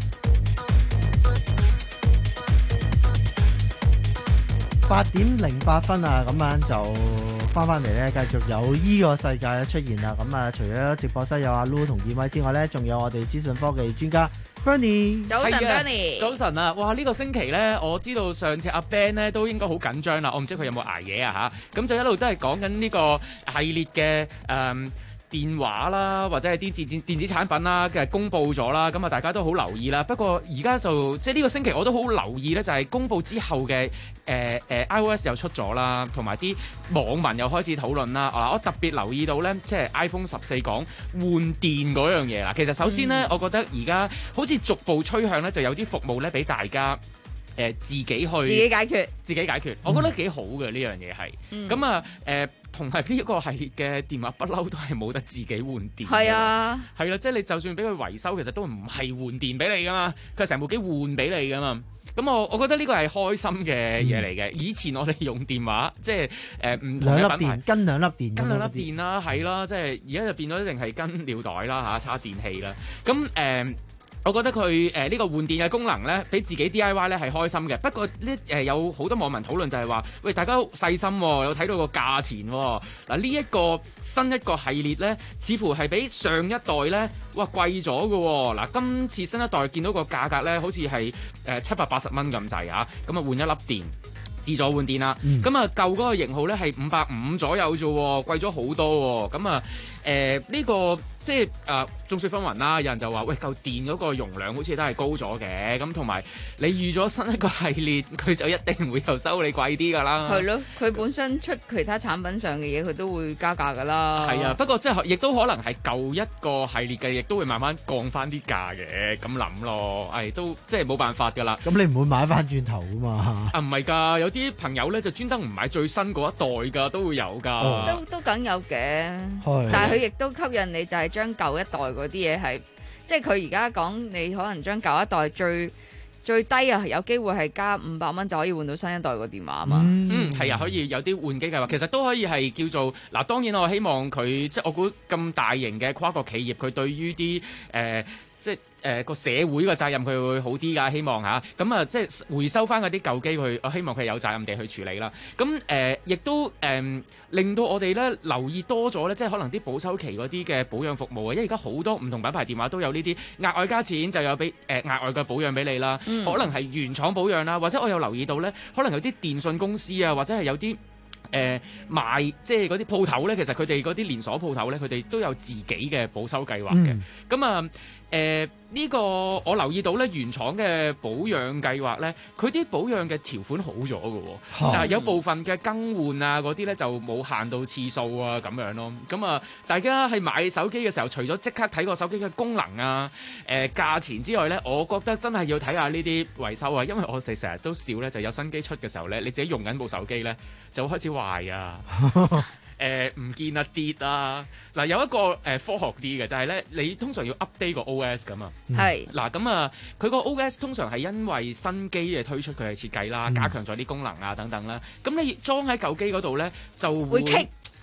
八點零八分啊，咁樣就翻翻嚟咧，繼續有依個世界出現啦。咁啊，除咗直播室有阿 Lu 同燕威之外咧，仲有我哋資訊科技專家 Bernie。 早晨 Bernie。 早晨啊！哇，呢、這個星期咧，我知道上次阿 Ben 咧都應該好緊張啦。我唔知佢有冇捱夜啊嚇。咁就一路都係講緊呢個系列嘅誒。嗯電話啦，或者係啲電電電子產品啦嘅公佈咗啦，咁啊大家都好留意啦。不過而家就即係呢個星期我都好留意咧，就係、是、公佈之後嘅誒誒 iOS 又出咗啦，同埋啲網民又開始討論啦。啊，我特別留意到咧，即係 iPhone 十四講換電嗰樣嘢啦。其實首先咧，嗯、我覺得而家好似逐步趨向咧，就有啲服務咧俾大家誒、呃、自己去自己解決， 自己解決。我覺得幾好嘅呢樣嘢係。咁啊誒。同埋呢一個系列嘅電話不嬲都係冇得自己換電。係啊，係啦，即係你就算俾佢維修，其實都唔係換電俾你噶嘛，佢係成部機換俾你噶嘛。咁我我覺得呢個係開心嘅嘢嚟嘅。嗯、以前我哋用電話，即係誒唔同嘅品牌跟兩粒電， 跟兩粒電啦，係啦，即係而家就變咗一定係跟尿袋啦嚇，插電器啦。咁誒。呃我覺得佢誒呢個換電嘅功能咧，俾自己 D I Y 咧係開心嘅。不過呢誒有好多網民討論就係話，喂，大家細心、哦，有睇到個價錢喎、哦。嗱呢一個新一個系列咧，似乎係比上一代咧，哇貴咗嘅喎。嗱今次新一代見到個價格咧，好似係誒七百八十蚊咁滯啊。咁啊換一粒電。自助換電啦，咁啊、嗯、舊嗰個型號咧係五百五左右啫，貴咗好多喎。咁啊誒呢個即係誒眾說紛紜啦，有人就話喂舊電嗰個容量好似都係高咗嘅，咁同埋你預咗新一個系列，佢就一定會又收你貴啲㗎啦。 係咯，佢本身出其他產品上嘅嘢，佢都會加價㗎啦。 係啊，不過即係亦都可能係舊一個系列嘅，亦都會慢慢降翻啲價嘅，咁諗咯。係、哎、都即係冇辦法㗎啦。 咁你唔會買翻轉頭㗎嘛？ 啊唔係㗎，有啲朋友咧就專登唔買最新嗰一代㗎，都會有㗎、哦。 都都梗有嘅，但係佢亦都吸引你，就係將舊一代嗰啲嘢係，即係佢而家講你可能將舊一代最最低啊，有機會係加五百蚊就可以換到新一代個電話啊嘛。 嗯，係啊，可以有啲換機計劃，其實都可以係叫做嗱。當然我希望佢即係我估咁大型嘅跨國企業，佢對於啲誒。呃即係誒個社會嘅責任佢會好啲㗎，希望嚇咁啊！即係回收翻嗰啲舊機，佢我希望佢有責任地去處理啦。咁誒亦都誒、呃、令到我哋咧留意多咗咧，即係可能啲保修期嗰啲嘅保養服務啊，因為而家好多唔同品牌電話都有呢啲額外加錢就有俾誒、呃、額外嘅保養俾你啦。嗯、可能係原廠保養啦，或者我有留意到咧，可能有啲電信公司啊，或者係有啲。誒、呃、賣即係嗰啲鋪頭咧，其實佢哋嗰啲連鎖鋪頭咧，佢哋都有自己嘅保修計劃嘅。咁啊誒呢個我留意到咧，原廠嘅保養計劃咧，佢啲保養嘅條款好咗嘅喎，但係、嗯、有部分嘅更換啊嗰啲咧就冇限到次數啊咁樣咯。咁啊，大家喺買手機嘅時候，除咗即刻睇個手機嘅功能啊、誒、呃、價錢之外咧，我覺得真係要睇下呢啲維修啊，因為我哋成日都笑咧，就有新機出嘅時候咧，你自己用緊部手機咧就開始壞啊。誒唔、呃、見啊跌啊嗱，有一個誒、呃、科學啲嘅就係、是、咧，你通常要 update 個 O S 咁啊，係嗱咁啊，佢個 O S 通常係因為新機嘅推出佢嘅設計啦，加強咗啲功能啊等等啦，咁你裝喺舊機嗰度咧就會。會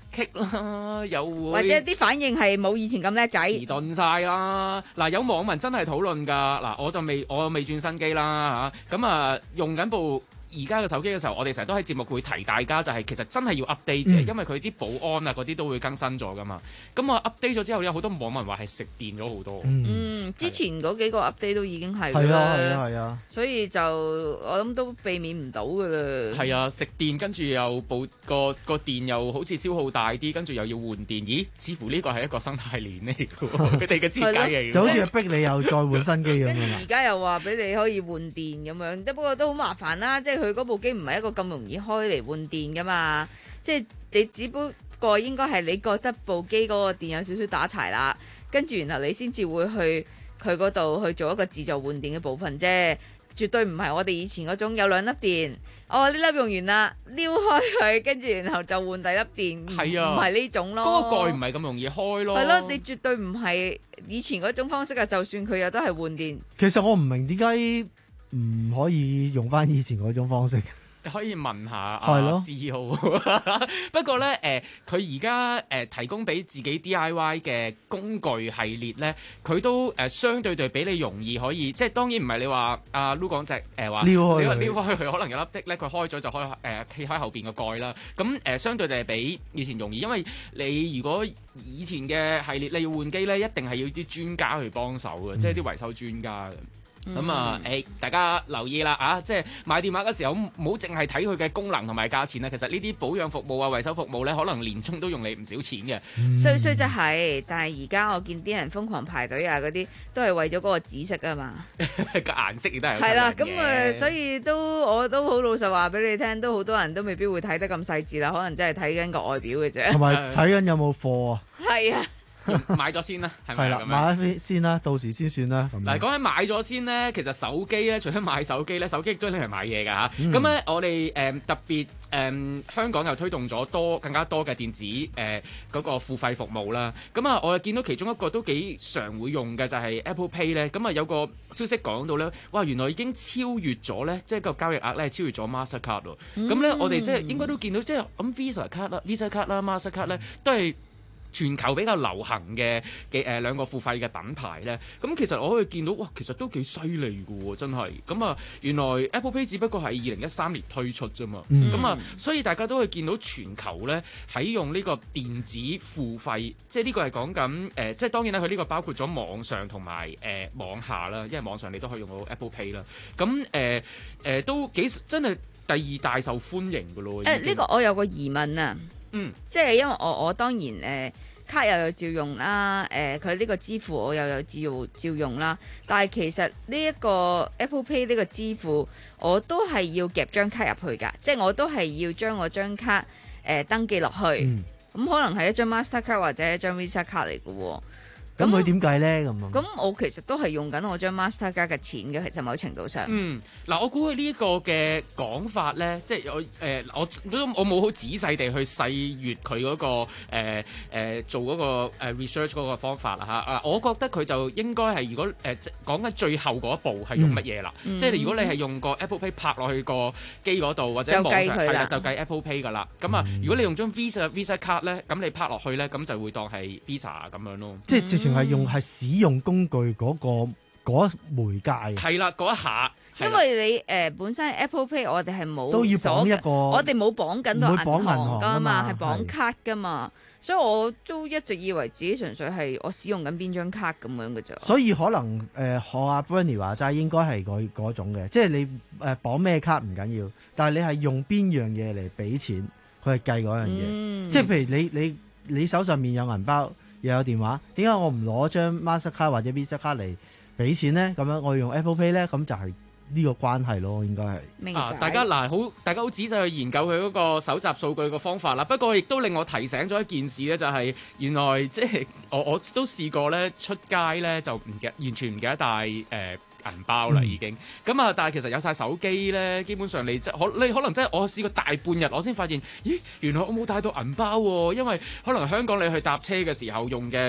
棘啦，又會或者啲反應係冇以前咁叻仔， 遲鈍晒啦。嗱，有網民真係討論㗎。嗱，我就未我未轉新機啦嚇，咁啊用緊部而家嘅手機嘅時候，我哋成日都喺節目會提大家，就係其實真係要 update 啫， 嗯、 因為佢啲保安啊嗰啲都會更新咗噶嘛。咁我 update 咗之後，有好多網民話係食電咗好多。 嗯，之前嗰幾個 update 都已經係係啊係啊係啊， 所以就我諗都避免唔到噶啦。 係啊，食電跟住又部個個電又好似消耗大啲，跟住又要換電。咦？似乎呢個係一個生態鏈嚟嘅喎，佢哋嘅設計嚟嘅。 就好似逼你又再換新機咁樣。 而家又話俾你可以換電咁樣，不過都好麻煩啦，即係佢嗰部機唔係一個咁容易開嚟換電噶嘛，即係你只不過應該係你覺得部機嗰個電有少少打柴啦，跟住然後你先至會去佢嗰度去做一個自助換電嘅部分啫，絕對唔係我哋以前嗰種有兩粒電，哦呢粒用完啦，撩開佢，跟住然後就換第粒電， 係啊， 唔係呢種咯。 嗰個蓋唔係咁容易開咯。 係咯，你絕對唔係以前嗰種方式啊，就算佢又都係換電。 其實我唔明點解唔可以用翻以前嗰種方式。 可以問下啊 C E O， 不過咧誒，佢而家誒提供俾自己 D I Y 嘅工具系列咧，佢都誒、呃、相對對比你容易可以，即係當然唔係你話阿 Lu 講隻誒話撩開佢， 撩開佢可能有粒的咧，佢開咗就可以誒劈開後邊個蓋啦。咁誒、呃、相對地係比以前容易，因為你如果以前嘅系列你要換機咧，一定係要啲專家去幫手嘅，嗯、即係啲維修專家嘅。咁、嗯、啊，誒、欸，大家留意啦啊！即係買電話嘅時候，唔好淨係睇佢嘅功能同埋價錢啦。其實呢啲保養服務啊、維修服務咧，可能年終都用你唔少錢嘅。 衰衰就係，但係而家我見啲人瘋狂排隊啊，嗰啲都係為咗嗰個紫色啊嘛。個顏色亦都係。 係啦，咁啊，所以都我都好老實話俾你聽，都好多人都未必會睇得咁細緻啦，可能真係睇緊個外表嘅啫。 同埋睇緊有冇貨啊。 係啊。 買咗先啦，係咪？ 係啦，買咗先啦，到時先算啦。 嗱，講起買咗先咧，其實手機咧，除咗買手機咧，手機亦都拎嚟買嘢㗎嚇。咁咧、嗯，我哋誒、呃、特別誒、呃、香港又推動咗多更加多嘅電子誒嗰、呃那個付費服務啦。咁啊，我又見到其中一個都幾常會用嘅就係 Apple Pay 咧。咁啊，有個消息講到咧，哇，原來已經超越咗咧，即係個交易額咧超越咗 Mastercard 喎。咁咧、嗯，我哋即係應該都見到，即係咁 Visa 卡啦、Visa 卡啦、Mastercard 咧都係全球比較流行嘅嘅誒兩個付費嘅品牌咧，咁其實我可以見到，哇，其實都幾犀利㗎喎，真係。咁啊，原來 Apple Pay 只不過係二零一三年推出啫嘛，咁、嗯、啊，所以大家都可以見到全球咧喺用呢個電子付費，即係呢個係講緊誒，即係當然啦，佢呢個包括咗網上同埋誒網下啦，因為網上你都可以用到 Apple Pay 啦。咁誒誒都幾真係第二大受歡迎㗎咯。誒、呃，呢、 呢個我有個疑問啊。 嗯， 即係因為我我當然誒、呃、卡又有照用啦，誒佢呢個支付我又有照照用啦，但係其實呢一個 Apple Pay 呢個支付我都係要夾張卡入去㗎，即係我都係要將我張卡誒、呃、登記落去，咁、嗯嗯、可能係一張 Mastercard 或者一張 Visa 卡嚟嘅喎。 咁佢點計咧？咁啊？ 咁我其實都係用緊我張 Mastercard 嘅錢嘅，其實某程度上。 嗯，嗱，我估佢呢個嘅講法咧，即係我誒、呃，我我冇好仔細地去細閱佢嗰、嗰個誒、呃呃、做嗰個 research 嗰個方法啦嚇。啊，我覺得佢就應該係如果誒、呃、講緊最後嗰一步係用乜嘢啦？嗯、即係如果你係用個 Apple Pay 拍落去個機嗰度或者網上係啦，就計 Apple Pay 噶啦。咁啊、嗯，如果你用張 Visa Visa 卡咧，咁你拍落去咧，咁就會當係 Visa 咁樣咯。 即係直情係用係使用工具嗰、嗰個嗰媒介。 係啦，嗰一下。 因為你誒、呃、本身 Apple Pay 我哋係冇都要綁一個， 我哋冇綁緊到銀行噶嘛，係綁綁卡噶嘛，所以我都一直以為自己純粹係我使用緊邊張卡咁樣嘅啫。 所以可能誒、呃、學阿 Bernie 話齋應該係嗰嗰種嘅，即係你誒綁咩卡唔緊要，但係你係用邊樣嘢嚟俾錢，佢係計嗰樣嘢。嗯、即係譬如你你你手上面有銀包又有電話，點解我唔攞張 Master 卡或者 Visa 卡嚟俾錢咧？咁樣我用 Apple Pay 咧，咁就係呢個關係咯，應該係。 明白。 啊，大家嗱，好，大家好仔細去研究佢嗰個搜集數據嘅方法啦。不過亦都令我提醒咗一件事咧，就係、是、原來即係我我都試過咧出街咧就唔記完全唔記得帶誒。呃銀包啦已經，咁啊、嗯！但係其實有晒手機咧，基本上你即係可你可能真係我試過大半日，我先發現，咦，原來我冇帶到銀包喎、啊！因為可能香港你去搭車嘅時候用嘅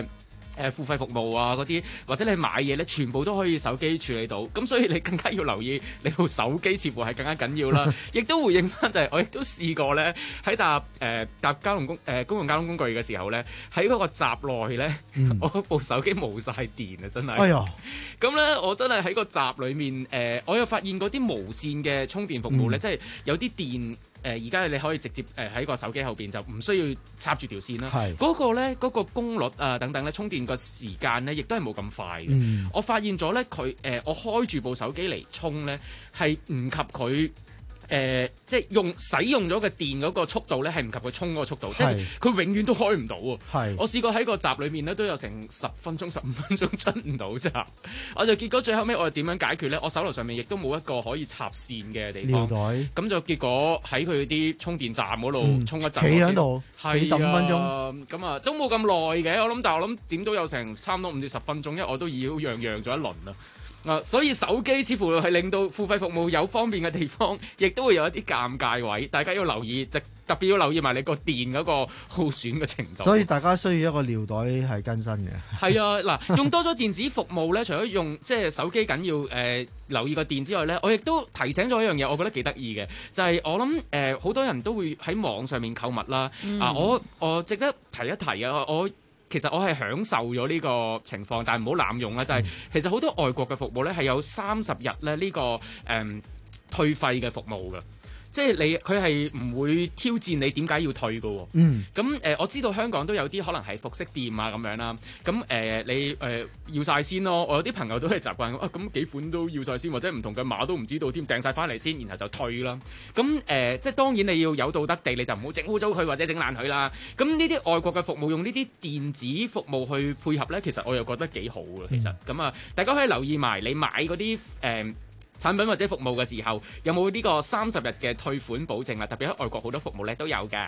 誒付費服務啊嗰啲，或者你買嘢咧，全部都可以手機處理到。咁所以你更加要留意你部手機似乎係更加緊要啦。亦都回應翻就係、是、我亦都試過咧喺搭誒、呃、搭交通工誒、呃、公共交通工具嘅時候咧，喺嗰個閘內咧，嗯、我部手機冇晒電啊！真係。哎呀！咁咧我真係喺個閘裡面誒、呃，我又發現嗰啲無線嘅充電服務咧，嗯、即係有啲電。誒而家你可以直接誒喺個手機後邊就唔需要插住條線啦。係嗰個咧，嗰個功率啊等等咧，充電個時間咧，亦都係冇咁快嘅。嗯、我發現咗咧，佢誒我開住部手機嚟充咧，係唔及佢。誒、呃，即係用使用咗嘅電嗰個速度咧，係唔及佢充嗰個速度，是即係佢永遠都開唔到喎。係，我試過喺個閘裏面咧，都有成十分鐘、十五分鐘出唔到閘。我就結果最後尾我係點樣解決咧？我手頭上面亦都冇一個可以插線嘅地方。咁就結果喺佢啲充電站嗰度充一陣。企喺度，幾十五分鐘。咁啊，都冇咁耐嘅。我諗，但係我諗點都有成差唔多五至十分鐘，因為我都已經讓讓咗一輪啦。啊，所以手機似乎係令到付費服務有方便嘅地方，亦都會有一啲尷尬位，大家要留意，特特別要留意埋你個電嗰個耗損嘅程度。 所以大家需要一個尿袋係更新嘅。係啊，嗱，用多咗電子服務咧，除咗用即係手機緊要誒、呃、留意個電之外咧，我亦都提醒咗一樣嘢，我覺得幾得意嘅，就係、是、我諗誒好多人都會喺網上面購物啦。嗯、啊，我我值得提一提啊，我。其實我係享受咗呢個情況，但係唔好濫用啦。就係、是、其實好多外國嘅服務咧，係有三十日咧呢、這個誒、嗯、退費嘅服務嘅。即係你佢係唔會挑戰你點解要退嘅喎。嗯。咁誒、呃，我知道香港都有啲可能係服飾店啊咁樣啦。咁誒、呃，你誒、呃、要晒先咯。我有啲朋友都係習慣啊，咁幾款都要晒先，或者唔同嘅碼都唔知道添，訂晒翻嚟先，然後就退啦。咁誒、呃，即係當然你要有道德地，你就唔好整污糟佢或者整爛佢啦。咁呢啲外國嘅服務用呢啲電子服務去配合咧，其實我又覺得幾好嘅。其實咁啊，大家可以留意埋你買嗰啲誒。呃產品或者服務嘅時候，有冇呢個三十日嘅退款保證啦？特別喺外國好多服務咧都有㗎。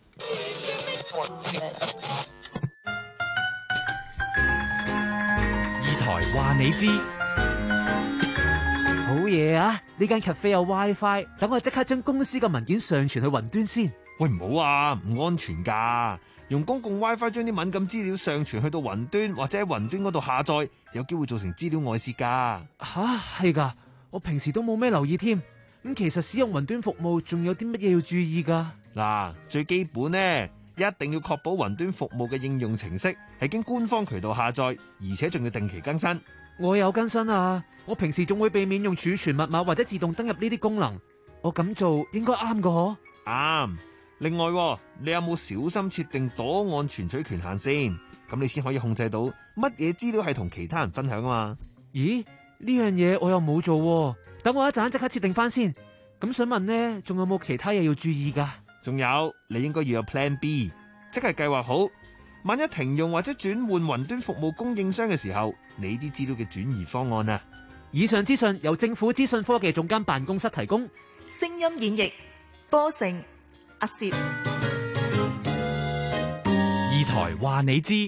二台話你知，好嘢啊！呢間 cafe 有 WiFi， 等我即刻將公司嘅文件上傳去雲端先。 喂，唔好啊，唔安全㗎。用公共 WiFi 將啲敏感資料上傳去到雲端，或者喺雲端嗰度下載，有機會造成資料外泄㗎。 吓？係㗎。我平時都冇咩留意添，咁其實使用雲端服務仲有啲乜嘢要注意噶？ 嗱，最基本呢，一定要確保雲端服務嘅應用程式係經官方渠道下載，而且仲要定期更新。 我有更新啊，我平時仲會避免用儲存密碼或者自動登入呢啲功能。我咁做應該啱噶嗬？ 啱。另外，你有冇小心設定檔案存取權限先？咁你先可以控制到乜嘢資料係同其他人分享啊嘛？ 咦？呢樣嘢我又冇做喎，等我一陣即刻設定翻先。咁想問呢，仲有冇其他嘢要注意噶？ 仲有，你應該要有 Plan B， 即係計劃好，萬一停用或者轉換雲端服務供應商嘅時候，你啲資料嘅轉移方案啊。 以上資訊由政府資訊科技總監辦公室提供。 聲音演繹，波成阿攝。 二台話你知。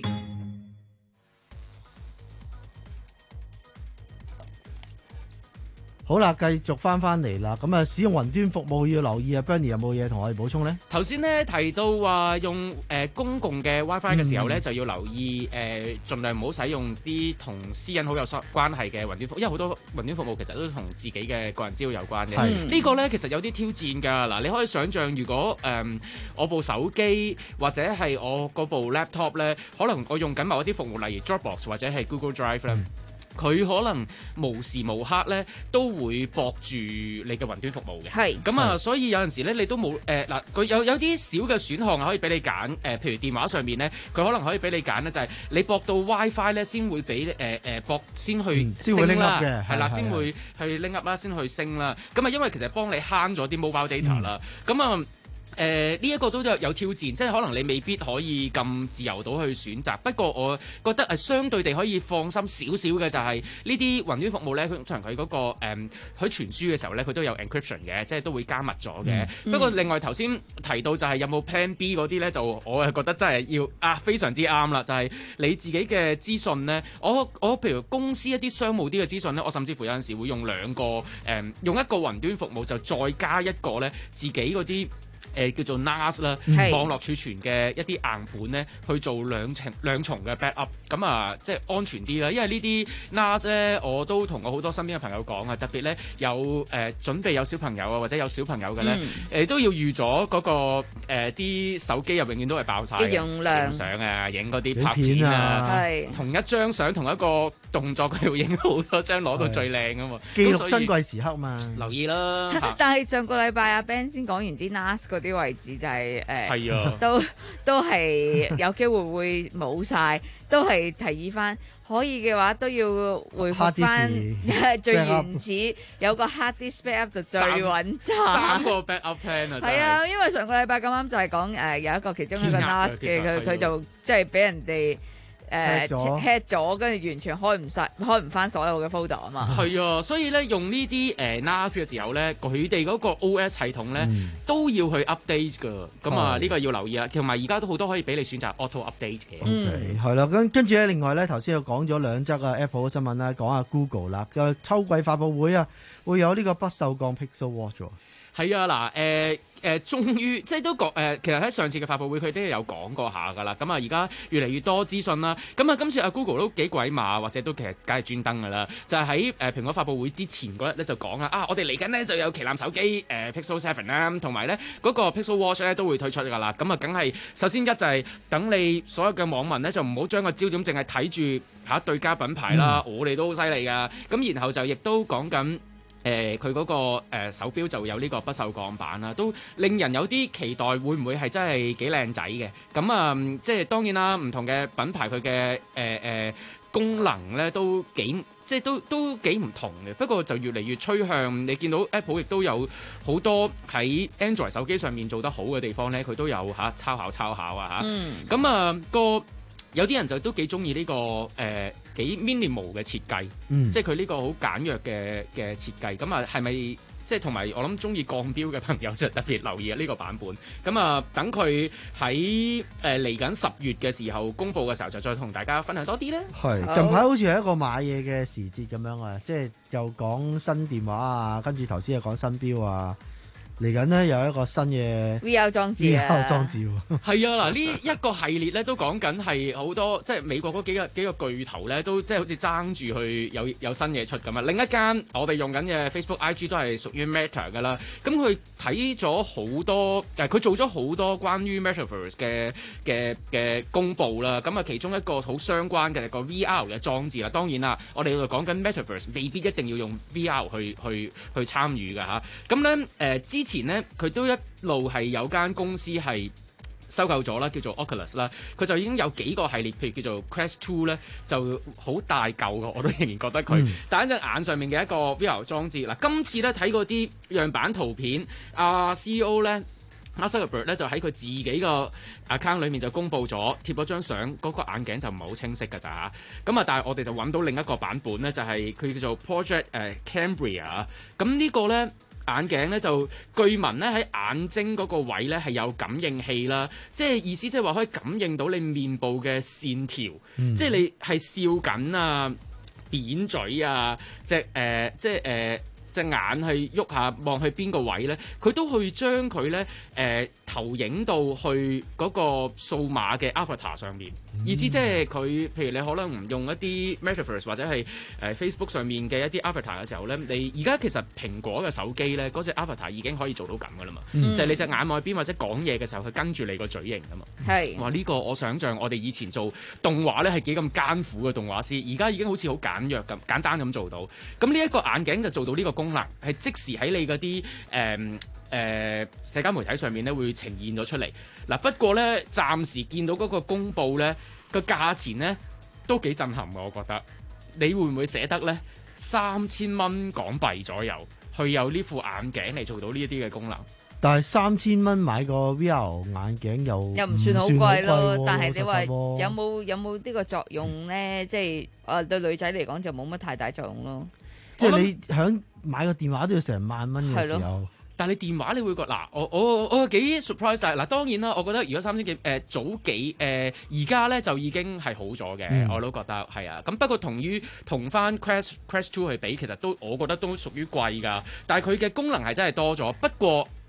好啦，繼續翻翻嚟啦。咁啊，使用雲端服務要留意啊。Bernie 有冇嘢同我哋補充咧？ 頭先咧提到話用誒、呃、公共嘅 WiFi 嘅時候咧，嗯、就要留意誒，盡、呃、量唔好使用啲同私隱好有關係嘅雲端服務，因為好多雲端服務其實都同自己嘅個人資料有關嘅。嗯、個呢個咧其實有啲挑戰㗎。嗱，你可以想像，如果誒、呃、我部手機或者係我嗰部 laptop 咧，可能我用緊某一啲服務，例如 Dropbox 或者係 Google Drive 咧。嗯佢可能無時無刻咧都會駁住你嘅雲端服務嘅，係咁啊，所以有陣時咧你都冇誒嗱，佢、呃、有有啲小嘅選項可以俾你揀誒、呃，譬如電話上面咧，佢可能可以俾你揀咧，就係、是、你駁到 WiFi 咧先會俾誒誒駁先去升啦，係啦，先會去拎 up 啦，先去升啦。咁啊，因為其實幫你慳咗啲 mobile data 啦，咁啊、嗯。誒呢一個都有有挑戰，即係可能你未必可以咁自由到去選擇。不過我覺得係相對地可以放心少少嘅就係呢啲雲端服務咧，佢通常佢嗰個誒佢傳輸嘅時候咧，佢都有 encryption 嘅，即係都會加密咗嘅。嗯、不過另外頭先提到就係有冇 Plan B 嗰啲咧，就我係覺得真係要啊非常之啱啦，就係、是、你自己嘅資訊咧，我我譬如公司一啲商務啲嘅資訊咧，我甚至乎有陣時會用兩個誒、嗯、用一個雲端服務就再加一個咧自己嗰啲。誒、 呃、叫做 N A S 啦， 係網絡儲存嘅一啲硬盤咧，去做兩層兩重嘅 backup，咁啊即係安全啲啦。因為呢啲 N A S 咧，我都同我好多身邊嘅朋友講啊，特別咧有誒、呃、準備有小朋友啊，或者有小朋友嘅咧，誒、 嗯呃、都要預咗嗰個啲、呃、手機啊，永遠都係爆晒嘅， 嘅容量影相啊，影嗰啲影拍片啊片啊， 係同一張相同一個動作，佢要影好多張攞到最靚啊嘛， 記咁所以錄珍貴時刻嘛。 留意啦。嚇但係上個禮拜阿 Ben 先講完啲 N A S 嗰啲位置就係、誒， 係啊都都係有機會會冇晒，都係提議翻。可以嘅話都要回復翻 Hard disk 最原始，有個 hard disk backup 就最穩陣。 三個 backup plan 啊，真係係啊，因為上個禮拜咁啱就係講誒有一個其中一個 N A S 嘅天壓嘅其實佢佢就即係俾人哋。誒 hack 咗 hack 咗，跟住完全開唔晒，開唔翻所有嘅 folder 啊嘛。 係啊，所以咧用呢啲誒 N A S 嘅時候咧，佢哋嗰個 O S 系統咧、嗯、都要去 update 㗎。咁啊，呢個要留意啦。同埋而家都好多可以俾你選擇 auto update 嘅。 嗯，係啦。跟跟住咧，另外咧，頭先又講咗兩則啊 Apple 嘅新聞啦，講下 Google 啦嘅秋季發佈會啊，會有呢個不鏽鋼 Pixel Watch 喎。 係啊，嗱誒。誒，終於即係都講誒，其實喺上次嘅發佈會佢都有講過下㗎啦。咁啊，而家越嚟越多資訊啦。咁啊，今次阿 Google 都幾鬼馬，或者都其實梗係專登㗎啦。就係喺誒蘋果發佈會之前嗰日咧就講啊，啊我哋嚟緊呢就有旗艦手機誒、呃、Pixel Seven 啦，同埋咧嗰個 Pixel Watch 咧都會推出㗎啦。咁啊，梗係首先一就係等你所有嘅網民咧就唔好將個焦點淨係睇住嚇對家品牌啦，嗯、我哋都好犀利㗎。咁然後就亦都講緊。誒佢嗰個誒、呃、手錶就有呢個不鏽鋼版啦，都令人有啲期待，會唔會係真係幾靚仔嘅？咁啊、呃，即係當然啦，唔同嘅品牌佢嘅誒誒功能咧都幾，即係都都幾唔同嘅。不過就越嚟越趨向，你見到 Apple 亦都有好多喺 Android 手機上面做得好嘅地方咧，佢都有嚇、啊、抄考抄考啊嚇。咁、嗯、啊個。有啲人就都幾中意呢個誒、呃、幾 minimal 嘅設計，嗯、即係佢呢個好簡約嘅嘅設計。咁啊，係咪即係同埋我諗中意鋼錶嘅朋友就特別留意啊呢個版本。咁啊，等佢喺誒嚟緊十月嘅時候公佈嘅時候，就再同大家分享多啲咧。 係近排好似係一個買嘢嘅時節咁樣啊，即係又講新電話啊，跟住頭先又講新錶啊。嚟緊呢有一個新嘅 V R 裝置啊 ，V R 裝置喎。 係啊，嗱呢一個系列咧都講緊係好多，即係美國嗰幾個幾個巨頭咧都即係好似爭住去有有新嘢出咁啊。另一間我哋用緊嘅 Facebook I G 都係屬於 Meta 㗎啦。咁佢睇咗好多誒，佢做咗好多關於 Metaverse 嘅嘅嘅公佈啦。咁啊，其中一個好相關嘅個 V R 嘅裝置啦。當然啦，我哋就講緊 Metaverse 未必一定要用 V R 去去去參與㗎嚇。咁咧誒之前咧，佢都一路係有間公司係收購咗啦，叫做 Oculus 啦。佢就已經有幾個系列，譬如叫做 Quest Two 咧，就好大嚿嘅，我都仍然覺得佢戴喺隻眼上面嘅一個 V R 裝置。嗱，今次咧睇嗰啲樣板圖片，阿、啊、C E O 咧，阿 Zuckerberg 咧就喺佢自己個 account 裏面就公佈咗，貼咗張相，嗰、那個眼鏡就唔係好清晰㗎咋。咁啊，但係我哋就揾到另一個版本咧，就係、是、佢叫做 Project 誒、呃、Cambria。咁呢個咧。眼鏡咧就據聞咧喺眼睛嗰個位咧係有感應器啦，即係意思即係話可以感應到你面部嘅線條，嗯、即係你係笑緊啊、扁嘴啊、隻誒、呃、即係誒。呃隻眼去喐下望去邊個位咧，佢都去將佢咧誒投影到去嗰個數碼嘅 avatar 上面。嗯、意思即係佢，譬如你可能唔用一啲 Metaverse 或者係誒、呃、Facebook 上面嘅一啲 avatar 嘅時候咧，你而家其實蘋果嘅手機咧嗰隻 avatar 已經可以做到咁噶啦嘛，嗯、就係你隻眼望去邊或者講嘢嘅時候，佢跟住你個嘴型噶嘛。係哇，呢、呢個我想象我哋以前做動畫咧係幾咁艱苦嘅動畫師，而家已經好似好簡約咁簡單咁做到。咁呢一個眼鏡就做到呢個功能，係即時喺你嗰啲誒誒社交媒體上面咧會呈現咗出嚟。嗱，不過咧暫時見到嗰個公佈咧個價錢咧都幾震撼嘅，我覺得。你會唔會捨得咧？三千蚊港幣左右去有呢副眼鏡嚟做到呢一啲嘅功能？ 但係三千蚊買個 V R 眼鏡又又唔算好貴咯。但係你話有冇有冇呢個作用咧？嗯、即係啊對女仔嚟講就冇乜太大作用咯。 即係你響買個電話都要成萬蚊嘅時候， 但係你電話你會覺嗱，我我我幾 surprise 但係嗱，當然啦，我覺得如果三千幾誒、呃、早幾誒而家咧就已經係好咗嘅，嗯、我都覺得係啊。咁不過同於同翻 Quest Quest Two 去比，其實都我覺得都屬於貴㗎。但係佢嘅功能係真係多咗，不過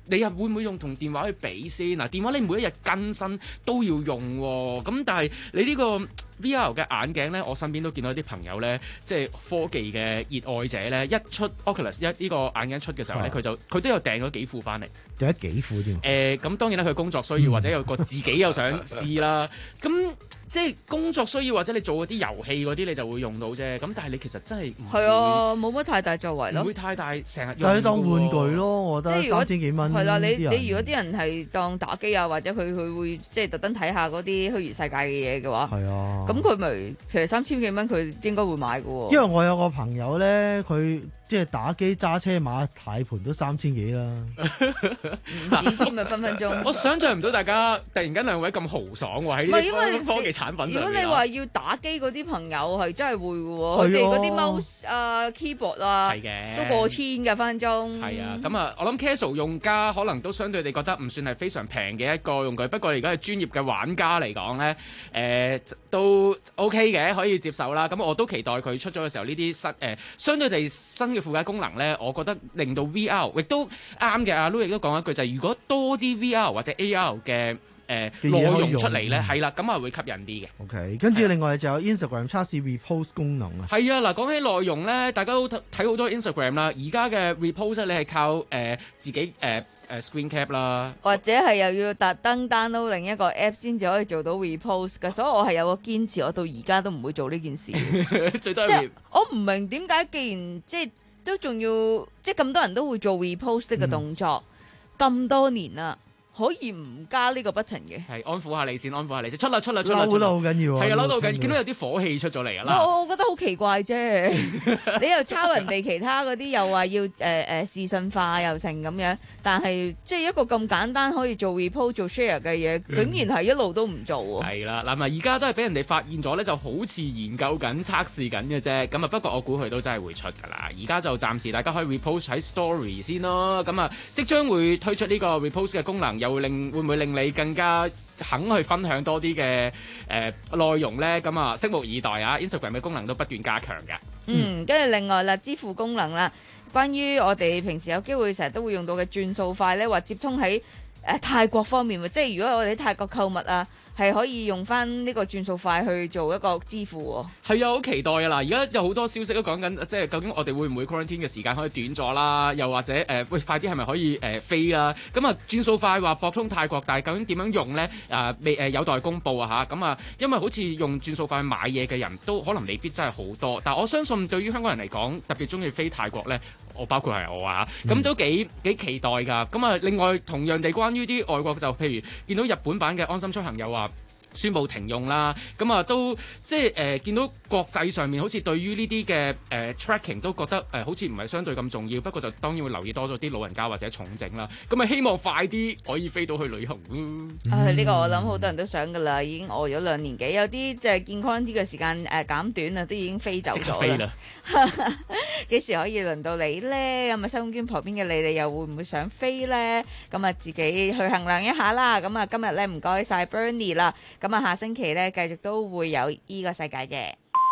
你又會唔會用同電話去比先？嗱，電話你每一日更新都要用喎，咁但係你呢個 V R 嘅眼鏡咧，我身邊都見到啲朋友咧，即係科技嘅熱愛者咧，一出 Oculus 一呢個眼鏡出嘅時候咧，佢就佢都有訂咗幾副翻嚟， 訂咗幾副添。 誒，咁當然啦，佢工作需要或者有個自己又想試啦，咁。即係工作需要或者你做嗰啲遊戲嗰啲，你就會用到啫。咁但係你其實真係係啊，冇乜太大作為咯。 唔會太大，成日用。 但係你當玩具咯，我覺得三千幾蚊。 係啦，你你如果啲人係當打機啊，或者佢佢會即係特登睇下嗰啲虛擬世界嘅嘢嘅話， 係啊。咁佢咪其實三千幾蚊佢應該會買嘅喎。 因為我有個朋友咧，佢即係打機揸車買軚盤都三千幾啦。 唔止添啊，分分鐘。 我想象唔到大家突然間兩位咁豪爽喎，喺呢啲科技產品上面。 如果你話要打機嗰啲朋友係真係會嘅喎，佢哋嗰啲 mouse 啊、keyboard 啊， 係嘅， 都過千嘅分分鐘。 係啊，咁啊，我諗 casual 用家可能都相對地覺得唔算係非常平嘅一個用具，不過而家係專業嘅玩家嚟講咧，誒、呃、都 OK 嘅，可以接受啦。咁我都期待佢出咗嘅時候呢啲新誒、呃、相對地新嘅附加功能咧，我覺得令到 V R 亦都啱嘅。阿 Loo 亦都講一句就係、是，如果多啲 V R 或者 A R 嘅誒內容出嚟咧，係啦，咁啊會吸引啲嘅。 OK， 跟住另外就有 Instagram 測試 repost 功能啊。 係啊，嗱，講起內容咧，大家都睇好多 Instagram 啦。而家嘅 repost 你係靠誒、呃、自己誒誒、呃呃、screen cap 啦， 或者係又要特登 download 另一個 app 先至可以做到 repost 嘅。所以我係有個堅持，我到而家都唔會做呢件事。 最多係即係我唔明點解，既然即係都仲要即係咁多人都會做 repost 呢個動作咁、嗯、多年啦。可以唔加呢個 button 嘅？ 係安撫下你先，安撫下你先。出啦出啦出啦！ 嬲得好緊要啊！ 係啊，嬲到好緊要，見到有啲火氣出咗嚟㗎啦。 我我覺得好奇怪啫，你又抄人哋其他嗰啲，又話要誒誒視訊化又成咁樣，但係即係一個咁簡單可以做 repost 做 share 嘅嘢，竟然係一路都唔做喎。 係啦，嗱咪而家都係俾人哋發現咗咧，就好似研究緊、測試緊嘅啫。咁啊，不過我估佢都真係會出㗎啦。而家就暫時大家可以 repost 喺 story 先咯。咁啊，即將會推出呢個 repost 嘅功能。又會令會唔會令你更加肯去分享多啲嘅誒內容咧？咁啊，拭目以待啊 ！Instagram 嘅功能都不斷加強嘅。 嗯，跟住另外啦，支付功能啦，關於我哋平時有機會成日都會用到嘅轉數快咧，話接通喺誒、呃、泰國方面，即係如果我哋喺泰國購物啊，係可以用翻呢個轉數快去做一個支付喎。係啊，好期待啊！嗱，而家有好多消息都講緊，即係究竟我哋會唔會 quarantine 嘅時間可以短咗啦？又或者誒、呃，喂，快啲係咪可以誒、呃、飛啦？咁啊，轉數快話駁通泰國，但係究竟點樣用咧？啊，未誒有待公佈啊嚇！咁啊，因為好似用轉數快買嘢嘅人都可能未必真係好多，但係我相信對於香港人嚟講，特別中意飛泰國咧，我包括係我啊，咁、嗯、都幾幾期待㗎。咁啊，另外同樣地，關於啲外國就譬如見到日本版嘅安心出行又話宣布停用啦，咁啊都即係誒、呃、見到國際上面好似對於呢啲嘅誒 tracking 都覺得誒、呃、好似唔係相對咁重要，不過就當然會留意多咗啲老人家或者重症啦，咁啊希望快啲可以飛到去旅行咯。 啊，呢、呢個我諗好多人都想噶啦，已經餓咗兩年幾，有啲就係健康啲嘅時間誒、呃、減短啊，都已經飛走咗啦。幾時可以輪到你咧？咁啊，收音機旁邊嘅你哋又會唔會想飛咧？咁啊，自己去衡量一下啦。咁啊，今日咧唔該晒 Bernie 啦。咁啊，下星期咧繼續都會有依個世界嘅。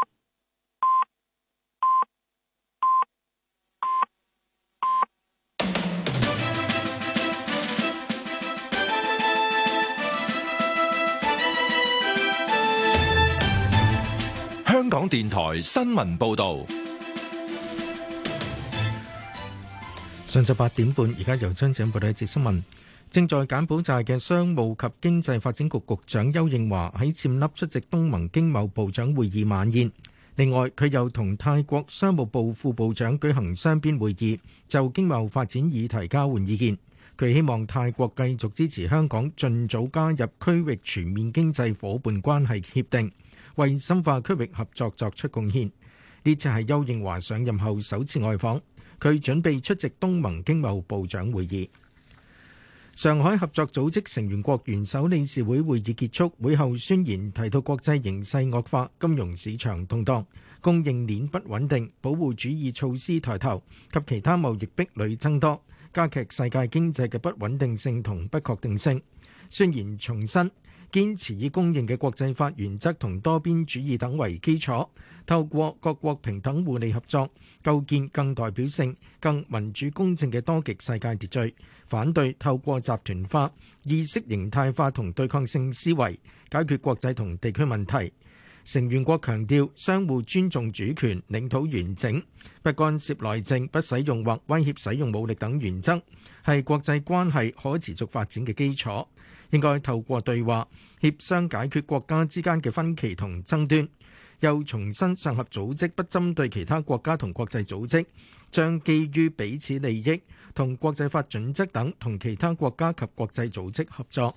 香港電台新聞報道。 上晝八點半，而家由張景報道一節新聞。正在柬埔寨嘅商務及經濟發展局局長邱應華喺暹粒出席東盟經貿部長會議晚宴。另外，佢又同泰國商務部副部長舉行雙邊會議，就經貿發展議題交換意見。佢希望泰國繼續支持香港盡早加入區域全面經濟夥伴關係協定，為深化區域合作作出貢獻。呢次係邱應華上任後首次外訪，佢準備出席東盟經貿部長會議。上海合作組織成員國元首理事會會議結束，會後宣言提到國際形勢惡化、金融市場動盪、供應鏈不穩定、保護主義措施抬頭及其他貿易壁壘增多，加劇世界經濟嘅不穩定性同不確定性。宣言重申，堅堅持以公認嘅國際法原則同多邊主義等為基礎，透過各國平等互利合作，構建更代表性、更民主公正嘅多極世界秩序，反對透過集團化、意識形態化同對抗性思維解決國際同地區問題。成員國強調相互尊重主權、領土完整、不干涉內政、不使用或威脅使用武力等原則，係國際關係可持續發展嘅基礎。應該透過對話、協商解決國家之間嘅分歧同爭端。又重申上合組織不針對其他國家同國際組織，將基於彼此利益同國際法準則等同其他國家及國際組織合作。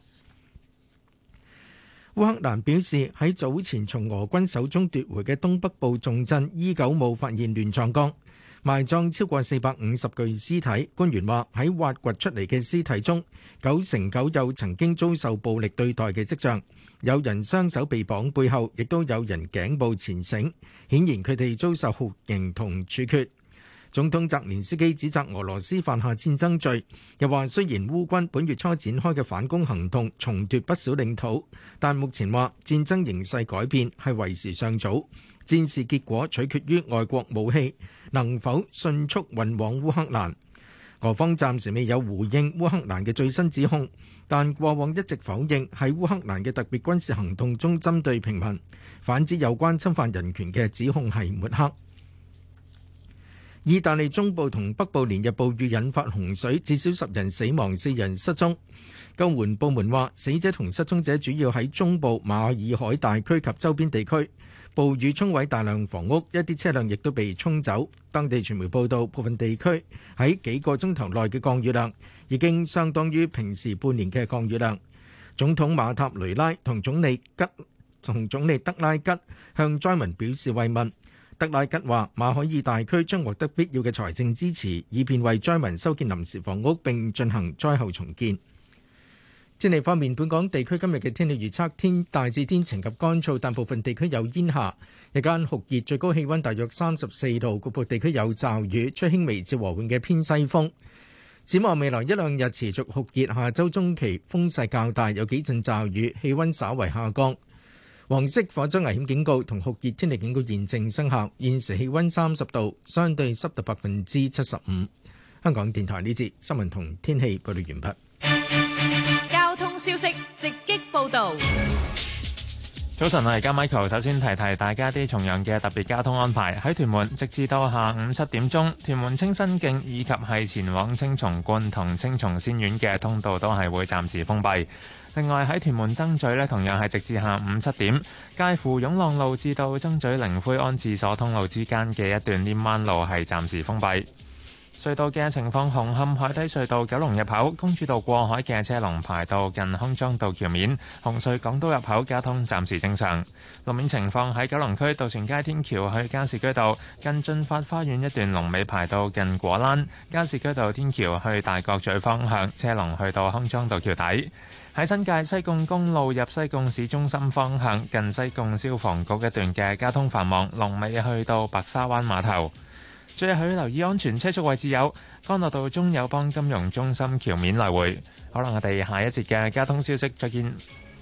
烏克蘭表示喺早前從俄軍手中奪回嘅東北部重鎮伊久姆發現亂葬崗，埋葬超過四百五十具屍體。官員話喺挖掘出嚟嘅屍體中，九成九有曾經遭受暴力對待嘅跡象，有人雙手被綁背後，亦都有人頸部纏繩，顯然佢哋遭受酷刑同處決。總統澤連斯基指責俄羅斯犯下戰爭罪，又話雖然烏軍本月初展開嘅反攻行動重奪不少領土，但目前話戰爭形勢改變係為時尚早，戰事結果取決於外國武器能否迅速運往烏克蘭。俄方暫時未有回應烏克蘭嘅最新指控，但過往一直否認喺烏克蘭嘅特別軍事行動中針對平民，反之有關侵犯人權嘅指控係抹黑。意大利中部同北部連日暴雨引發洪水，至少十人死亡，四人失蹤。救援部門話，死者同失蹤者主要喺中部馬爾海大區及周邊地區。暴雨沖毀大量房屋，一啲車輛亦都被沖走。當地傳媒報道，部分地區喺幾個鐘頭內嘅降雨量已經相當於平時半年嘅降雨量。總統馬塔雷拉同總理吉同總理德拉吉向災民表示慰問。德拉吉話：馬海爾大區將獲得必要嘅財政支持，以便為災民修建臨時房屋並進行災後重建。天氣方面，本港地區今日嘅天氣預測天大致天晴及乾燥，但部分地區有煙霞。日間酷熱，最高氣溫大約三十四度，局部地區有驟雨，吹輕微至和緩嘅偏西風。展望未來一兩日持續酷熱，下週中期風勢較大，有幾陣驟雨，氣溫稍為下降。黃色火災危險警告同酷熱天氣警告現正生效。現時氣溫三十度，相對濕度百分之七十五。香港電台呢節新聞同天氣報道完畢。 交通消息直擊報道。 早晨，我係家 Michael， 首先提提大家啲重陽嘅特別交通安排。喺屯門，直至到下午七點鐘，屯門清新徑以及係前往青松觀同青松仙苑嘅通道都係會暫時封閉。另外喺屯門曾咀呢，同樣係直至下午七點，介乎湧浪路至到曾咀靈灰安置所通路之間嘅一段稔灣路係暫時封閉。隧道嘅情況，紅磡海底隧道九龍入口公主道過海嘅車龍排到近康莊道橋面，紅隧港島入口交通暫時正常。路面情況喺九龍區渡船街天橋去加士居道近駿發花園一段龍尾排到近果欄，加士居道天橋去大角咀方向車龍去到康莊道橋底。喺新界西貢公路入西貢市中心方向近西貢消防局一段嘅交通繁忙，龍尾去到白沙灣碼頭。最後要留意安全車速位置有干諾道中友邦金融中心橋面來回。好啦，我哋下一節嘅交通消息再見。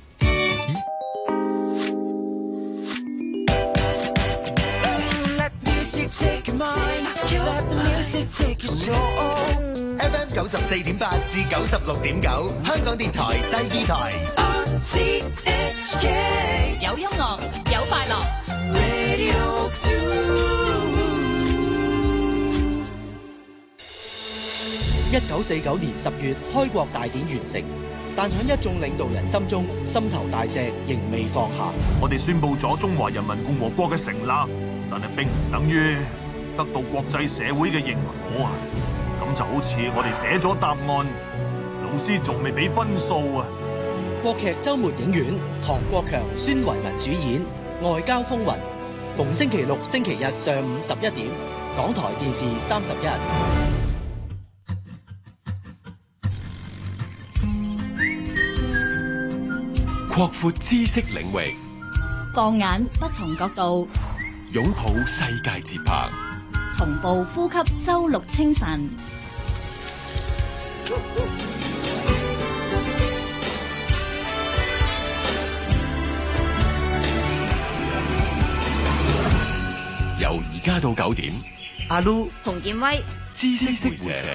F M 九十四點八至九十六點九，香港電台第二台。 有音樂，有快樂。 一九四九年十月開國大典完成，但喺一眾領導人心中，心頭大石仍未放下。 我哋宣布咗中華人民共和國嘅成立，但係並唔等於得到國際社會嘅認可啊！咁就好似我哋寫咗答案，老師仲未俾分數啊！ 國劇周末影院，唐國強、孫維民主演《外交風雲》，逢星期六、星期日上午十一點，港台電視三十一。 擴闊知識領域， 放眼不同角度， 擁抱世界節拍， 同步呼吸周六清晨。 而家到九點。 阿 Lu、 洪建威、 知識會社。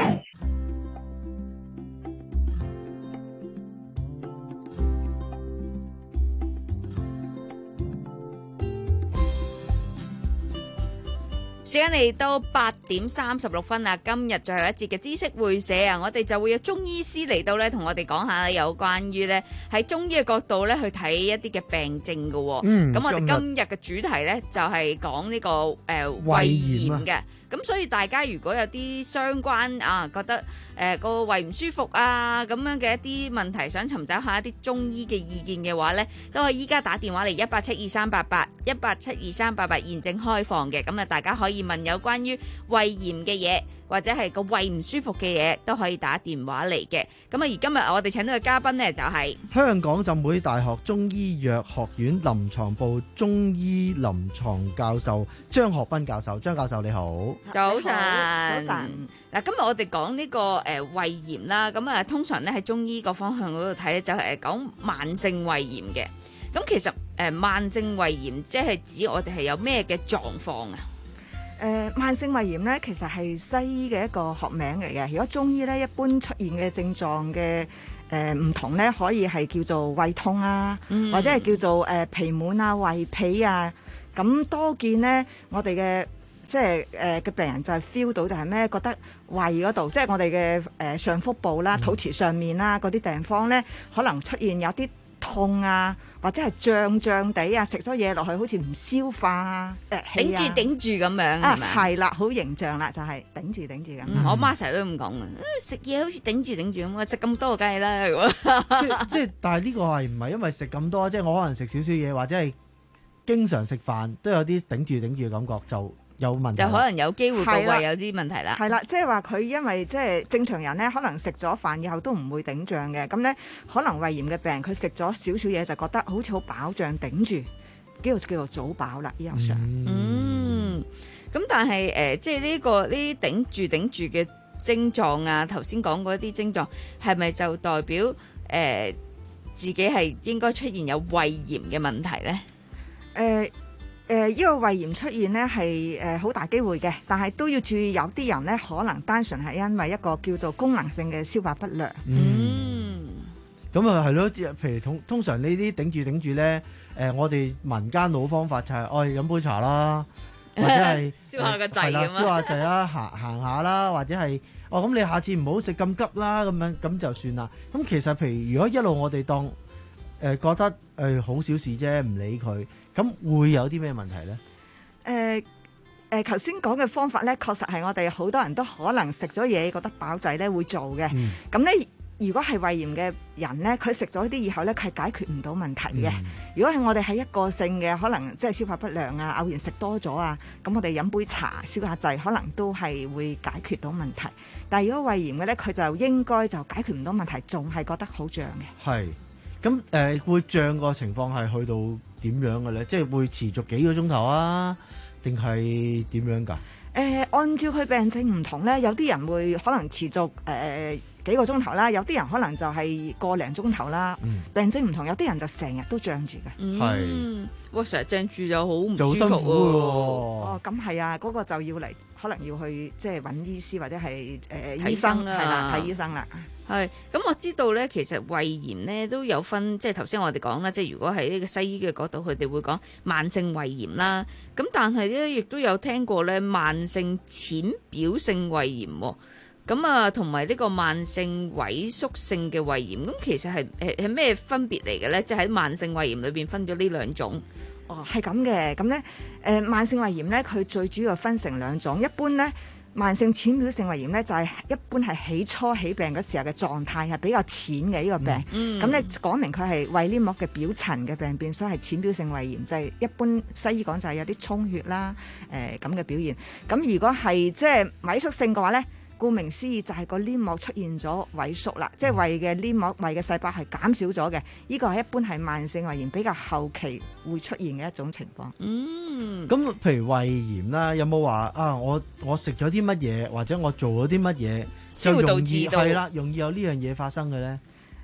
時間嚟到八點三十六分啦，今日最後一節嘅知識會社啊，我哋就會有中醫師嚟到咧，同我哋講下有關於咧喺中醫嘅角度咧去睇一啲嘅病症嘅、哦。嗯，咁我哋今日嘅主題咧就係講呢個誒、呃、胃炎嘅。咁所以大家如果有啲相關啊，覺得誒個、呃、胃唔舒服啊咁樣嘅一啲問題，想尋找下一啲中醫嘅意見嘅話呢，都可以依家打電話嚟一八七二三八八一八七二三八八，現正開放嘅。咁啊，大家可以問有關於胃炎嘅嘢，或者係個胃唔舒服嘅嘢，都可以打電話嚟嘅。咁啊，而今日我哋請到嘅嘉賓呢，就係、是、 香港浸會大學中醫藥學院臨床部中醫臨床教授張學斌教授。張教授你好。 早晨， 早晨。 嗱，今日我哋講呢個誒胃炎啦，咁啊通常咧喺中醫個方向嗰度睇咧，就係誒講慢性胃炎嘅。咁其實誒慢性胃炎即係指我哋係有咩嘅狀況啊？ 誒、呃、慢性胃炎咧，其實係西醫嘅一個學名嚟嘅。如果中醫咧，一般出現嘅症狀嘅誒唔同咧，可以係叫做胃痛啊，嗯、或者係叫做誒、呃、脾滿啊、胃痞啊。咁多見咧，我哋嘅即係誒嘅病人就係 feel 到就係咩？覺得胃嗰度，即係我哋嘅誒上腹部啦、肚臍上面啦嗰啲地方咧，可能出現有啲痛啊，或者係脹脹地啊，食咗嘢落去好似唔消化啊，誒頂住頂住咁樣係咪啊？ 係啦，好形象啦，就係頂住頂住咁。 我媽成日都咁講啊，食嘢好似頂住頂住咁，我食咁多梗係啦。 即即係，但係呢個係唔係因為食咁多？即係我可能食少少嘢，或者係經常食飯都有啲頂住頂住嘅感覺就。有問題就可能有機會個胃有啲問題啦。 係啦，即係話佢因為即係正常人咧，可能食咗飯以後都唔會頂脹嘅。咁咧，可能胃炎嘅病人佢食咗少少嘢就覺得好似好飽脹，頂住，叫做叫做早飽啦。醫學上， 嗯，咁、嗯、但係誒、呃，即係呢、呢個呢啲頂住頂住嘅症狀啊，頭先講嗰啲症狀係咪就代表誒、呃、自己係應該出現有胃炎嘅問題咧？誒、 呃。誒、呃、呢、這個胃炎出現咧係誒好大機會嘅，但係都要注意有啲人咧可能單純係因為一個叫做功能性嘅消化不良。嗯， 咁啊係咯，譬如通通常呢啲頂住頂住咧，誒、呃、我哋民間老方法就係、是，愛、哎、飲杯茶啦，或者係燒下個掣咁啊， 燒下掣啦，行行下啦，或者係哦咁你下次唔好食咁急啦，咁樣咁就算啦。咁其實譬如如果一路我哋當誒、呃、覺得誒好、呃、小事啫，唔理佢。咁會有啲咩問題咧？ 誒、呃、誒，頭先講嘅方法咧，確實係我哋好多人都可能食咗嘢覺得飽滯咧會做嘅。咁咧、嗯，如果係胃炎嘅人咧，佢食咗啲以後咧，佢係解決唔到問題嘅。嗯、如果係我哋係一個性嘅，可能即係消化不良啊，偶然食多咗啊，咁我哋飲杯茶消下滯，可能都係會解決到問題。但係如果胃炎嘅咧，佢就應該就解決唔到問題，仲係覺得好脹嘅。 係。咁誒、呃、會脹個情況係去到點樣嘅咧？即係會持續幾個鐘頭啊？定係點樣㗎？誒、 呃，按照佢病症唔同咧，有啲人會可能持續誒、呃、幾個鐘頭啦，有啲人可能就係個零鐘頭啦。嗯、病症唔同，有啲人就成日都脹住嘅。 係、嗯，哇！成日脹住就好唔舒服喎。 哦，咁係啊，嗰、那個就要嚟，可能要去即係揾醫師或者係誒、呃、醫生啦，係啦，睇醫生啦。 係，咁我知道咧，其實胃炎咧都有分，即係頭先我哋講啦，即係如果喺呢個西醫嘅角度，佢哋會講慢性胃炎啦。咁但係咧，亦都有聽過咧慢性淺表性胃炎喎。咁啊，同埋呢個慢性萎縮性嘅胃炎，咁其實係誒係咩分別嚟嘅咧？即係喺慢性胃炎裏邊分咗呢兩種。 哦，係咁嘅。咁咧，誒慢性胃炎咧，佢最主要分成兩種，一般咧。慢性淺表性胃炎咧，就係、是、一般係起初起病嗰時候嘅狀態係比較淺嘅呢個病。咁咧講明佢係胃黏膜嘅表層嘅病變，所以係淺表性胃炎，就係、是、一般西醫講就係有啲充血啦，誒咁嘅表現。咁如果係即係萎縮性嘅話咧，顧名思義就係個黏膜出現咗萎縮啦，即係胃嘅黏膜、胃嘅細胞係減少咗嘅。呢個係一般係慢性胃炎比較後期會出現嘅一種情況。 嗯， 咁譬如胃炎啦，有冇話啊？我我食咗啲乜嘢，或者我做咗啲乜嘢就容易係啦，容易有呢樣嘢發生嘅咧？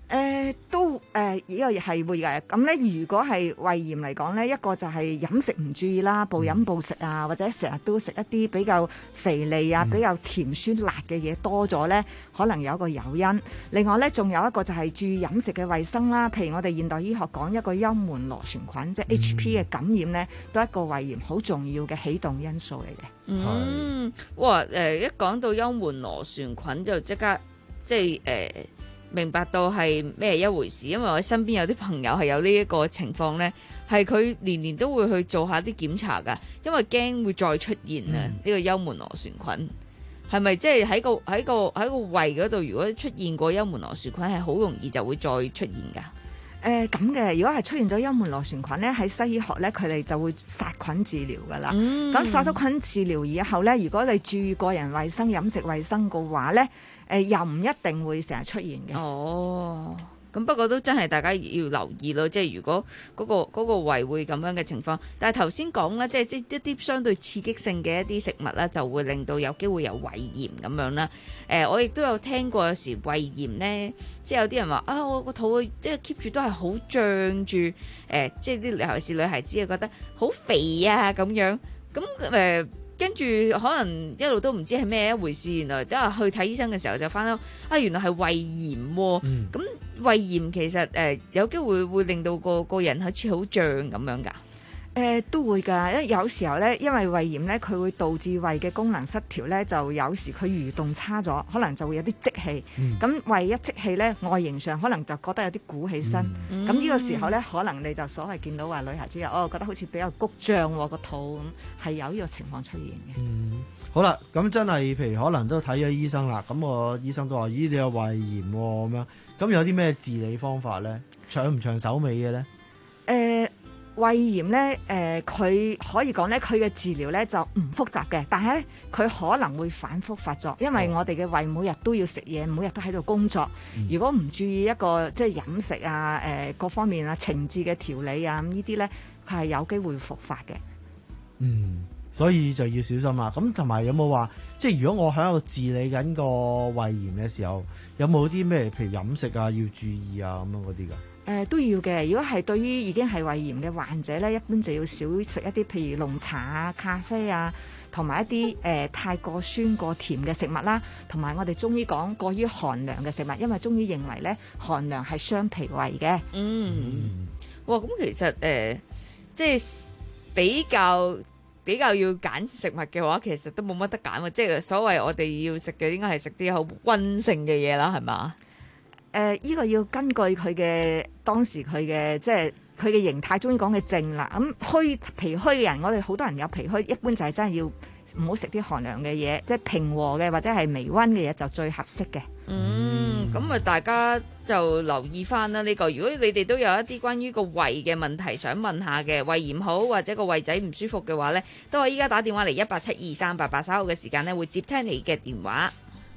誒都誒呢個係會嘅，咁咧如果係胃炎嚟講咧，一個就係飲食唔注意啦，暴飲暴食啊，或者成日都食一啲比較肥膩啊、比較甜酸辣嘅嘢多咗咧，可能有一個誘因。另外咧，仲有一個就係注意飲食嘅衛生啦，譬如我哋現代醫學講一個幽門螺旋菌，即係 H P 嘅感染咧，都係一個胃炎好重要嘅起動因素嚟嘅。 嗯，哇誒，一講到幽門螺旋菌就即刻即係誒。呃明白到係咩一回事，因為我身邊有啲朋友係有呢一個情況呢，係佢年年都會去做下啲檢查㗎，因為驚會再出現啊呢、嗯、個幽門螺旋菌，係咪即係喺個喺個喺個胃嗰度，如果出現過幽門螺旋菌，係好容易就會再出現㗎？ 誒咁嘅，如果係出現咗幽門螺旋菌咧，喺西醫學咧，佢哋就會殺菌治療噶啦。咁、嗯、殺咗菌治療以後咧，如果你注意個人衞生、飲食衞生嘅話咧，誒、呃、又唔一定會成日出現嘅。 哦。咁不過都真係大家要留意咯，即係如果嗰、嗰個嗰、嗰個胃會咁樣嘅情況，但係頭先講咧，即係一啲相對刺激性嘅一啲食物咧，就會令到有機會有胃炎咁樣啦。誒、呃，我亦都有聽過有時胃炎咧，即係有啲人話啊，我個肚即係 keep 住都係好脹住，誒、呃，即係啲尤其是女孩子啊，覺得好肥啊咁樣，咁誒。呃跟住可能一路都唔知係咩一回事，原來都係去睇醫生嘅時候就翻到啊，原來係胃炎喎、啊。咁、嗯、胃炎其實誒、呃、有機會會令到個個人好似好脹咁樣㗎。誒、 呃、都會㗎，因為有時候咧，因為胃炎咧，佢會導致胃嘅功能失調咧，就有時佢蠕動差咗，可能就會有啲積氣。咁、嗯、胃一積氣咧，外形上可能就覺得有啲鼓起身。咁呢、嗯、個時候咧，可能你就所謂見到話女孩子哦，覺得好似比較谷脹喎個肚咁，係有呢個情況出現嘅。 嗯，好啦，咁真係譬如可能都睇咗醫生啦，咁我醫生都話：咦，你有胃炎喎咁樣。咁有啲咩治理方法咧？長唔長手尾嘅咧？ 誒、呃。胃炎咧，誒、呃、佢可以講咧，佢嘅治療咧就唔複雜嘅，但係咧佢可能會反覆發作，因為我哋嘅胃每日都要食嘢，每日都喺度工作。嗯、如果唔注意一個即係飲食啊、誒、呃、各方面啊、情志嘅調理啊，咁呢啲咧佢係有機會復發嘅。 嗯，所以就要小心啦。咁同埋有冇話，即係如果我喺度治理緊個胃炎嘅時候，有冇啲咩譬如飲食啊要注意啊咁樣嗰啲㗎？ 誒、呃、都要嘅。如果係對於已經係胃炎嘅患者咧，一般就要少食一啲譬如濃茶啊、咖啡啊，同埋一啲誒、呃、太過酸過甜嘅食物啦，同埋我哋中醫講過於寒涼嘅食物，因為中醫認為咧寒涼係傷脾胃嘅。 嗯，哇！咁其實誒、呃，即係比較比較要揀食物嘅話，其實都冇乜得揀喎。即係所謂我哋要食嘅，應該係食啲好溫性嘅嘢啦，係嘛？ 誒、呃，依、這個要根據佢嘅當時佢嘅即係佢嘅形態，中醫講嘅症啦。咁、嗯、虛脾虛嘅人，我哋好多人有脾虛，一般就係真係要唔好食啲寒涼嘅嘢，即係平和嘅或者係微溫嘅嘢就最合適嘅。 嗯，咁啊，大家就留意翻啦呢個。如果你哋都有一啲關於個胃嘅問題想問下嘅，胃炎好或者個胃仔唔舒服嘅話呢，都可以依家打電話嚟一八七二三八八，稍後嘅時間呢會接聽你嘅電話。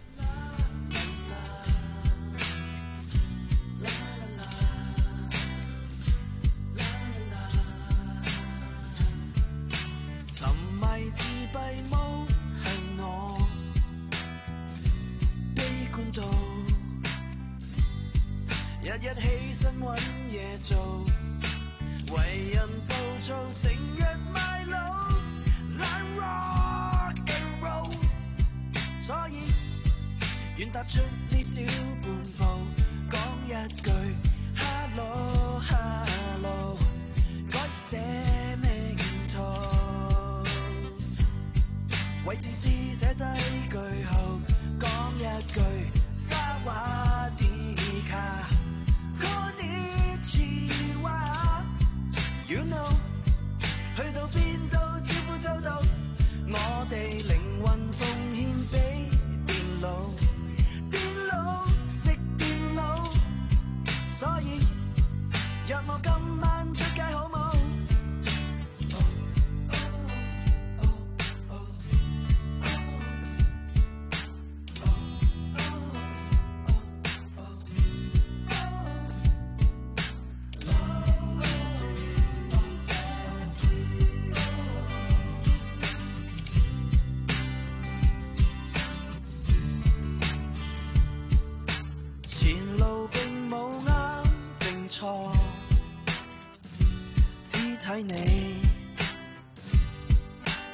自閉無係我悲觀到日日起身揾嘢做，為人暴躁，成日賣腦懶 rock and roll， 所以願踏出呢小半步，講一句 hello hello， 改寫名圖。為自私寫低句號，講一句沙瓦迪卡 Konnichiwa You know 去到邊都招呼周到，我哋靈魂奉獻俾電腦，電腦食電腦，所以讓我今晚出街好冇？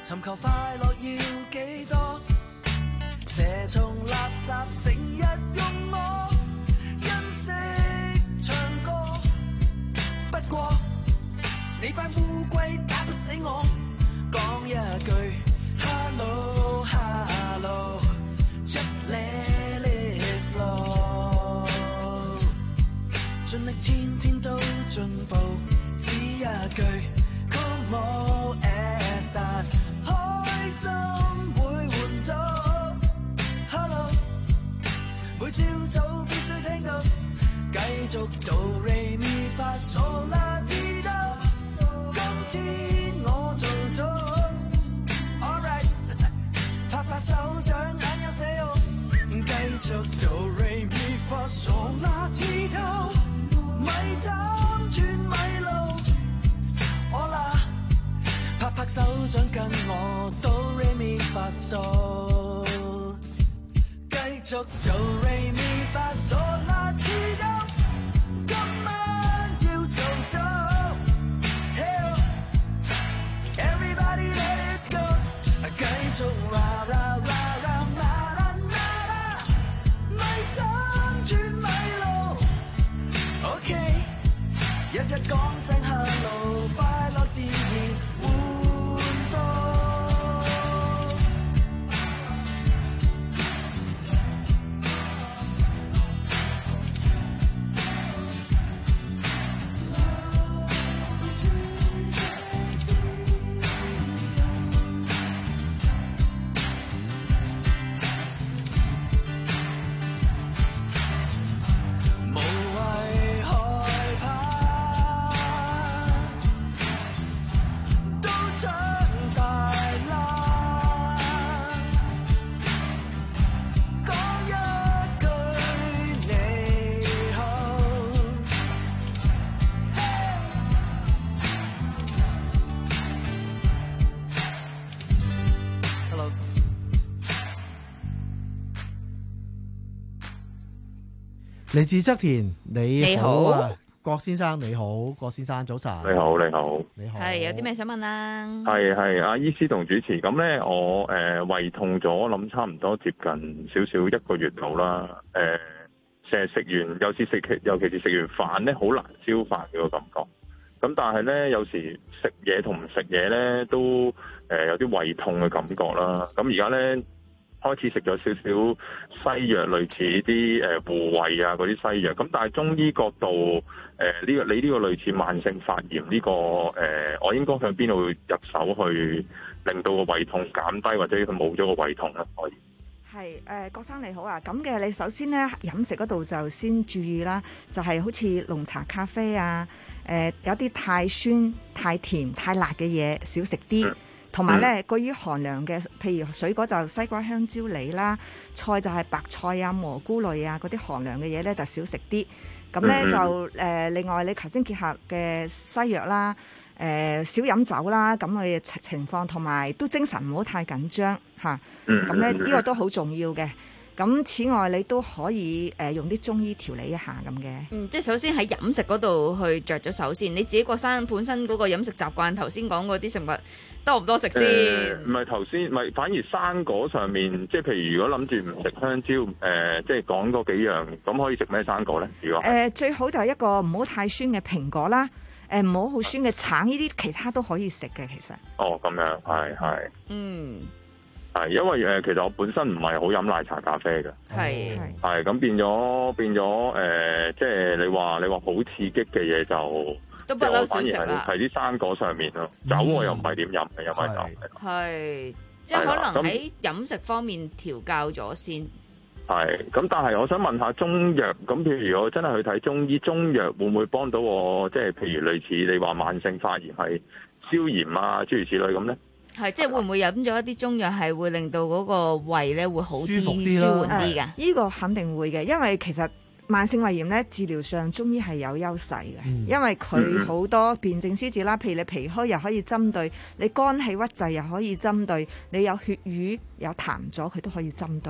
尋求快樂要幾多？這種垃圾成日用我欣惜唱歌，不過你班烏龜打不死我，講一句 Hello Hello Just let it flow， 盡力天天都進步，只一句 Come on and start， 開心會換到 Hello， 每朝早必須聽到，繼續到 Re Mi Fa So La Ti Do， 今天我做到 Alright， 拍拍手掌眼有寫哦，繼續到 Re Mi Fa So La Ti Do， 咪斬斷咪路，我啦拍拍手掌跟我到 Re Mi Fa So， 繼續到 Re Mi Fa So La Ti Do， 今晚要做到 Hey Everybody let it go， 繼續 ra ra ra ra na na na na， 咪斬斷咪路 OK， 日日講聲 hello， 快樂自然換到。 嚟自側田，你你好啊， 好郭先生你好，郭先生早晨。 你好，你好， 你好。 係有啲咩想問啊？ 係係阿醫師同主持，咁咧我誒、呃、胃痛咗，我諗差唔多接近少少一個月度啦。誒成日食完，有時食尤其是食完飯咧，好難消化嘅個感覺。咁但係咧，有時食嘢同唔食嘢咧，都誒、呃、有啲胃痛嘅感覺啦。咁而家咧，開始食咗少少西藥，類似啲誒護胃啊嗰啲西藥。咁但係中醫角度，誒、呃、呢、這個你呢個類似慢性發炎呢、這個誒、呃，我應該向邊度入手去令到個胃痛減低，或者佢冇咗個胃痛咧？可以。 係誒、呃，郭生你好啊！咁嘅你首先咧飲食嗰度就先注意啦，就係、是、好似濃茶、咖啡啊，誒、呃、有啲太酸、太甜、太辣嘅嘢少食啲。嗯同埋咧，過於寒涼嘅，譬如水果就西瓜、香蕉、梨啦，菜就係白菜啊、蘑菇類啊，嗰啲寒涼嘅嘢咧就少食啲。咁咧就誒、呃，另外你頭先結合嘅西藥啦，誒、呃、少飲酒啦，咁嘅情況，同埋都精神唔好太緊張嚇。咁咧呢個都好重要嘅。咁此外，你都可以誒、呃、用啲中醫調理一下咁嘅。 嗯，即係首先喺飲食嗰度去着咗手先。你自己個生本身嗰個飲食習慣，頭先講嗰啲食物多唔多食先？ 唔係頭先，唔係反而生果上面，即係譬如如果諗住唔食香蕉，誒、呃、即係講嗰幾樣，咁可以食咩生果咧？如果誒、 呃、最好就係一個唔好太酸嘅蘋果啦，誒唔好好酸嘅橙，呢啲其他都可以食嘅其實。 哦，咁樣係係。 嗯。 係，因為誒、呃，其實我本身唔係好飲奶茶、咖啡嘅。 係係咁變咗變咗誒、呃，即係你話你話好刺激嘅嘢就都不嬲少食啦。係啲生果上面咯，酒我又唔係點飲嘅，因為就係即係可能喺飲食方面調教咗先。 係咁，但係我想問下中藥，咁譬如我真係去睇中醫，中藥會唔會幫到我？即係譬如類似你話慢性發炎係消炎啊，諸如此類咁咧？ 係，即係會唔會飲咗一啲中藥係會令到嗰個胃咧會好啲、 舒服啲、舒緩啲㗎？ 呢、呢個肯定會嘅，因為其實慢性胃炎咧治療上中醫係有優勢嘅，嗯、因為佢好多辨證施治啦，譬如你脾虛又可以針對，你肝氣鬱滯又可以針對，你有血瘀有痰咗佢都可以針對。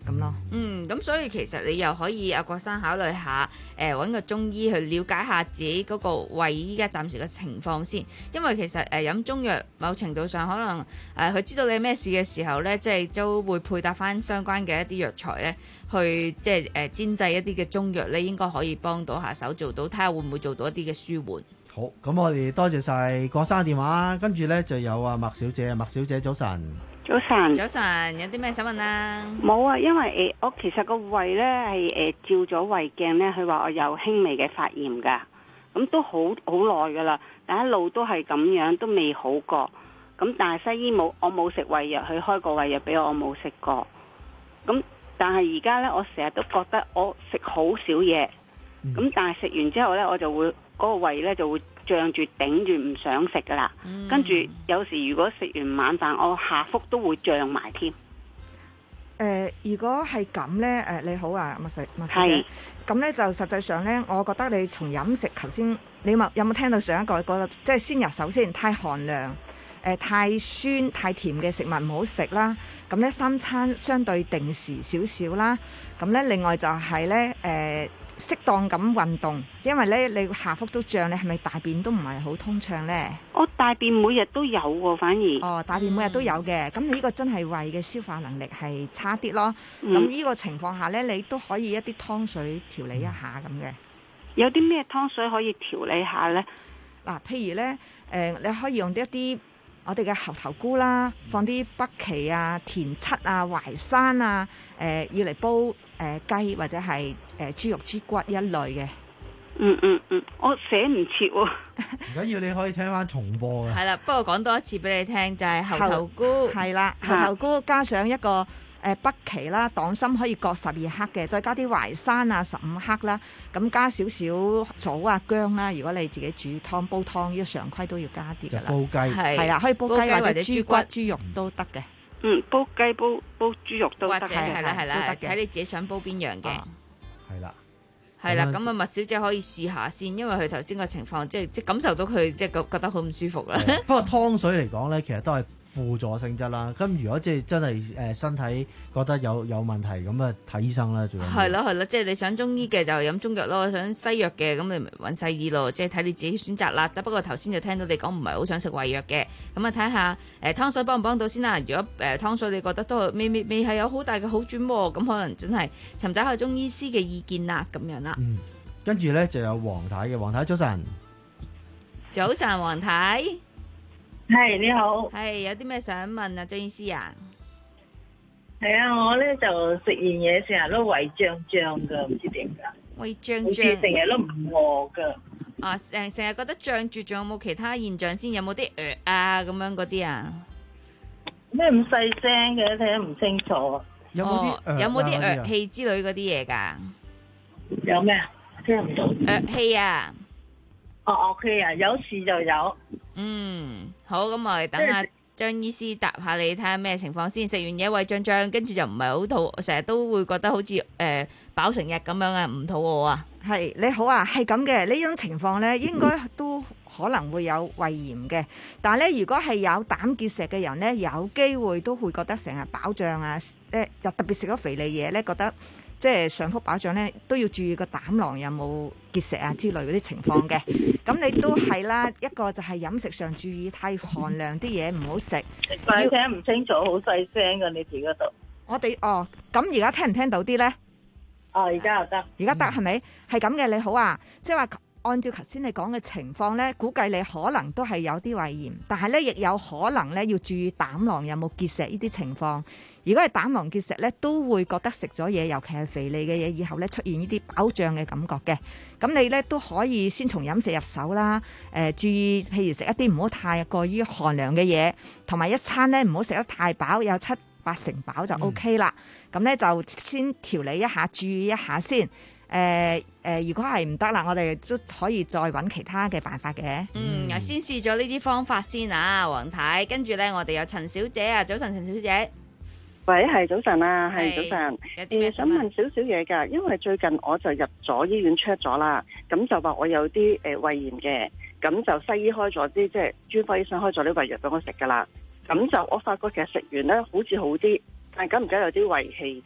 咁咯。 嗯，咁所以其實你又可以阿郭生考慮下，誒、揾個中醫去了解下自己嗰個胃依家暫時嘅情況先，因為其實誒飲、中藥某程度上可能誒佢、呃、知道你咩事嘅時候咧，即係都會配搭翻相關嘅一啲藥材咧，去即係誒煎製一啲嘅中藥咧，應該可以幫到下手做到，睇下會唔會做到一啲嘅舒緩。 好，咁我哋多謝晒郭生電話，跟住咧就有啊麥小姐，麥小姐早晨。 早晨， 早晨，有啲咩想問啊？ 冇啊，因為誒、呃、我其實個胃咧係誒照咗胃鏡咧，佢話我有輕微嘅發炎噶，咁都好好耐噶啦，但一路都係咁樣，都未好過。咁但係西醫冇，我冇食胃藥，佢開個胃藥俾我，我冇食過。咁但係而家咧，我成日都覺得我食好少嘢，咁、嗯、但係食完之後咧，我就會嗰、嗰個胃咧就會脹住頂住唔想食噶啦，嗯、跟住有時如果食完晚飯，我下腹都會脹埋添。 誒、呃，如果係咁咧，誒、呃、你好啊，麥細麥小姐，咁咧就實際上咧，我覺得你從飲食頭先，你有冇有冇聽到上一個嗰個，即係先入手先，太寒涼、誒、呃、太酸、太甜嘅食物唔好食啦。咁咧三餐相對定時少少啦。咁咧另外就係咧誒。呃適當咁運動，因為咧你下腹都脹，你係咪大便都唔係好通暢呢？ 我大便每日都有喎，反而哦，大便每日都有嘅，咁、嗯、你呢個真係胃嘅消化能力係差啲咯。咁呢、嗯、個情況下呢，你都可以一啲湯水調理一下咁嘅。 有啲咩湯水可以調理下呢？ 嗱、啊，譬如呢，誒、呃，你可以用一啲我哋嘅猴頭菇啦，放啲北芪啊、田七啊、淮山啊，誒、呃，要嚟煲誒雞、呃、或者係誒、呃、豬肉豬骨一類嘅。 嗯嗯嗯，我寫唔切喎。 唔緊要，你可以聽翻重播嘅。 係啦，不過講多一次俾你聽，就係、是、猴頭菇。係啦， 猴頭菇加上一個誒北芪啦，黨參可以各十二克嘅，再加啲淮山啊十五克啦，咁加少少棗啊薑啦。如果你自己煮湯煲湯，呢個常規都要加啲噶啦。 煲雞係啦，可以煲雞或者豬骨、豬肉都得嘅。 嗯，煲雞煲煲豬肉都得， 或者係啦係啦，睇你自己想煲邊樣嘅。 係啦。 係啦，咁啊，麥小姐可以試下先，因為佢頭先個情況，即係即係感受到佢即係覺覺得好唔舒服啦。 不過湯水嚟講咧，其實都係輔助性質啦。咁如果即係真係誒身體覺得有有問題，咁啊睇醫生啦，最緊要。係咯係咯，即係你想中醫嘅就飲中藥咯，想西藥嘅咁你咪揾西醫咯，即係睇你自己選擇啦。不過頭先就聽到你講唔係好想食胃藥嘅，咁啊睇下誒湯水幫唔幫到先啦。如果誒湯水你覺得都未未未係有好大嘅好轉喎，咁可能真係尋找下中醫師嘅意見啦，咁樣啦。 嗯，跟住咧就有黃太嘅，黃太早晨。 早晨，黃太。 係你好， 係有啲咩想問啊，張醫師啊？ 係啊，我咧就食完嘢成日都胃脹脹噶，唔知點解。 胃脹脹， 成日都唔餓噶。 啊，成成日覺得脹住，仲有冇其他現象先？有冇啲嘔啊咁樣嗰啲啊？ 咩咁細聲嘅，睇得唔清楚。 有冇啲、 哦、有冇啲嗝氣之類嗰啲嘢噶？ 有咩啊？聽唔到。 嗝氣啊！ 哦，OK啊，有時就有。 嗯，好，咁我哋等下張醫師答下你，睇下咩情況先。食完嘢胃脹脹，跟住就唔係好肚，成日都會覺得好似誒、呃、飽成日咁樣啊，唔肚餓啊。 係你好啊，係咁嘅呢種情況咧，應該都可能會有胃炎嘅。但係咧，如果係有膽結石嘅人咧，有機會都會覺得成日飽脹啊，誒又特別食咗肥膩嘢咧，覺得。即係上腹飽脹咧，都要注意個膽囊有冇結石啊之類嗰啲情況嘅。咁你都係啦，一個就係飲食上注意，太寒涼啲嘢唔好食。 快聽唔清楚，好細聲㗎你哋嗰度。 我哋哦，咁而家聽唔聽到啲咧？ 哦，而家又得， 而家得係咪？係咁嘅，你好啊，即係話按照頭先你講嘅情況咧，估計你可能都係有啲胃炎，但係咧亦有可能咧要注意膽囊有冇結石呢啲情況。如果係膽囊結石咧，都會覺得食咗嘢，尤其係肥膩嘅嘢，以後咧出現呢啲飽脹嘅感覺嘅。咁你咧都可以先從飲食入手啦。誒、呃，注意譬如食一啲唔好太過於寒涼嘅嘢，同埋一餐咧唔好食得太飽，有七八成飽就 O K 啦。咁咧、嗯、就先調理一下，注意一下先。誒、呃、誒、呃，如果係唔得啦，我哋都可以再揾其他嘅辦法嘅。 嗯，嗯先試咗呢啲方法先啊，黃太。跟住咧，我哋有陳小姐啊，早晨，陳小姐。 喂，係早晨啊，係早晨。 有啲咩想問少少嘢㗎？因為最近我就入咗醫院 check 咗啦，咁就話我有啲誒、呃、胃炎嘅，咁就西醫開咗啲，即係專科醫生開咗啲胃藥俾我食㗎啦。咁就我發覺其實食完咧好似好啲，但係久唔久有啲胃氣嘅。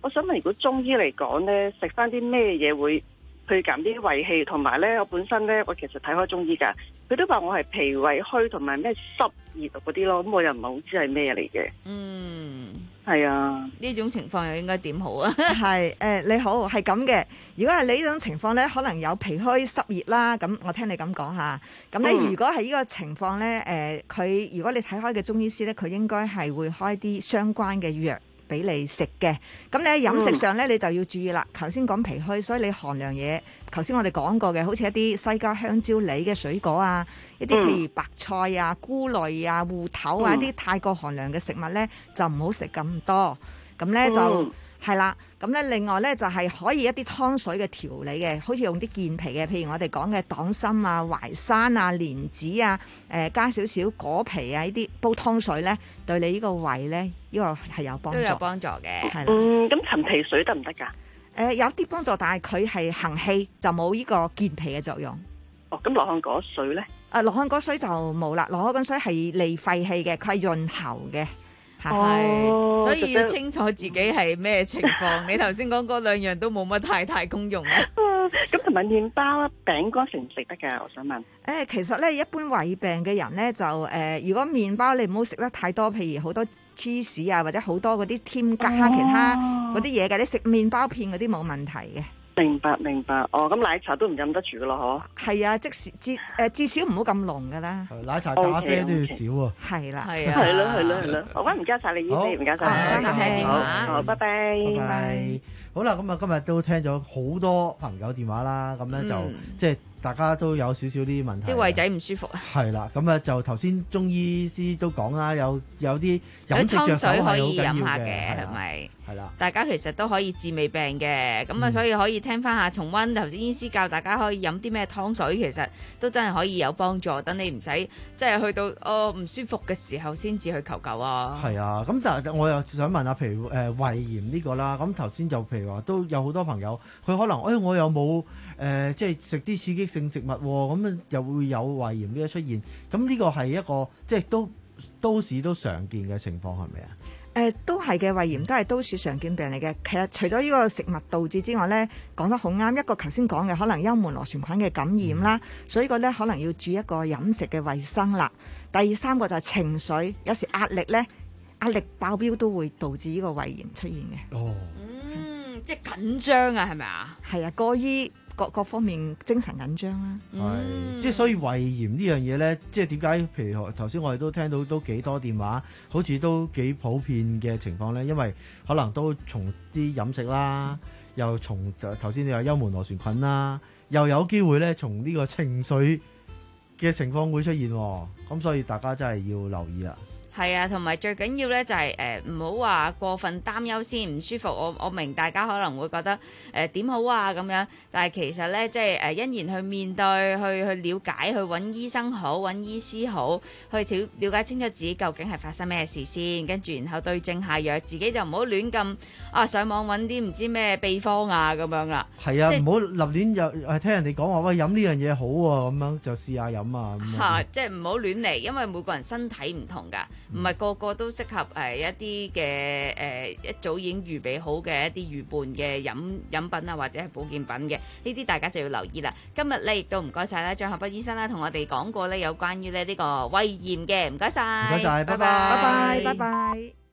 我想問，如果中醫嚟講咧，食翻啲咩嘢會去減啲胃氣？同埋咧，我本身咧，我其實睇開中醫㗎，佢都話我係脾胃虛同埋咩濕熱嗰啲咯，咁我又唔係好知係咩嚟嘅。 嗯， 係啊， 呢種情況又應該點好啊？ 係誒、呃，你好，係咁嘅。如果係你呢種情況咧，可能有脾虛濕熱啦。咁我聽你咁講下。咁咧， 嗯、 如果係呢個情況咧，誒、呃，佢如果你睇開嘅中醫師咧，佢應該係會開啲相關嘅藥俾你食嘅。咁你喺飲食上咧，你就要注意啦。頭先講脾虛，所以你寒涼嘢，頭先我哋講過嘅，好似一啲西瓜、香蕉、梨嘅水果啊，一啲譬如白菜啊、菇類啊、芋頭啊，一啲太過寒涼嘅食物咧，就唔好食咁多。咁咧就係啦。咁咧另外咧就係可以一啲湯水嘅調理嘅，好似用啲健脾嘅，譬如我哋講嘅黨參啊、淮山啊、蓮子啊，誒加少少果皮啊，呢啲煲湯水咧，對你呢個胃咧，呢個係有幫助， 都有幫助嘅。 係啦。 嗯，咁陳皮水得唔得㗎？ 誒有啲幫助，但係佢係行氣，就冇呢個健脾嘅作用。 哦，咁羅漢果水咧？ 啊，羅漢果水就冇啦，羅漢果水係利肺氣嘅，佢係潤喉嘅。 係、 哦， 所以要清楚自己係咩情況。你頭先講嗰兩樣都冇乜太大功用啊。 咁同埋麵包啊、餅乾食唔食得㗎？我想問。 誒，其實咧，一般胃病嘅人咧，就誒、呃，如果麵包你唔好食得太多，譬如好多芝士啊，或者好多嗰啲添加其他嗰啲嘢嘅，你食麵包片嗰啲冇問題嘅。 明白明白，哦，咁奶茶都唔飲得住噶咯， 嗬？係啊，即使至誒至少唔好咁濃噶啦。 奶茶咖啡都要少啊。 係啦， 係啊， 係咯係咯係咯。好啊，唔該晒你，醫師，唔該晒。 唔該晒聽電話。 好，拜拜。 拜拜。好啦，咁啊，今日都聽咗好多朋友電話啦，咁咧就即係大家都有少少啲問題。 啲胃仔唔舒服啊。 係啦，咁啊就頭先中醫師都講啦，有有啲飲食湯水可以飲飲下嘅，係咪？ 係啦， 大家其實都可以治胃病嘅，咁啊，所以可以聽翻下重溫頭先醫師教大家可以飲啲咩湯水，其實都真係可以有幫助。等你唔使即係去到哦唔舒服嘅時候先至去求救啊。 係啊，咁但係我又想問下，譬如誒、呃、胃炎呢個啦，咁頭先就譬如話都有好多朋友，佢可能誒、哎、我又冇誒、呃、即係食啲刺激性食物，咁又會有胃炎呢個出現。咁呢個係一個即係都都市都常見嘅情況係咪啊？ 誒、呃、都係嘅，胃炎都係都市常見病嚟嘅。其實除咗呢個食物導致之外咧，講得好啱。一個頭先講嘅可能幽門螺旋菌嘅感染啦，嗯、所以呢個咧可能要注意一個飲食嘅衛生啦。第三個就係情緒，有時壓力咧，壓力爆標都會導致呢個胃炎出現嘅。 哦， 嗯，即係緊張啊，係咪啊？ 係啊，過於各各方面精神緊張啦。 係、嗯，即係所以胃炎呢樣嘢咧，即係點解？譬如頭先我哋都聽到都幾多電話，好似都幾普遍嘅情況咧，因為可能都從啲飲食啦，又從頭先你話幽門螺旋菌啦，又有機會咧從呢個情緒嘅情況會出現，咁所以大家真係要留意啦。 係啊，同埋最緊要咧就係誒唔好話過分擔憂先唔舒服。我我明大家可能會覺得誒點、呃、好啊咁樣，但係其實咧即係誒欣然去面對、去去了解、去揾醫生好、揾醫師好，去了了解清楚自己究竟係發生咩事先，跟住然後對症下藥，自己就唔好亂咁啊上網揾啲唔知咩秘方啊咁樣啦。 係啊， 唔好立亂又誒聽人哋講話喂飲呢樣嘢好喎，咁樣就試下飲啊咁嚇，即係唔好亂嚟，因為每個人身體唔同㗎。唔係個個都適合誒一啲嘅誒一早已經預備好嘅一啲預拌嘅飲飲品啊，或者係保健品嘅，呢啲大家就要留意啦。今日咧亦都唔該晒啦，張合斌醫生啦，同我哋講過咧有關於咧呢個胃炎嘅，唔該晒， 唔該晒，拜拜， 拜拜，拜拜。